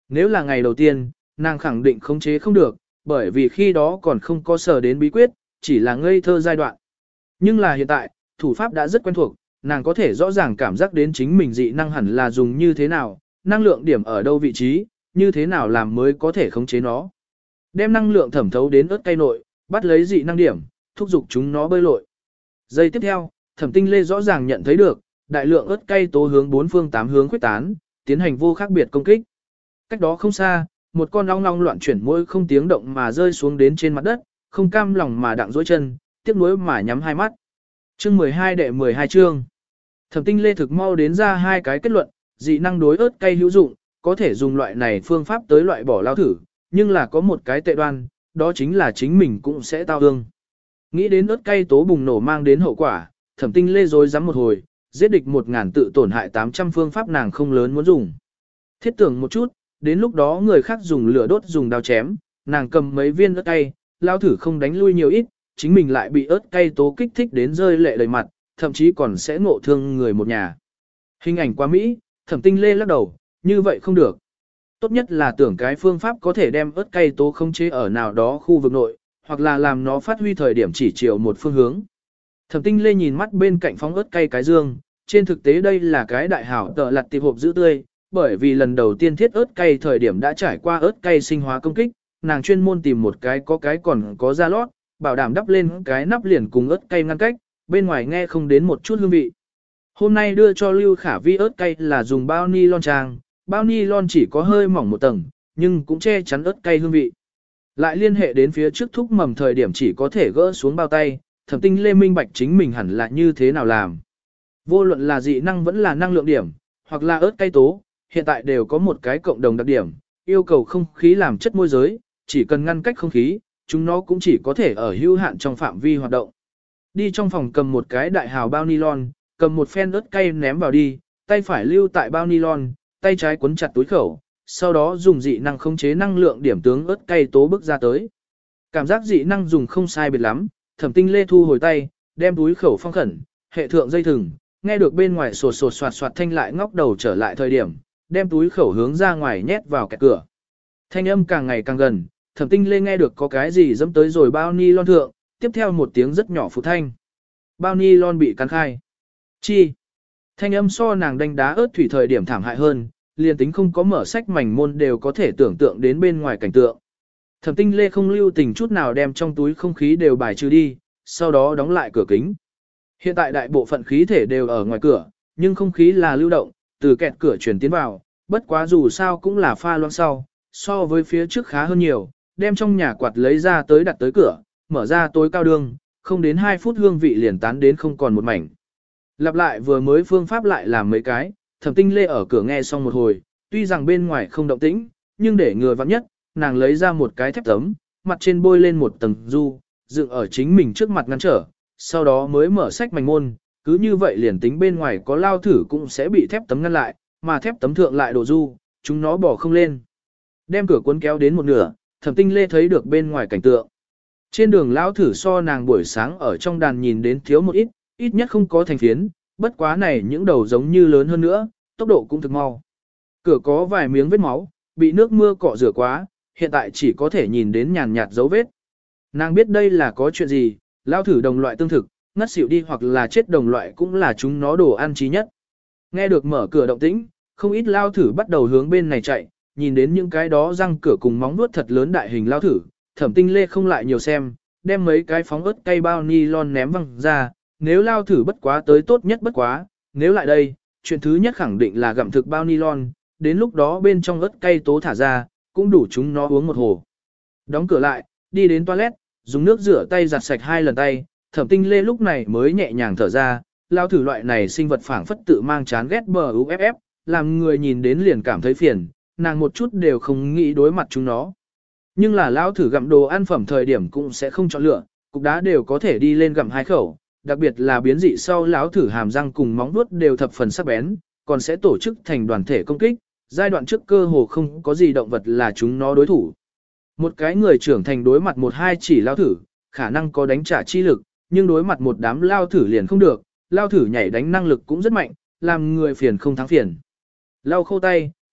Nếu là ngày đầu tiên, nàng khẳng định khống chế không được, bởi vì khi đó còn không có sở đến bí quyết, chỉ là ngây thơ giai đoạn. Nhưng là hiện tại, thủ pháp đã rất quen thuộc, nàng có thể rõ ràng cảm giác đến chính mình dị năng hẳn là dùng như thế nào, năng lượng điểm ở đâu vị trí, như thế nào làm mới có thể khống chế nó. Đem năng lượng thẩm thấu đến ớt cây nội, bắt lấy dị năng điểm, thúc giục chúng nó bơi lội. Giây tiếp theo, Thẩm Tinh Lê rõ ràng nhận thấy được, đại lượng ớt cây tố hướng bốn phương tám hướng khuếch tán, tiến hành vô khác biệt công kích. Cách đó không xa, một con ong long loạn chuyển môi không tiếng động mà rơi xuống đến trên mặt đất, không cam lòng mà đặng dối chân, tiếc nuối mà nhắm hai mắt. Chương mười hai đệ mười hai chương. Thẩm Tinh Lê thực mau đến ra hai cái kết luận, dị năng đối ớt cây hữu dụng, có thể dùng loại này phương pháp tới loại bỏ lao thử, nhưng là có một cái tệ đoan, đó chính là chính mình cũng sẽ tao ương. Nghĩ đến ớt cây tố bùng nổ mang đến hậu quả, Thẩm Tinh Lê rối rắm một hồi, giết địch một ngàn tự tổn hại tám trăm phương pháp nàng không lớn muốn dùng. Thiết tưởng một chút, đến lúc đó người khác dùng lửa đốt dùng dao chém, nàng cầm mấy viên ớt cay, lao thử không đánh lui nhiều ít, chính mình lại bị ớt cay tố kích thích đến rơi lệ đầy mặt, thậm chí còn sẽ ngộ thương người một nhà. Hình ảnh quá Mỹ, Thẩm Tinh Lê lắc đầu, như vậy không được. Tốt nhất là tưởng cái phương pháp có thể đem ớt cay tố khống chế ở nào đó khu vực nội, hoặc là làm nó phát huy thời điểm chỉ chiều một phương hướng. Thẩm Tinh Lê nhìn mắt bên cạnh phóng ớt cay cái dương, trên thực tế đây là cái đại hảo tợ lặt tiệp hộp giữ tươi, bởi vì lần đầu tiên thiết ớt cay thời điểm đã trải qua ớt cay sinh hóa công kích, nàng chuyên môn tìm một cái có cái còn có da lót, bảo đảm đắp lên cái nắp liền cùng ớt cay ngăn cách, bên ngoài nghe không đến một chút hương vị. Hôm nay đưa cho Lưu Khả Vi ớt cay là dùng bao ni lon trang, bao ni lon chỉ có hơi mỏng một tầng, nhưng cũng che chắn ớt cay hương vị. Lại liên hệ đến phía trước thúc mầm thời điểm chỉ có thể gỡ xuống bao tay, Thẩm Tinh Lê minh bạch chính mình hẳn là như thế nào làm. Vô luận là dị năng vẫn là năng lượng điểm, hoặc là ớt cay tố, hiện tại đều có một cái cộng đồng đặc điểm, yêu cầu không khí làm chất môi giới, chỉ cần ngăn cách không khí, chúng nó cũng chỉ có thể ở hữu hạn trong phạm vi hoạt động. Đi trong phòng cầm một cái đại hào bao nylon, cầm một phen ớt cay ném vào đi, tay phải lưu tại bao nylon, tay trái quấn chặt túi khẩu, sau đó dùng dị năng khống chế năng lượng điểm tướng ớt cay tố bước ra tới. Cảm giác dị năng dùng không sai biệt lắm, Thẩm Tinh Lê thu hồi tay, đem túi khẩu phong khẩn, hệ thượng dây thừng, nghe được bên ngoài sột sột soạt soạt thanh lại ngóc đầu trở lại thời điểm, đem túi khẩu hướng ra ngoài nhét vào kẹt cửa. Thanh âm càng ngày càng gần, Thẩm Tinh Lê nghe được có cái gì dẫm tới rồi bao ni lon thượng, tiếp theo một tiếng rất nhỏ phụ thanh. Bao ni lon bị cắn khai. Chi? Thanh âm so nàng đánh đá ớt thủy thời điểm thảm hại hơn, liền tính không có mở sách mảnh môn đều có thể tưởng tượng đến bên ngoài cảnh tượng. Thẩm Tinh Lê không lưu tình chút nào đem trong túi không khí đều bài trừ đi, sau đó đóng lại cửa kính. Hiện tại đại bộ phận khí thể đều ở ngoài cửa, nhưng không khí là lưu động, từ kẹt cửa chuyển tiến vào, bất quá dù sao cũng là pha loãng sau, so với phía trước khá hơn nhiều, đem trong nhà quạt lấy ra tới đặt tới cửa, mở ra tối cao đường, không đến hai phút hương vị liền tán đến không còn một mảnh. Lặp lại vừa mới phương pháp lại làm mấy cái, Thẩm Tinh Lê ở cửa nghe xong một hồi, tuy rằng bên ngoài không động tĩnh, nhưng để người vắng nhất, nàng lấy ra một cái thép tấm, mặt trên bôi lên một tầng du, dựng ở chính mình trước mặt ngăn trở, sau đó mới mở sách mảnh môn, cứ như vậy liền tính bên ngoài có lao thử cũng sẽ bị thép tấm ngăn lại, mà thép tấm thượng lại đổ du, chúng nó bỏ không lên. Đem cửa cuốn kéo đến một nửa, Thẩm Tinh Lê thấy được bên ngoài cảnh tượng. Trên đường lao thử so nàng buổi sáng ở trong đàn nhìn đến thiếu một ít, ít nhất không có thành phiến, bất quá này những đầu giống như lớn hơn nữa, tốc độ cũng thực mau. Cửa có vài miếng vết máu, bị nước mưa cọ rửa quá, hiện tại chỉ có thể nhìn đến nhàn nhạt dấu vết. Nàng biết đây là có chuyện gì, lao thử đồng loại tương thực, ngất xỉu đi hoặc là chết đồng loại cũng là chúng nó đồ ăn trí nhất. Nghe được mở cửa động tĩnh, không ít lao thử bắt đầu hướng bên này chạy, nhìn đến những cái đó răng cửa cùng móng vuốt thật lớn đại hình lao thử, Thẩm Tinh Lê không lại nhiều xem, đem mấy cái phóng ớt cây bao nylon ném văng ra, nếu lao thử bất quá tới tốt nhất bất quá, nếu lại đây, chuyện thứ nhất khẳng định là gặm thực bao nylon, đến lúc đó bên trong ớt cây tố thả ra, cũng đủ chúng nó uống một hồ. Đóng cửa lại, đi đến toilet, dùng nước rửa tay giặt sạch hai lần tay, Thẩm Tinh Lê lúc này mới nhẹ nhàng thở ra, lao thử loại này sinh vật phảng phất tự mang chán ghét bờ u ép ép, làm người nhìn đến liền cảm thấy phiền, nàng một chút đều không nghĩ đối mặt chúng nó. Nhưng là lao thử gặm đồ ăn phẩm thời điểm cũng sẽ không chọn lựa, cục đá đều có thể đi lên gặm hai khẩu, đặc biệt là biến dị sau lão thử hàm răng cùng móng vuốt đều thập phần sắc bén, còn sẽ tổ chức thành đoàn thể công kích, giai đoạn trước cơ hồ không có gì động vật là chúng nó đối thủ. Một cái người trưởng thành đối mặt một hai chỉ lao thử, khả năng có đánh trả chi lực, nhưng đối mặt một đám lao thử liền không được, lao thử nhảy đánh năng lực cũng rất mạnh, làm người phiền không thắng phiền. Lau khô tay,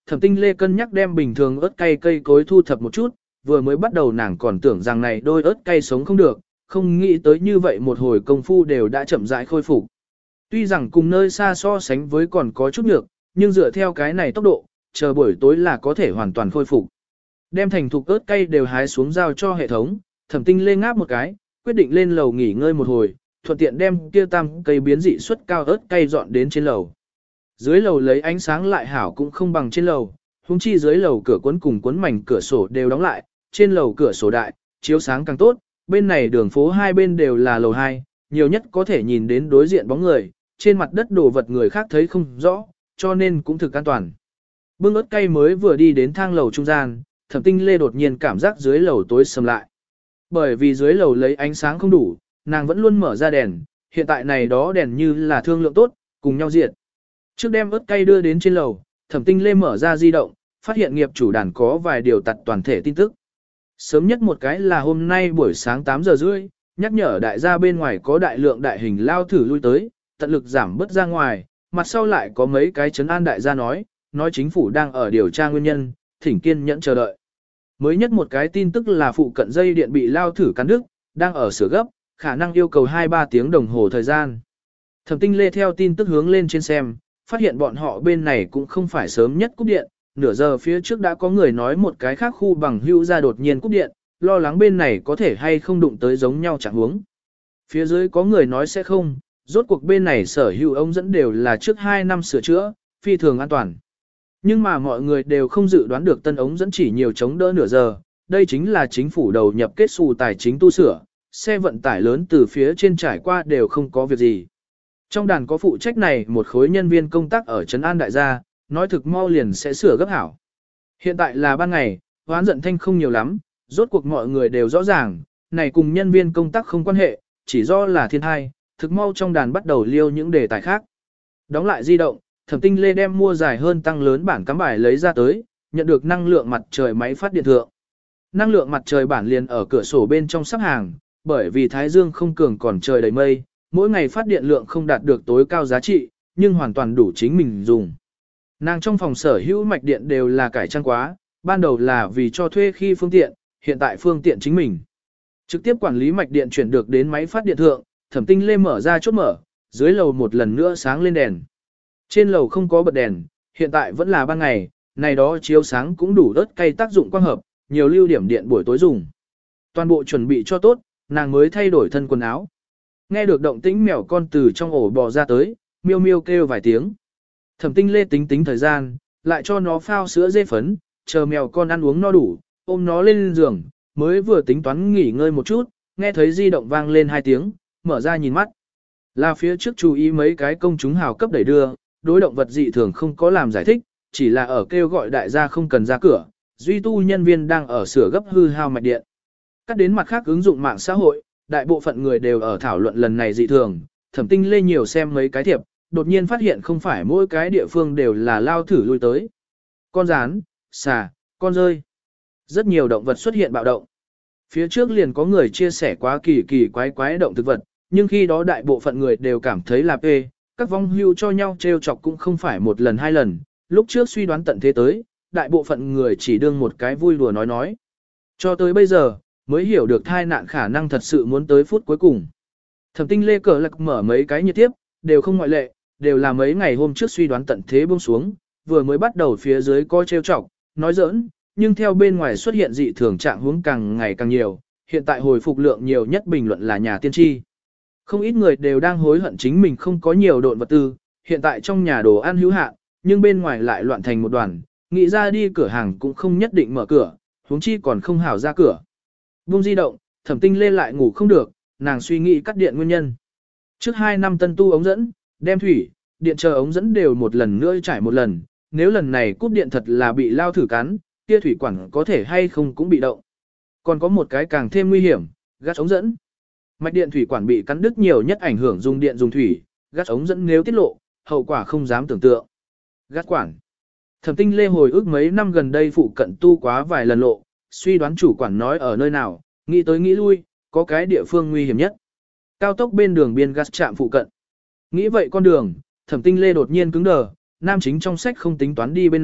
Thẩm Tinh Lê cân nhắc đem bình thường ớt cay cây cối thu thập một chút, vừa mới bắt đầu nàng còn tưởng rằng này đôi ớt cay sống không được, không nghĩ tới như vậy một hồi công phu đều đã chậm rãi khôi phục. Tuy rằng cùng nơi xa so sánh với còn có chút nhược, nhưng dựa theo cái này tốc độ, chờ buổi tối là có thể hoàn toàn khôi phục. Đem thành thục ớt cay đều hái xuống giao cho hệ thống, Thẩm Tinh Lê ngáp một cái, quyết định lên lầu nghỉ ngơi một hồi, thuận tiện đem kia tam cây biến dị suất cao ớt cay dọn đến trên lầu. Dưới lầu lấy ánh sáng lại hảo cũng không bằng trên lầu, huống chi dưới lầu cửa cuốn cùng cuốn mảnh cửa sổ đều đóng lại, trên lầu cửa sổ đại, chiếu sáng càng tốt, bên này đường phố hai bên đều là lầu hai, nhiều nhất có thể nhìn đến đối diện bóng người, trên mặt đất đồ vật người khác thấy không rõ, cho nên cũng thực an toàn. Bưng ớt cay mới vừa đi đến thang lầu trung gian, Thẩm Tinh Lê đột nhiên cảm giác dưới lầu tối sầm lại. Bởi vì dưới lầu lấy ánh sáng không đủ, nàng vẫn luôn mở ra đèn, hiện tại này đó đèn như là thương lượng tốt, cùng nhau diệt. Trước đem ớt cay đưa đến trên lầu, Thẩm Tinh Lê mở ra di động, phát hiện nghiệp chủ đàn có vài điều tặt toàn thể tin tức. Sớm nhất một cái là hôm nay buổi sáng tám giờ rưỡi, nhắc nhở đại gia bên ngoài có đại lượng đại hình lao thử lui tới, tận lực giảm bớt ra ngoài, mặt sau lại có mấy cái trấn an đại gia nói, nói chính phủ đang ở điều tra nguyên nhân, thỉnh kiên nhẫn chờ đợi. Mới nhất một cái tin tức là phụ cận dây điện bị lao thử cắn đứt, đang ở sửa gấp, khả năng yêu cầu hai ba tiếng đồng hồ thời gian. Thẩm Tinh Lê theo tin tức hướng lên trên xem, phát hiện bọn họ bên này cũng không phải sớm nhất cúp điện, nửa giờ phía trước đã có người nói một cái khác khu bằng hữu ra đột nhiên cúp điện, lo lắng bên này có thể hay không đụng tới giống nhau chẳng huống. Phía dưới có người nói sẽ không, rốt cuộc bên này sở hữu ống dẫn đều là trước hai năm sửa chữa, phi thường an toàn. Nhưng mà mọi người đều không dự đoán được tân ống dẫn chỉ nhiều chống đỡ nửa giờ, đây chính là chính phủ đầu nhập kết xù tài chính tu sửa, xe vận tải lớn từ phía trên trải qua đều không có việc gì. Trong đàn có phụ trách này một khối nhân viên công tác ở Trấn An đại gia, nói thực mau liền sẽ sửa gấp hảo. Hiện tại là ban ngày, hoán giận thanh không nhiều lắm, rốt cuộc mọi người đều rõ ràng, này cùng nhân viên công tác không quan hệ, chỉ do là thiên hai, thực mau trong đàn bắt đầu liêu những đề tài khác. Đóng lại di động, Thẩm Tinh Lê đem mua dài hơn tăng lớn bản cắm bài lấy ra tới, nhận được năng lượng mặt trời máy phát điện thượng. Năng lượng mặt trời bản liền ở cửa sổ bên trong sắp hàng, bởi vì thái dương không cường còn trời đầy mây, mỗi ngày phát điện lượng không đạt được tối cao giá trị, nhưng hoàn toàn đủ chính mình dùng. Nàng trong phòng sở hữu mạch điện đều là cải trang quá, ban đầu là vì cho thuê khi phương tiện, hiện tại phương tiện chính mình. Trực tiếp quản lý mạch điện chuyển được đến máy phát điện thượng, Thẩm Tinh Lê mở ra chốt mở, dưới lầu một lần nữa sáng lên đèn. Trên lầu không có bật đèn, hiện tại vẫn là ban ngày, này đó chiếu sáng cũng đủ đớt cay tác dụng quang hợp, nhiều lưu điểm điện buổi tối dùng. Toàn bộ chuẩn bị cho tốt, nàng mới thay đổi thân quần áo. Nghe được động tĩnh mèo con từ trong ổ bò ra tới, miêu miêu kêu vài tiếng. Thẩm Tinh Lê tính tính thời gian, lại cho nó phao sữa dê phấn, chờ mèo con ăn uống no đủ, ôm nó lên giường, mới vừa tính toán nghỉ ngơi một chút, nghe thấy di động vang lên hai tiếng, mở ra nhìn mắt. Là phía trước chú ý mấy cái công chúng hào cấp đẩy đưa, đối động vật dị thường không có làm giải thích, chỉ là ở kêu gọi đại gia không cần ra cửa, duy tu nhân viên đang ở sửa gấp hư hao mạch điện. Cắt đến mặt khác ứng dụng mạng xã hội, đại bộ phận người đều ở thảo luận lần này dị thường, Thẩm Tinh Lê nhiều xem mấy cái thiệp, đột nhiên phát hiện không phải mỗi cái địa phương đều là lao thử lui tới. Con rán, xà, con rơi. Rất nhiều động vật xuất hiện bạo động. Phía trước liền có người chia sẻ quá kỳ kỳ quái quái động thực vật, nhưng khi đó đại bộ phận người đều cảm thấy là phê, các vong hưu cho nhau trêu chọc cũng không phải một lần hai lần, lúc trước suy đoán tận thế tới, đại bộ phận người chỉ đương một cái vui đùa nói nói. Cho tới bây giờ, mới hiểu được thai nạn khả năng thật sự muốn tới phút cuối cùng. Thẩm Tinh Lê cờ lạc mở mấy cái nhiệt tiếp, đều không ngoại lệ, đều là mấy ngày hôm trước suy đoán tận thế buông xuống, vừa mới bắt đầu phía dưới coi trêu chọc, nói giỡn, nhưng theo bên ngoài xuất hiện dị thường trạng huống càng ngày càng nhiều, hiện tại hồi phục lượng nhiều nhất bình luận là nhà tiên tri. Không ít người đều đang hối hận chính mình không có nhiều độn vật tư, hiện tại trong nhà đồ ăn hữu hạn, nhưng bên ngoài lại loạn thành một đoàn, nghĩ ra đi cửa hàng cũng không nhất định mở cửa, huống chi còn không hảo ra cửa. Buông di động, Thẩm Tinh Lê lại ngủ không được, nàng suy nghĩ cắt điện nguyên nhân. Trước hai năm tân tu ống dẫn, đem thủy, điện chờ ống dẫn đều một lần nữa trải một lần, nếu lần này cúp điện thật là bị lao thử cắn, kia thủy quản có thể hay không cũng bị động. Còn có một cái càng thêm nguy hiểm, gas ống dẫn. Mạch điện thủy quản bị cắn đứt nhiều nhất ảnh hưởng dùng điện dùng thủy, gas ống dẫn nếu tiết lộ, hậu quả không dám tưởng tượng. Gas quản. Thẩm Tinh Lê hồi ức mấy năm gần đây phụ cận tu quá vài lần lộ, suy đoán chủ quản nói ở nơi nào, nghĩ tới nghĩ lui, có cái địa phương nguy hiểm nhất. Cao tốc bên đường biên gas trạm phụ cận. Nghĩ vậy con đường, Thẩm Tinh Lê đột nhiên cứng đờ, nam chính trong sách không tính toán đi bên này,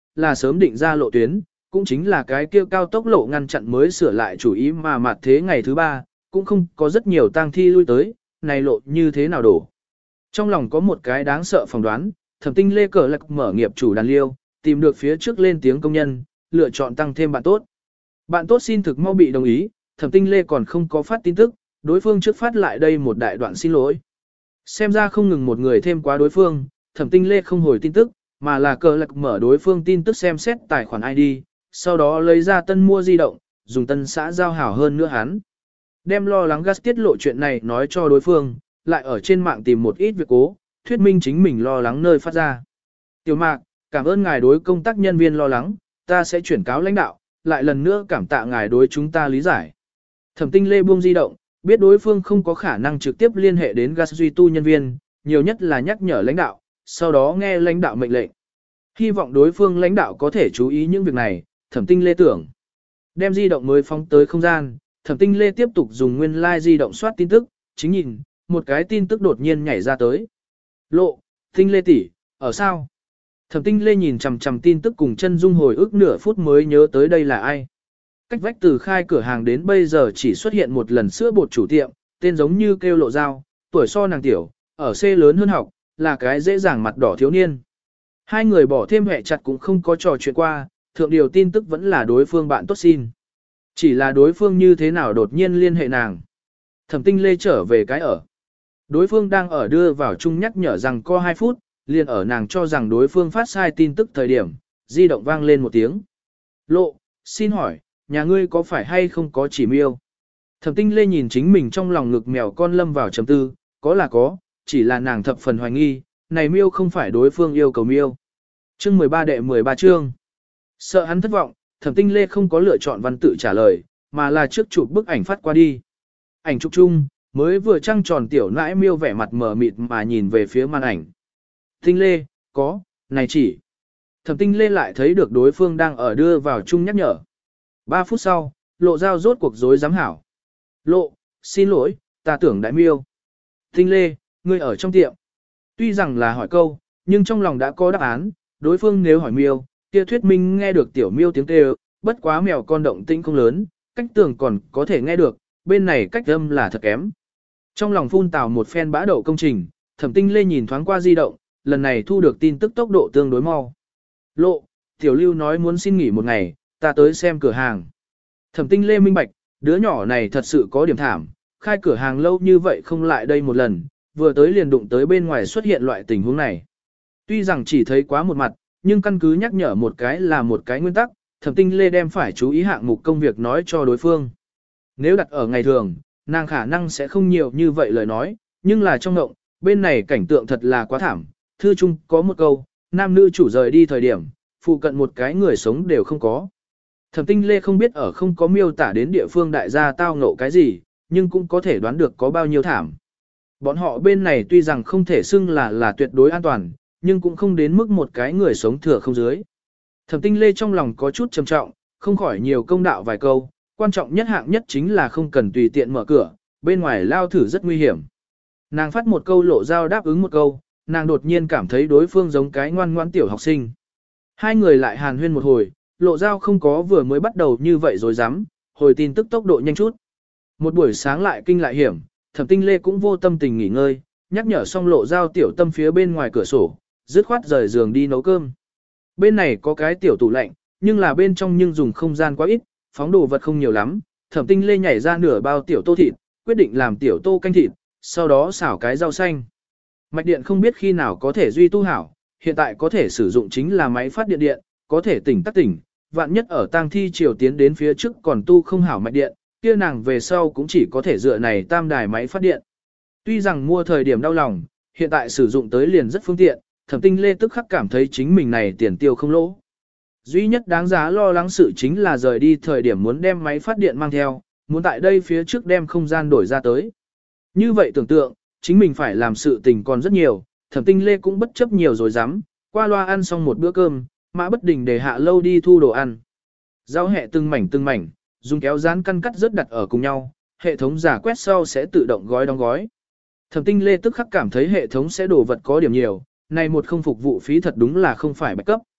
là sớm định ra lộ tuyến, cũng chính là cái kia cao tốc lộ ngăn chặn mới sửa lại chủ ý mà mặt thế ngày thứ ba, cũng không có rất nhiều tang thi lui tới, này lộ như thế nào đổ. Trong lòng có một cái đáng sợ phỏng đoán, Thẩm Tinh Lê cờ lạc mở nghiệp chủ đàn liêu, tìm được phía trước lên tiếng công nhân, lựa chọn tăng thêm bạn tốt. Bạn tốt xin thực mau bị đồng ý, Thẩm Tinh Lê còn không có phát tin tức, đối phương trước phát lại đây một đại đoạn xin lỗi. Xem ra không ngừng một người thêm quá đối phương, Thẩm Tinh Lê không hồi tin tức, mà là cờ lạc mở đối phương tin tức xem xét tài khoản i đê, sau đó lấy ra tân mua di động, dùng tân xã giao hảo hơn nữa hắn. Đem lo lắng gas tiết lộ chuyện này nói cho đối phương, lại ở trên mạng tìm một ít việc cố, thuyết minh chính mình lo lắng nơi phát ra. Tiểu Mạc, cảm ơn ngài đối công tác nhân viên lo lắng, ta sẽ chuyển cáo lãnh đạo, lại lần nữa cảm tạ ngài đối chúng ta lý giải. Thẩm Tinh Lê buông di động, biết đối phương không có khả năng trực tiếp liên hệ đến gas duy tu nhân viên, nhiều nhất là nhắc nhở lãnh đạo, sau đó nghe lãnh đạo mệnh lệnh. Hy vọng đối phương lãnh đạo có thể chú ý những việc này, Thẩm Tinh Lê tưởng. Đem di động mới phóng tới không gian, Thẩm Tinh Lê tiếp tục dùng nguyên lai like di động soát tin tức, chính nhìn, một cái tin tức đột nhiên nhảy ra tới. Lộ, Tinh Lê tỷ, ở sao? Thẩm Tinh Lê nhìn chằm chằm tin tức cùng chân dung hồi ức nửa phút mới nhớ tới đây là ai. Cách vách từ khai cửa hàng đến bây giờ chỉ xuất hiện một lần sữa bột chủ tiệm, tên giống như kêu Lộ Giao, tuổi so nàng tiểu, ở C lớn hơn học, là cái dễ dàng mặt đỏ thiếu niên. Hai người bỏ thêm hẹ chặt cũng không có trò chuyện qua, thượng điều tin tức vẫn là đối phương bạn tốt xin. Chỉ là đối phương như thế nào đột nhiên liên hệ nàng. Thẩm Tinh Lê trở về cái ở. Đối phương đang ở đưa vào chung nhắc nhở rằng có hai phút, liền ở nàng cho rằng đối phương phát sai tin tức thời điểm, di động vang lên một tiếng. Lộ, xin hỏi, nhà ngươi có phải hay không có chỉ miêu? Thẩm Tinh Lê nhìn chính mình trong lòng ngực mèo con lâm vào trầm tư, có là có, chỉ là nàng thập phần hoài nghi, này miêu không phải đối phương yêu cầu miêu. Chương mười ba đệ mười ba chương. Sợ hắn thất vọng, Thẩm Tinh Lê không có lựa chọn văn tự trả lời, mà là trước chụp bức ảnh phát qua đi. Ảnh chụp chung, mới vừa trăng tròn tiểu nãi miêu vẻ mặt mờ mịt mà nhìn về phía màn ảnh. Tinh Lê, có, này chỉ. Thẩm Tinh Lê lại thấy được đối phương đang ở đưa vào chung nhắc nhở. Ba phút sau, Lộ Giao rốt cuộc rối giám hảo. Lộ, xin lỗi, ta tưởng đại miêu. Tinh Lê, ngươi ở trong tiệm. Tuy rằng là hỏi câu, nhưng trong lòng đã có đáp án, đối phương nếu hỏi miêu, kia thuyết minh nghe được tiểu miêu tiếng kêu, bất quá mèo con động tĩnh không lớn, cách tường còn có thể nghe được, bên này cách âm là thật kém. Trong lòng phun tào một phen bã đậu công trình, Thẩm Tinh Lê nhìn thoáng qua di động, lần này thu được tin tức tốc độ tương đối mau. Lộ, tiểu lưu nói muốn xin nghỉ một ngày, ta tới xem cửa hàng. Thẩm Tinh Lê minh bạch, đứa nhỏ này thật sự có điểm thảm, khai cửa hàng lâu như vậy không lại đây một lần, vừa tới liền đụng tới bên ngoài xuất hiện loại tình huống này. Tuy rằng chỉ thấy quá một mặt, nhưng căn cứ nhắc nhở một cái là một cái nguyên tắc, Thẩm Tinh Lê đem phải chú ý hạng mục công việc nói cho đối phương. Nếu đặt ở ngày thường, nàng khả năng sẽ không nhiều như vậy lời nói, nhưng là trong ngộng, bên này cảnh tượng thật là quá thảm. Thư chung có một câu, nam nữ chủ rời đi thời điểm, phụ cận một cái người sống đều không có. Thẩm Tinh Lê không biết ở không có miêu tả đến địa phương đại gia tao ngộ cái gì, nhưng cũng có thể đoán được có bao nhiêu thảm. Bọn họ bên này tuy rằng không thể xưng là là tuyệt đối an toàn, nhưng cũng không đến mức một cái người sống thừa không dưới. Thẩm Tinh Lê trong lòng có chút trầm trọng, không khỏi nhiều công đạo vài câu, quan trọng nhất hạng nhất chính là không cần tùy tiện mở cửa, bên ngoài lao thử rất nguy hiểm. Nàng phát một câu Lộ Giao đáp ứng một câu, nàng đột nhiên cảm thấy đối phương giống cái ngoan ngoãn tiểu học sinh. Hai người lại hàn huyên một hồi, Lộ Giao không có vừa mới bắt đầu như vậy rồi dám, hồi tin tức tốc độ nhanh chút. Một buổi sáng lại kinh lại hiểm, Thẩm Tinh Lê cũng vô tâm tình nghỉ ngơi, nhắc nhở xong Lộ Giao tiểu tâm phía bên ngoài cửa sổ, dứt khoát rời giường đi nấu cơm. Bên này có cái tiểu tủ lạnh, nhưng là bên trong nhưng dùng không gian quá ít, phóng đồ vật không nhiều lắm. Thẩm Tinh Lê nhảy ra nửa bao tiểu tô thịt, quyết định làm tiểu tô canh thịt, sau đó xào cái rau xanh. Mạch điện không biết khi nào có thể duy tu hảo, hiện tại có thể sử dụng chính là máy phát điện điện, có thể tỉnh tắt tỉnh, vạn nhất ở tang thi chiều tiến đến phía trước còn tu không hảo mạch điện, kia nàng về sau cũng chỉ có thể dựa này tam đài máy phát điện. Tuy rằng mua thời điểm đau lòng, hiện tại sử dụng tới liền rất phương tiện, Thẩm Tinh Lê tức khắc cảm thấy chính mình này tiền tiêu không lỗ. Duy nhất đáng giá lo lắng sự chính là rời đi thời điểm muốn đem máy phát điện mang theo, muốn tại đây phía trước đem không gian đổi ra tới. Như vậy tưởng tượng, chính mình phải làm sự tình còn rất nhiều, Thẩm Tinh Lê cũng bất chấp nhiều rồi dám, qua loa ăn xong một bữa cơm, Mã Bất Đình để hạ lâu đi thu đồ ăn. Rau hẹ từng mảnh từng mảnh, dùng kéo dán căn cắt rất đặt ở cùng nhau, hệ thống giả quét sau sẽ tự động gói đóng gói. Thẩm Tinh Lê tức khắc cảm thấy hệ thống sẽ đổ vật có điểm nhiều, này một không phục vụ phí thật đúng là không phải bạch cấp.